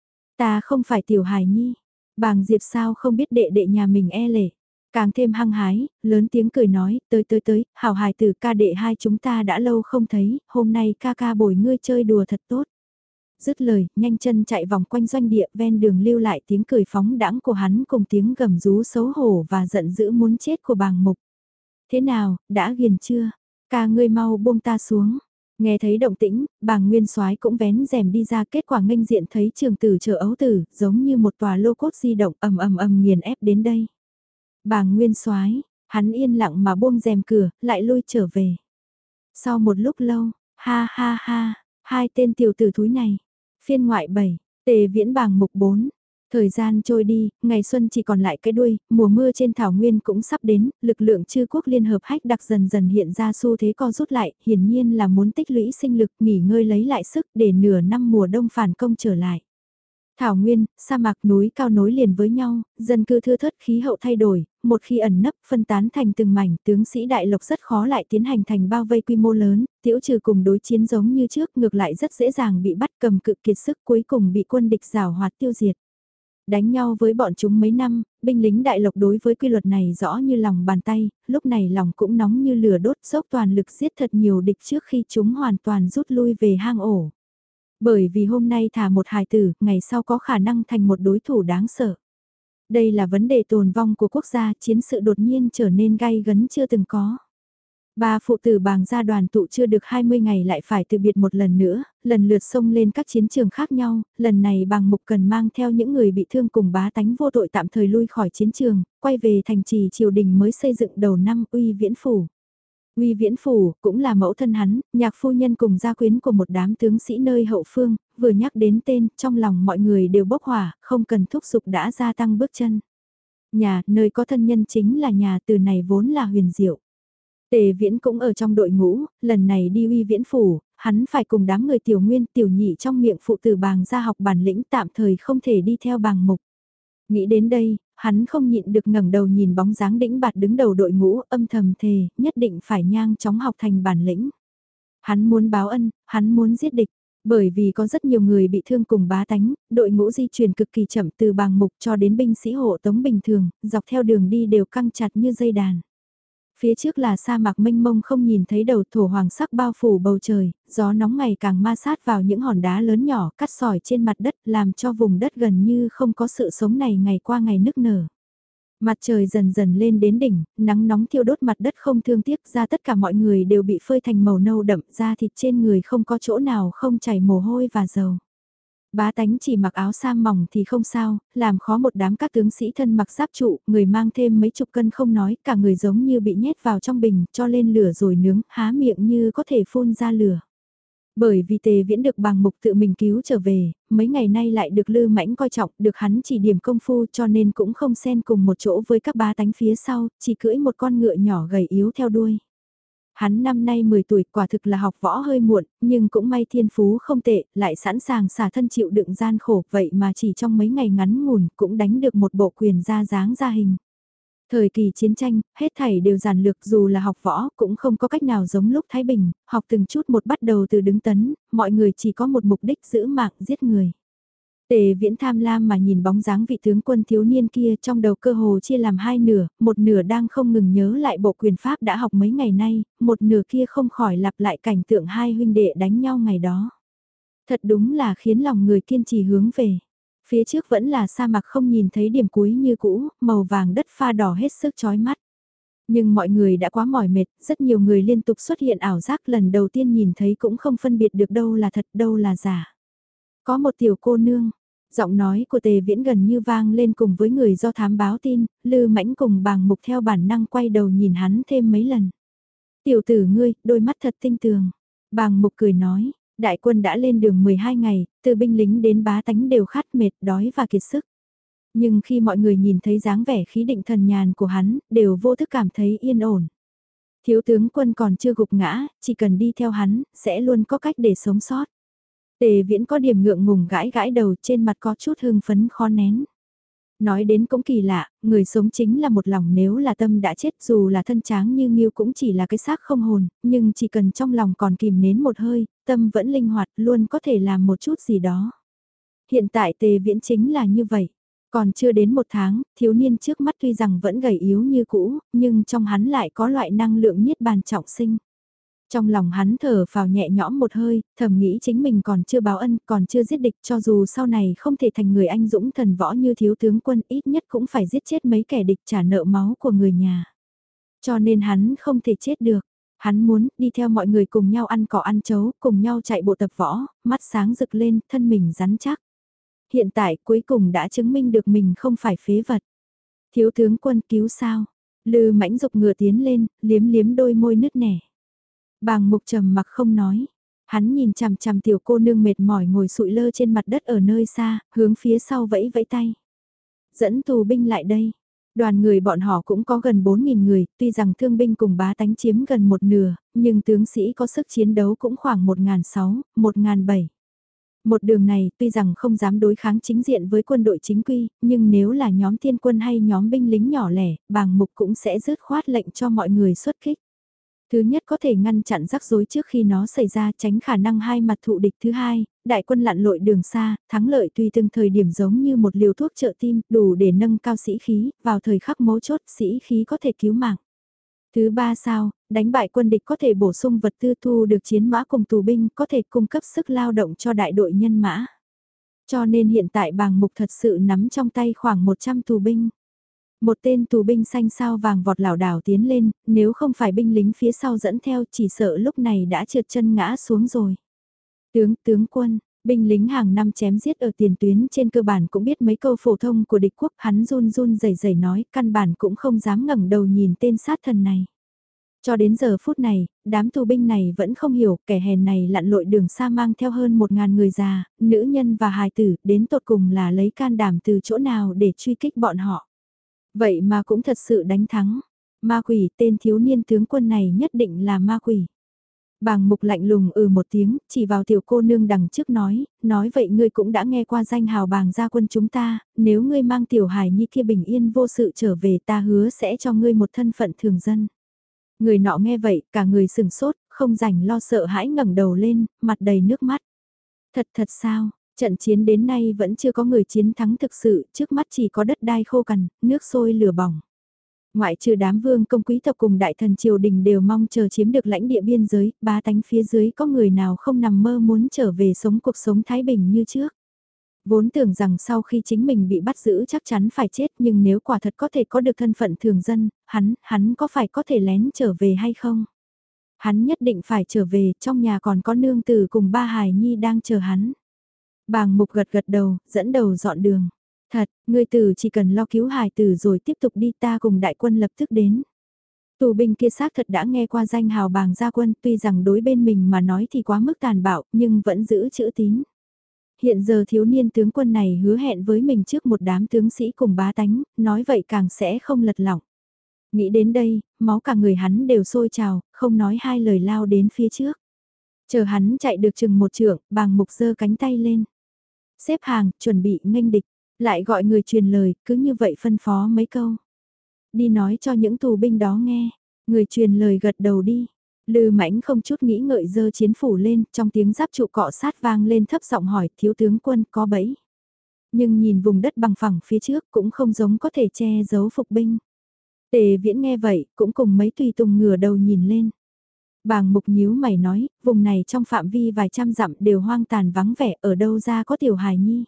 Ta không phải tiểu hài nhi. Bàng Diệp sao không biết đệ đệ nhà mình e lệ. Càng thêm hăng hái, lớn tiếng cười nói, tới, hảo hài tử ca đệ hai chúng ta đã lâu không thấy, hôm nay ca ca bồi ngươi chơi đùa thật tốt. Dứt lời, nhanh chân chạy vòng quanh doanh địa, ven đường lưu lại tiếng cười phóng đãng của hắn cùng tiếng gầm rú xấu hổ và giận dữ muốn chết của Bàng Mục. Thế nào, đã ghiền chưa? Ca ngươi mau buông ta xuống. Nghe thấy động tĩnh, Bàng Nguyên Soái cũng vén rèm đi ra, kết quả nghênh diện thấy trường tử chờ ấu tử, giống như một tòa lô cốt di động ầm nghiền ép đến đây. Bàng Nguyên Soái, hắn yên lặng mà buông rèm cửa, lại lui trở về. Sau một lúc lâu, ha ha ha, hai tên tiểu tử thúi này. Phiên ngoại 7, Tề Viễn Bàng Mục 4. Thời gian trôi đi, ngày xuân chỉ còn lại cái đuôi, mùa mưa trên thảo nguyên cũng sắp đến, lực lượng chư quốc liên hợp hách đặc dần dần hiện ra xu thế co rút lại, hiển nhiên là muốn tích lũy sinh lực nghỉ ngơi lấy lại sức để nửa năm mùa đông phản công trở lại. Thảo nguyên, sa mạc núi cao nối liền với nhau, dân cư thưa thớt khí hậu thay đổi, một khi ẩn nấp phân tán thành từng mảnh tướng sĩ đại lộc rất khó lại tiến hành thành bao vây quy mô lớn, tiểu trừ cùng đối chiến giống như trước ngược lại rất dễ dàng bị bắt cầm cự kiệt sức cuối cùng bị quân địch rào hoạt tiêu diệt. Đánh nhau với bọn chúng mấy năm, binh lính đại lộc đối với quy luật này rõ như lòng bàn tay, lúc này lòng cũng nóng như lửa đốt dốc toàn lực giết thật nhiều địch trước khi chúng hoàn toàn rút lui về hang ổ. Bởi vì hôm nay thả một hài tử, ngày sau có khả năng thành một đối thủ đáng sợ. Đây là vấn đề tồn vong của quốc gia, chiến sự đột nhiên trở nên gay gấn chưa từng có. Ba phụ tử Bàng gia đoàn tụ chưa được 20 ngày lại phải từ biệt một lần nữa, lần lượt xông lên các chiến trường khác nhau, lần này Bàng Mục cần mang theo những người bị thương cùng bá tánh vô tội tạm thời lui khỏi chiến trường, quay về thành trì triều đình mới xây dựng đầu năm Uy Viễn Phủ. Uy Viễn Phủ cũng là mẫu thân hắn, nhạc phu nhân cùng gia quyến của một đám tướng sĩ nơi hậu phương, vừa nhắc đến tên, trong lòng mọi người đều bốc hỏa, không cần thúc giục đã gia tăng bước chân. Nhà, nơi có thân nhân chính là nhà, từ này vốn là huyền diệu. Tề Viễn cũng ở trong đội ngũ, lần này đi Uy Viễn Phủ, hắn phải cùng đám người tiểu nguyên tiểu nhị trong miệng phụ tử Bàng ra học bản lĩnh tạm thời không thể đi theo Bàng Mục. Nghĩ đến đây, hắn không nhịn được ngẩng đầu nhìn bóng dáng đĩnh bạt đứng đầu đội ngũ âm thầm thề, nhất định phải nhanh chóng học thành bản lĩnh. Hắn muốn báo ân, hắn muốn giết địch. Bởi vì có rất nhiều người bị thương cùng bá tánh, đội ngũ di chuyển cực kỳ chậm từ Bàng Mục cho đến binh sĩ hộ tống bình thường, dọc theo đường đi đều căng chặt như dây đàn. Phía trước là sa mạc mênh mông không nhìn thấy đầu, thổ hoàng sắc bao phủ bầu trời, gió nóng ngày càng ma sát vào những hòn đá lớn nhỏ cắt sỏi trên mặt đất làm cho vùng đất gần như không có sự sống này ngày qua ngày nức nở. Mặt trời dần dần lên đến đỉnh, nắng nóng thiêu đốt mặt đất không thương tiếc ra tất cả mọi người đều bị phơi thành màu nâu đậm, da thịt trên người không có chỗ nào không chảy mồ hôi và dầu. Bá tánh chỉ mặc áo sam mỏng thì không sao, làm khó một đám các tướng sĩ thân mặc giáp trụ, người mang thêm mấy chục cân không nói, cả người giống như bị nhét vào trong bình, cho lên lửa rồi nướng, há miệng như có thể phun ra lửa. Bởi vì Tề Viễn được Bàng Mục tự mình cứu trở về, mấy ngày nay lại được Lư Mãnh coi trọng, được hắn chỉ điểm công phu cho nên cũng không xen cùng một chỗ với các bá tánh phía sau, chỉ cưỡi một con ngựa nhỏ gầy yếu theo đuôi. Hắn năm nay 10 tuổi quả thực là học võ hơi muộn, nhưng cũng may thiên phú không tệ, lại sẵn sàng xả thân chịu đựng gian khổ, vậy mà chỉ trong mấy ngày ngắn ngủn cũng đánh được một bộ quyền ra dáng ra hình. Thời kỳ chiến tranh, hết thảy đều giản lược dù là học võ cũng không có cách nào giống lúc Thái Bình, học từng chút một bắt đầu từ đứng tấn, mọi người chỉ có một mục đích giữ mạng giết người. Tề Viễn tham lam mà nhìn bóng dáng vị tướng quân thiếu niên kia trong đầu cơ hồ chia làm hai nửa, một nửa đang không ngừng nhớ lại bộ quyền pháp đã học mấy ngày nay, một nửa kia không khỏi lặp lại cảnh tượng hai huynh đệ đánh nhau ngày đó. Thật đúng là khiến lòng người kiên trì hướng về. Phía trước vẫn là sa mạc không nhìn thấy điểm cuối như cũ, màu vàng đất pha đỏ hết sức chói mắt. Nhưng mọi người đã quá mỏi mệt, rất nhiều người liên tục xuất hiện ảo giác lần đầu tiên nhìn thấy cũng không phân biệt được đâu là thật đâu là giả. Có một tiểu cô nương, giọng nói của Tề Viễn gần như vang lên cùng với người do thám báo tin, Lư Mãnh cùng Bàng Mục theo bản năng quay đầu nhìn hắn thêm mấy lần. Tiểu tử ngươi, đôi mắt thật tinh tường. Bàng Mục cười nói, đại quân đã lên đường 12 ngày, từ binh lính đến bá tánh đều khát mệt đói và kiệt sức. Nhưng khi mọi người nhìn thấy dáng vẻ khí định thần nhàn của hắn, đều vô thức cảm thấy yên ổn. Thiếu tướng quân còn chưa gục ngã, chỉ cần đi theo hắn, sẽ luôn có cách để sống sót. Tề Viễn có điểm ngượng ngùng gãi gãi đầu trên mặt có chút hưng phấn khó nén. Nói đến cũng kỳ lạ, người sống chính là một lòng nếu là tâm đã chết dù là thân tráng như Nghiêu cũng chỉ là cái xác không hồn, nhưng chỉ cần trong lòng còn kìm nén một hơi, tâm vẫn linh hoạt luôn có thể làm một chút gì đó. Hiện tại Tề Viễn chính là như vậy. Còn chưa đến một tháng, thiếu niên trước mắt tuy rằng vẫn gầy yếu như cũ, nhưng trong hắn lại có loại năng lượng niết bàn trọng sinh. Trong lòng hắn thở phào nhẹ nhõm một hơi, thầm nghĩ chính mình còn chưa báo ân, còn chưa giết địch cho dù sau này không thể thành người anh dũng thần võ như thiếu tướng quân ít nhất cũng phải giết chết mấy kẻ địch trả nợ máu của người nhà. Cho nên hắn không thể chết được, hắn muốn đi theo mọi người cùng nhau ăn cỏ ăn chấu, cùng nhau chạy bộ tập võ, mắt sáng rực lên, thân mình rắn chắc. Hiện tại cuối cùng đã chứng minh được mình không phải phế vật. Thiếu tướng quân cứu sao? Lư Mãnh dục ngựa tiến lên, liếm liếm đôi môi nứt nẻ. Bàng Mục trầm mặc không nói. Hắn nhìn chằm chằm tiểu cô nương mệt mỏi ngồi sụi lơ trên mặt đất ở nơi xa, hướng phía sau vẫy vẫy tay. Dẫn tù binh lại đây. Đoàn người bọn họ cũng có gần 4.000 người, tuy rằng thương binh cùng bá tánh chiếm gần một nửa, nhưng tướng sĩ có sức chiến đấu cũng khoảng 1.600, 1.700. Một đường này tuy rằng không dám đối kháng chính diện với quân đội chính quy, nhưng nếu là nhóm thiên quân hay nhóm binh lính nhỏ lẻ, bàng mục cũng sẽ dứt khoát lệnh cho mọi người xuất kích. Thứ nhất có thể ngăn chặn rắc rối trước khi nó xảy ra, tránh khả năng hai mặt thụ địch. Thứ hai, đại quân lặn lội đường xa, thắng lợi tùy từng thời điểm giống như một liều thuốc trợ tim, đủ để nâng cao sĩ khí, vào thời khắc mấu chốt sĩ khí có thể cứu mạng. Thứ ba sao, đánh bại quân địch có thể bổ sung vật tư, thu được chiến mã cùng tù binh, có thể cung cấp sức lao động cho đại đội nhân mã. Cho nên hiện tại bàng mục thật sự nắm trong tay khoảng 100 tù binh. Một tên tù binh xanh sao vàng vọt lảo đảo tiến lên, nếu không phải binh lính phía sau dẫn theo chỉ sợ lúc này đã trượt chân ngã xuống rồi. Tướng quân, binh lính hàng năm chém giết ở tiền tuyến trên cơ bản cũng biết mấy câu phổ thông của địch quốc, hắn run run rẩy rẩy nói, căn bản cũng không dám ngẩng đầu nhìn tên sát thần này. Cho đến giờ phút này, đám tù binh này vẫn không hiểu, kẻ hèn này lặn lội đường xa mang theo hơn 1.000 người già, nữ nhân và hài tử, đến tột cùng là lấy can đảm từ chỗ nào để truy kích bọn họ. Vậy mà cũng thật sự đánh thắng. Ma quỷ, tên thiếu niên tướng quân này nhất định là ma quỷ. Bàng mục lạnh lùng một tiếng, chỉ vào tiểu cô nương đằng trước nói vậy ngươi cũng đã nghe qua danh hào bàng gia quân chúng ta, nếu ngươi mang tiểu hài nhi kia bình yên vô sự trở về ta hứa sẽ cho ngươi một thân phận thường dân. Người nọ nghe vậy, cả người sừng sốt, không rảnh lo sợ hãi ngẩng đầu lên, mặt đầy nước mắt. Thật sao, trận chiến đến nay vẫn chưa có người chiến thắng thực sự, trước mắt chỉ có đất đai khô cằn, nước sôi lửa bỏng. Ngoại trừ đám vương công quý tộc cùng đại thần triều đình đều mong chờ chiếm được lãnh địa biên giới, bá tánh phía dưới có người nào không nằm mơ muốn trở về sống cuộc sống thái bình như trước. Vốn tưởng rằng sau khi chính mình bị bắt giữ chắc chắn phải chết, nhưng nếu quả thật có thể có được thân phận thường dân, hắn có phải có thể lén trở về hay không? Hắn nhất định phải trở về, trong nhà còn có nương tử cùng ba hài nhi đang chờ hắn. Bàng mục gật đầu, dẫn đầu dọn đường. Thật, ngươi tử chỉ cần lo cứu hài tử rồi tiếp tục đi, ta cùng đại quân lập tức đến. Tù binh kia xác thật đã nghe qua danh hào bàng gia quân, tuy rằng đối bên mình mà nói thì quá mức tàn bạo, nhưng vẫn giữ chữ tín. Hiện giờ thiếu niên tướng quân này hứa hẹn với mình trước một đám tướng sĩ cùng bá tánh, nói vậy càng sẽ không lật lỏng. Nghĩ đến đây, máu cả người hắn đều sôi trào, không nói hai lời lao đến phía trước. Chờ hắn chạy được chừng một trượng, bàng mục giơ cánh tay lên. Xếp hàng, chuẩn bị nghênh địch, lại gọi người truyền lời, cứ như vậy phân phó mấy câu. Đi nói cho những tù binh đó nghe, người truyền lời gật đầu đi. Lư Mãnh không chút nghĩ ngợi giơ chiến phủ lên, trong tiếng giáp trụ cọ sát vang lên thấp giọng hỏi, thiếu tướng quân có bẫy. Nhưng nhìn vùng đất bằng phẳng phía trước cũng không giống có thể che giấu phục binh. Tề Viễn nghe vậy, cũng cùng mấy tùy tùng ngửa đầu nhìn lên. Bàng mục nhíu mày nói, vùng này trong phạm vi vài trăm dặm đều hoang tàn vắng vẻ, ở đâu ra có tiểu hài nhi.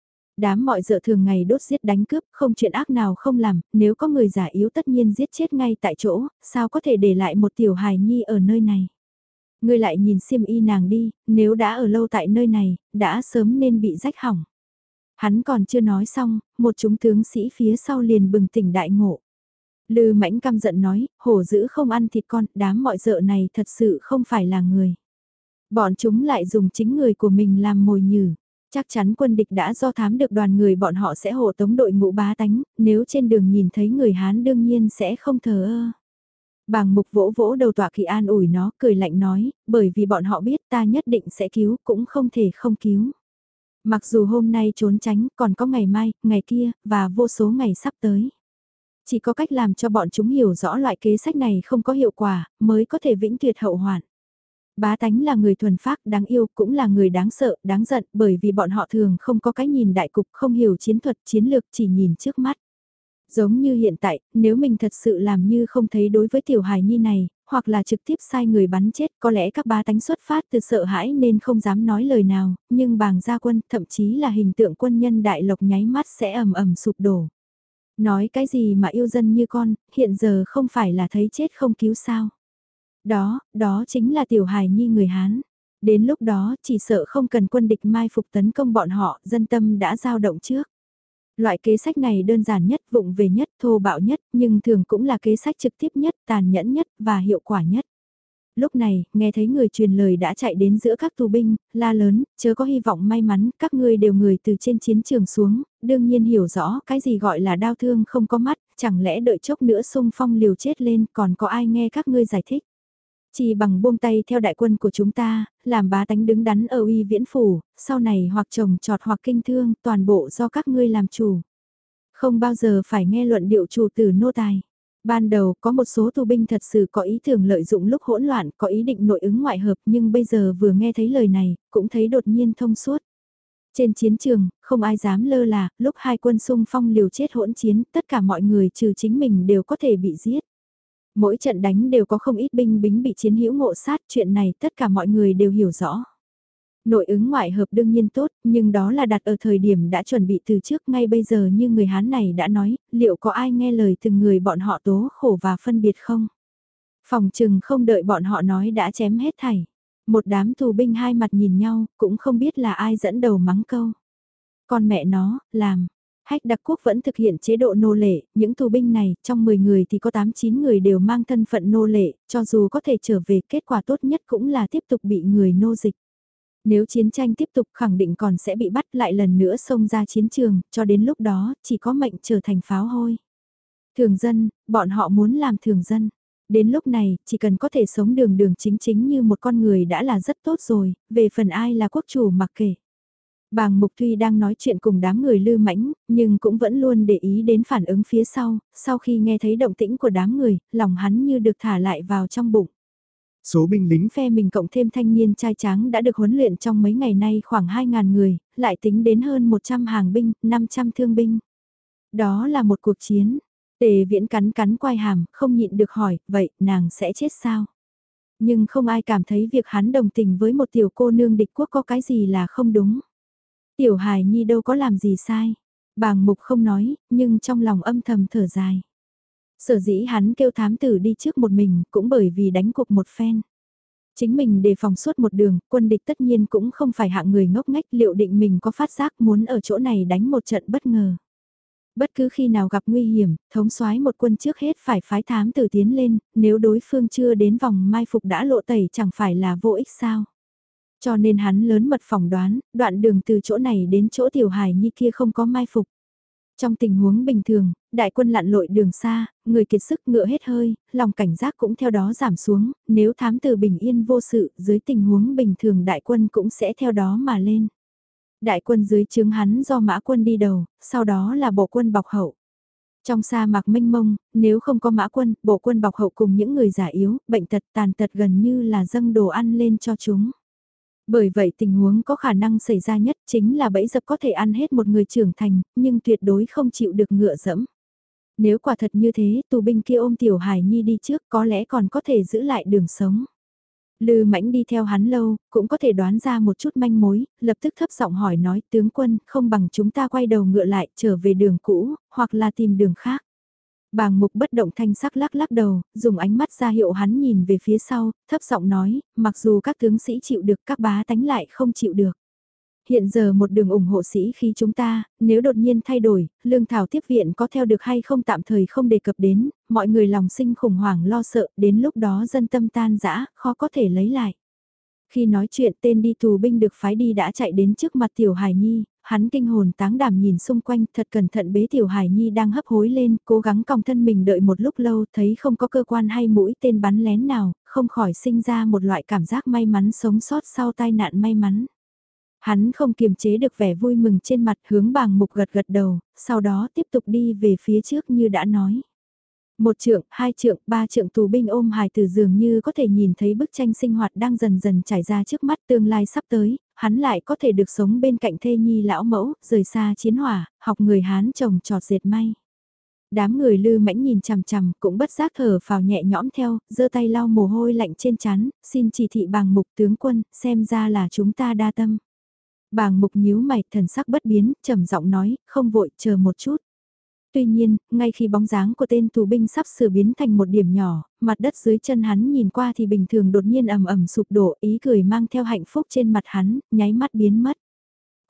Đám mọi dợ thường ngày đốt giết đánh cướp, không chuyện ác nào không làm, nếu có người giả yếu tất nhiên giết chết ngay tại chỗ, sao có thể để lại một tiểu hài nhi ở nơi này. Ngươi lại nhìn xiêm y nàng đi, nếu đã ở lâu tại nơi này, đã sớm nên bị rách hỏng. Hắn còn chưa nói xong, một chúng tướng sĩ phía sau liền bừng tỉnh đại ngộ. Lư Mãnh căm giận nói, hổ dữ không ăn thịt con, đám mọi dợ này thật sự không phải là người. Bọn chúng lại dùng chính người của mình làm mồi nhử. Chắc chắn quân địch đã do thám được đoàn người bọn họ sẽ hộ tống đội ngũ bá tánh, nếu trên đường nhìn thấy người Hán đương nhiên sẽ không thờ ơ. Bàng mục vỗ vỗ đầu Tọa Kỵ an ủi nó, cười lạnh nói, bởi vì bọn họ biết ta nhất định sẽ cứu, cũng không thể không cứu. Mặc dù hôm nay trốn tránh, còn có ngày mai, ngày kia, và vô số ngày sắp tới. Chỉ có cách làm cho bọn chúng hiểu rõ loại kế sách này không có hiệu quả, mới có thể vĩnh tuyệt hậu hoạn. Bá tánh là người thuần phác, đáng yêu, cũng là người đáng sợ, đáng giận, bởi vì bọn họ thường không có cái nhìn đại cục, không hiểu chiến thuật, chiến lược, chỉ nhìn trước mắt. Giống như hiện tại, nếu mình thật sự làm như không thấy đối với tiểu hài nhi này, hoặc là trực tiếp sai người bắn chết, có lẽ các bá tánh xuất phát từ sợ hãi nên không dám nói lời nào, nhưng bàng gia quân, thậm chí là hình tượng quân nhân đại lộc nháy mắt sẽ ầm ầm sụp đổ. Nói cái gì mà yêu dân như con, hiện giờ không phải là thấy chết không cứu sao. Đó chính là tiểu hài nhi người Hán. Đến lúc đó, chỉ sợ không cần quân địch mai phục tấn công bọn họ, dân tâm đã dao động trước. Loại kế sách này đơn giản nhất, vụng về nhất, thô bạo nhất, nhưng thường cũng là kế sách trực tiếp nhất, tàn nhẫn nhất, và hiệu quả nhất. Lúc này, nghe thấy người truyền lời đã chạy đến giữa các tù binh, la lớn, chớ có hy vọng may mắn, các ngươi đều người từ trên chiến trường xuống, đương nhiên hiểu rõ cái gì gọi là đau thương không có mắt, chẳng lẽ đợi chốc nữa xung phong liều chết lên còn có ai nghe các ngươi giải thích. Chỉ bằng buông tay theo đại quân của chúng ta, làm bá tánh đứng đắn ở uy viễn phủ, sau này hoặc trồng trọt hoặc kinh thương, toàn bộ do các ngươi làm chủ. Không bao giờ phải nghe luận điệu chủ tử nô tài. Ban đầu có một số tù binh thật sự có ý tưởng lợi dụng lúc hỗn loạn, có ý định nội ứng ngoại hợp nhưng bây giờ vừa nghe thấy lời này, cũng thấy đột nhiên thông suốt. Trên chiến trường, không ai dám lơ là, lúc hai quân xung phong liều chết hỗn chiến, tất cả mọi người trừ chính mình đều có thể bị giết. Mỗi trận đánh đều có không ít binh bính bị chiến hữu ngộ sát, chuyện này tất cả mọi người đều hiểu rõ. Nội ứng ngoại hợp đương nhiên tốt, nhưng đó là đặt ở thời điểm đã chuẩn bị từ trước, ngay bây giờ như người Hán này đã nói, liệu có ai nghe lời từng người bọn họ tố khổ và phân biệt không? Phòng trừng không đợi bọn họ nói đã chém hết thảy. Một đám tù binh hai mặt nhìn nhau, cũng không biết là ai dẫn đầu mắng câu. Con mẹ nó, làm. Hách đặc quốc vẫn thực hiện chế độ nô lệ, những tù binh này, trong 10 người thì có 8-9 người đều mang thân phận nô lệ, cho dù có thể trở về, kết quả tốt nhất cũng là tiếp tục bị người nô dịch. Nếu chiến tranh tiếp tục khẳng định còn sẽ bị bắt lại lần nữa xông ra chiến trường, cho đến lúc đó, chỉ có mệnh trở thành pháo hôi. Thường dân, bọn họ muốn làm thường dân. Đến lúc này, chỉ cần có thể sống đường đường chính chính như một con người đã là rất tốt rồi, về phần ai là quốc chủ mặc kệ. Bàng Mục Tuy đang nói chuyện cùng đám người Lư Mãnh, nhưng cũng vẫn luôn để ý đến phản ứng phía sau khi nghe thấy động tĩnh của đám người, lòng hắn như được thả lại vào trong bụng. Số binh lính phe mình cộng thêm thanh niên trai tráng đã được huấn luyện trong mấy ngày nay khoảng 2.000 người, lại tính đến hơn 100 hàng binh, 500 thương binh. Đó là một cuộc chiến. Tề Viễn cắn cắn quai hàm, không nhịn được hỏi, vậy nàng sẽ chết sao? Nhưng không ai cảm thấy việc hắn đồng tình với một tiểu cô nương địch quốc có cái gì là không đúng. Tiểu hài nhi đâu có làm gì sai. Bàng Mục không nói, nhưng trong lòng âm thầm thở dài. Sở dĩ hắn kêu thám tử đi trước một mình cũng bởi vì đánh cuộc một phen. Chính mình đề phòng suốt một đường, quân địch tất nhiên cũng không phải hạng người ngốc nghếch, liệu định mình có phát giác muốn ở chỗ này đánh một trận bất ngờ. Bất cứ khi nào gặp nguy hiểm, thống soái một quân trước hết phải phái thám tử tiến lên, nếu đối phương chưa đến vòng mai phục đã lộ tẩy chẳng phải là vô ích sao. Cho nên hắn lớn mật phỏng đoán, đoạn đường từ chỗ này đến chỗ tiểu hài nhi kia không có mai phục. Trong tình huống bình thường, đại quân lặn lội đường xa, người kiệt sức ngựa hết hơi, lòng cảnh giác cũng theo đó giảm xuống, nếu thám tử bình yên vô sự, dưới tình huống bình thường đại quân cũng sẽ theo đó mà lên. Đại quân dưới trướng hắn do mã quân đi đầu, sau đó là bộ quân bọc hậu. Trong sa mạc mênh mông, nếu không có mã quân, bộ quân bọc hậu cùng những người già yếu, bệnh tật tàn tật gần như là dâng đồ ăn lên cho chúng. Bởi vậy tình huống có khả năng xảy ra nhất chính là bẫy dập có thể ăn hết một người trưởng thành, nhưng tuyệt đối không chịu được ngựa dẫm. Nếu quả thật như thế, tù binh kia ôm tiểu hài nhi đi trước có lẽ còn có thể giữ lại đường sống. Lư Mãnh đi theo hắn lâu, cũng có thể đoán ra một chút manh mối, lập tức thấp giọng hỏi nói tướng quân không bằng chúng ta quay đầu ngựa lại trở về đường cũ, hoặc là tìm đường khác. Bàng Mục bất động thanh sắc lắc lắc đầu, dùng ánh mắt ra hiệu hắn nhìn về phía sau, thấp giọng nói, mặc dù các tướng sĩ chịu được các bá tánh lại không chịu được. Hiện giờ một đường ủng hộ sĩ khi chúng ta, nếu đột nhiên thay đổi, lương thảo tiếp viện có theo được hay không tạm thời không đề cập đến, mọi người lòng sinh khủng hoảng lo sợ, đến lúc đó dân tâm tan rã, khó có thể lấy lại. Khi nói chuyện tên đi tù binh được phái đi đã chạy đến trước mặt Tiểu Hải Nhi, hắn kinh hồn táng đảm nhìn xung quanh thật cẩn thận bế Tiểu Hải Nhi đang hấp hối lên, cố gắng còng thân mình đợi một lúc lâu thấy không có cơ quan hay mũi tên bắn lén nào, không khỏi sinh ra một loại cảm giác may mắn sống sót sau tai nạn may mắn. Hắn không kiềm chế được vẻ vui mừng trên mặt hướng Bàng Mục gật gật đầu, sau đó tiếp tục đi về phía trước như đã nói. Một trượng, hai trượng, ba trượng tù binh ôm hài tử dường như có thể nhìn thấy bức tranh sinh hoạt đang dần dần trải ra trước mắt tương lai sắp tới, hắn lại có thể được sống bên cạnh thê nhi lão mẫu, rời xa chiến hỏa, học người Hán trồng trọt dệt may. Đám người Lư Mãnh nhìn chằm chằm, cũng bất giác thở phào nhẹ nhõm theo, giơ tay lau mồ hôi lạnh trên trán, xin chỉ thị Bàng Mục tướng quân, xem ra là chúng ta đa tâm. Bàng Mục nhíu mày, thần sắc bất biến, trầm giọng nói, không vội, chờ một chút. Tuy nhiên, ngay khi bóng dáng của tên tù binh sắp sửa biến thành một điểm nhỏ, mặt đất dưới chân hắn nhìn qua thì bình thường đột nhiên ầm ầm sụp đổ, ý cười mang theo hạnh phúc trên mặt hắn, nháy mắt biến mất.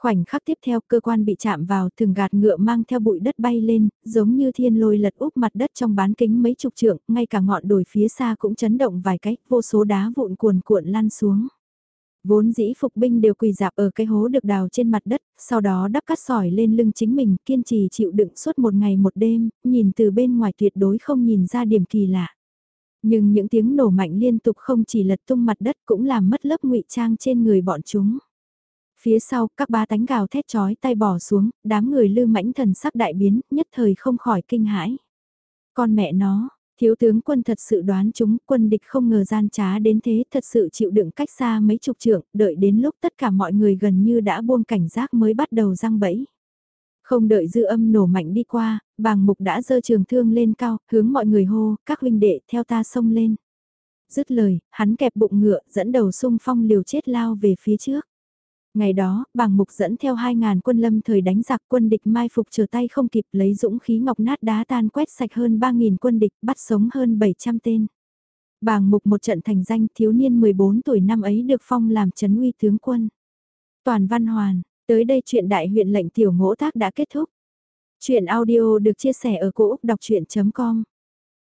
Khoảnh khắc tiếp theo cơ quan bị chạm vào thường gạt ngựa mang theo bụi đất bay lên, giống như thiên lôi lật úp mặt đất trong bán kính mấy chục trượng, ngay cả ngọn đồi phía xa cũng chấn động vài cái, vô số đá vụn cuồn cuộn lăn xuống. Vốn dĩ phục binh đều quỳ dạp ở cái hố được đào trên mặt đất, sau đó đắp cát sỏi lên lưng chính mình, kiên trì chịu đựng suốt một ngày một đêm, nhìn từ bên ngoài tuyệt đối không nhìn ra điểm kỳ lạ. Nhưng những tiếng nổ mạnh liên tục không chỉ lật tung mặt đất cũng làm mất lớp ngụy trang trên người bọn chúng. Phía sau, các ba tánh gào thét chói tay bỏ xuống, đám người Lư Mãnh thần sắc đại biến, nhất thời không khỏi kinh hãi. Con mẹ nó, thiếu tướng quân thật sự đoán chúng, quân địch không ngờ gian trá đến thế, thật sự chịu đựng cách xa mấy chục trượng, đợi đến lúc tất cả mọi người gần như đã buông cảnh giác mới bắt đầu giăng bẫy. Không đợi dư âm nổ mạnh đi qua, bàng mục đã giơ trường thương lên cao, hướng mọi người hô, các huynh đệ theo ta xông lên. Dứt lời, hắn kẹp bụng ngựa, dẫn đầu xung phong liều chết lao về phía trước. Ngày đó, bàng mục dẫn theo 2.000 quân lâm thời đánh giặc, quân địch mai phục trở tay không kịp, lấy dũng khí ngọc nát đá tan quét sạch hơn 3.000 quân địch, bắt sống hơn 700 tên. Bàng mục một trận thành danh, thiếu niên 14 tuổi năm ấy được phong làm trấn uy tướng quân. Toàn văn hoàn, tới đây chuyện đại huyện lệnh tiểu ngỗ tác đã kết thúc. Chuyện audio được chia sẻ ở cỗ đọc chuyện.com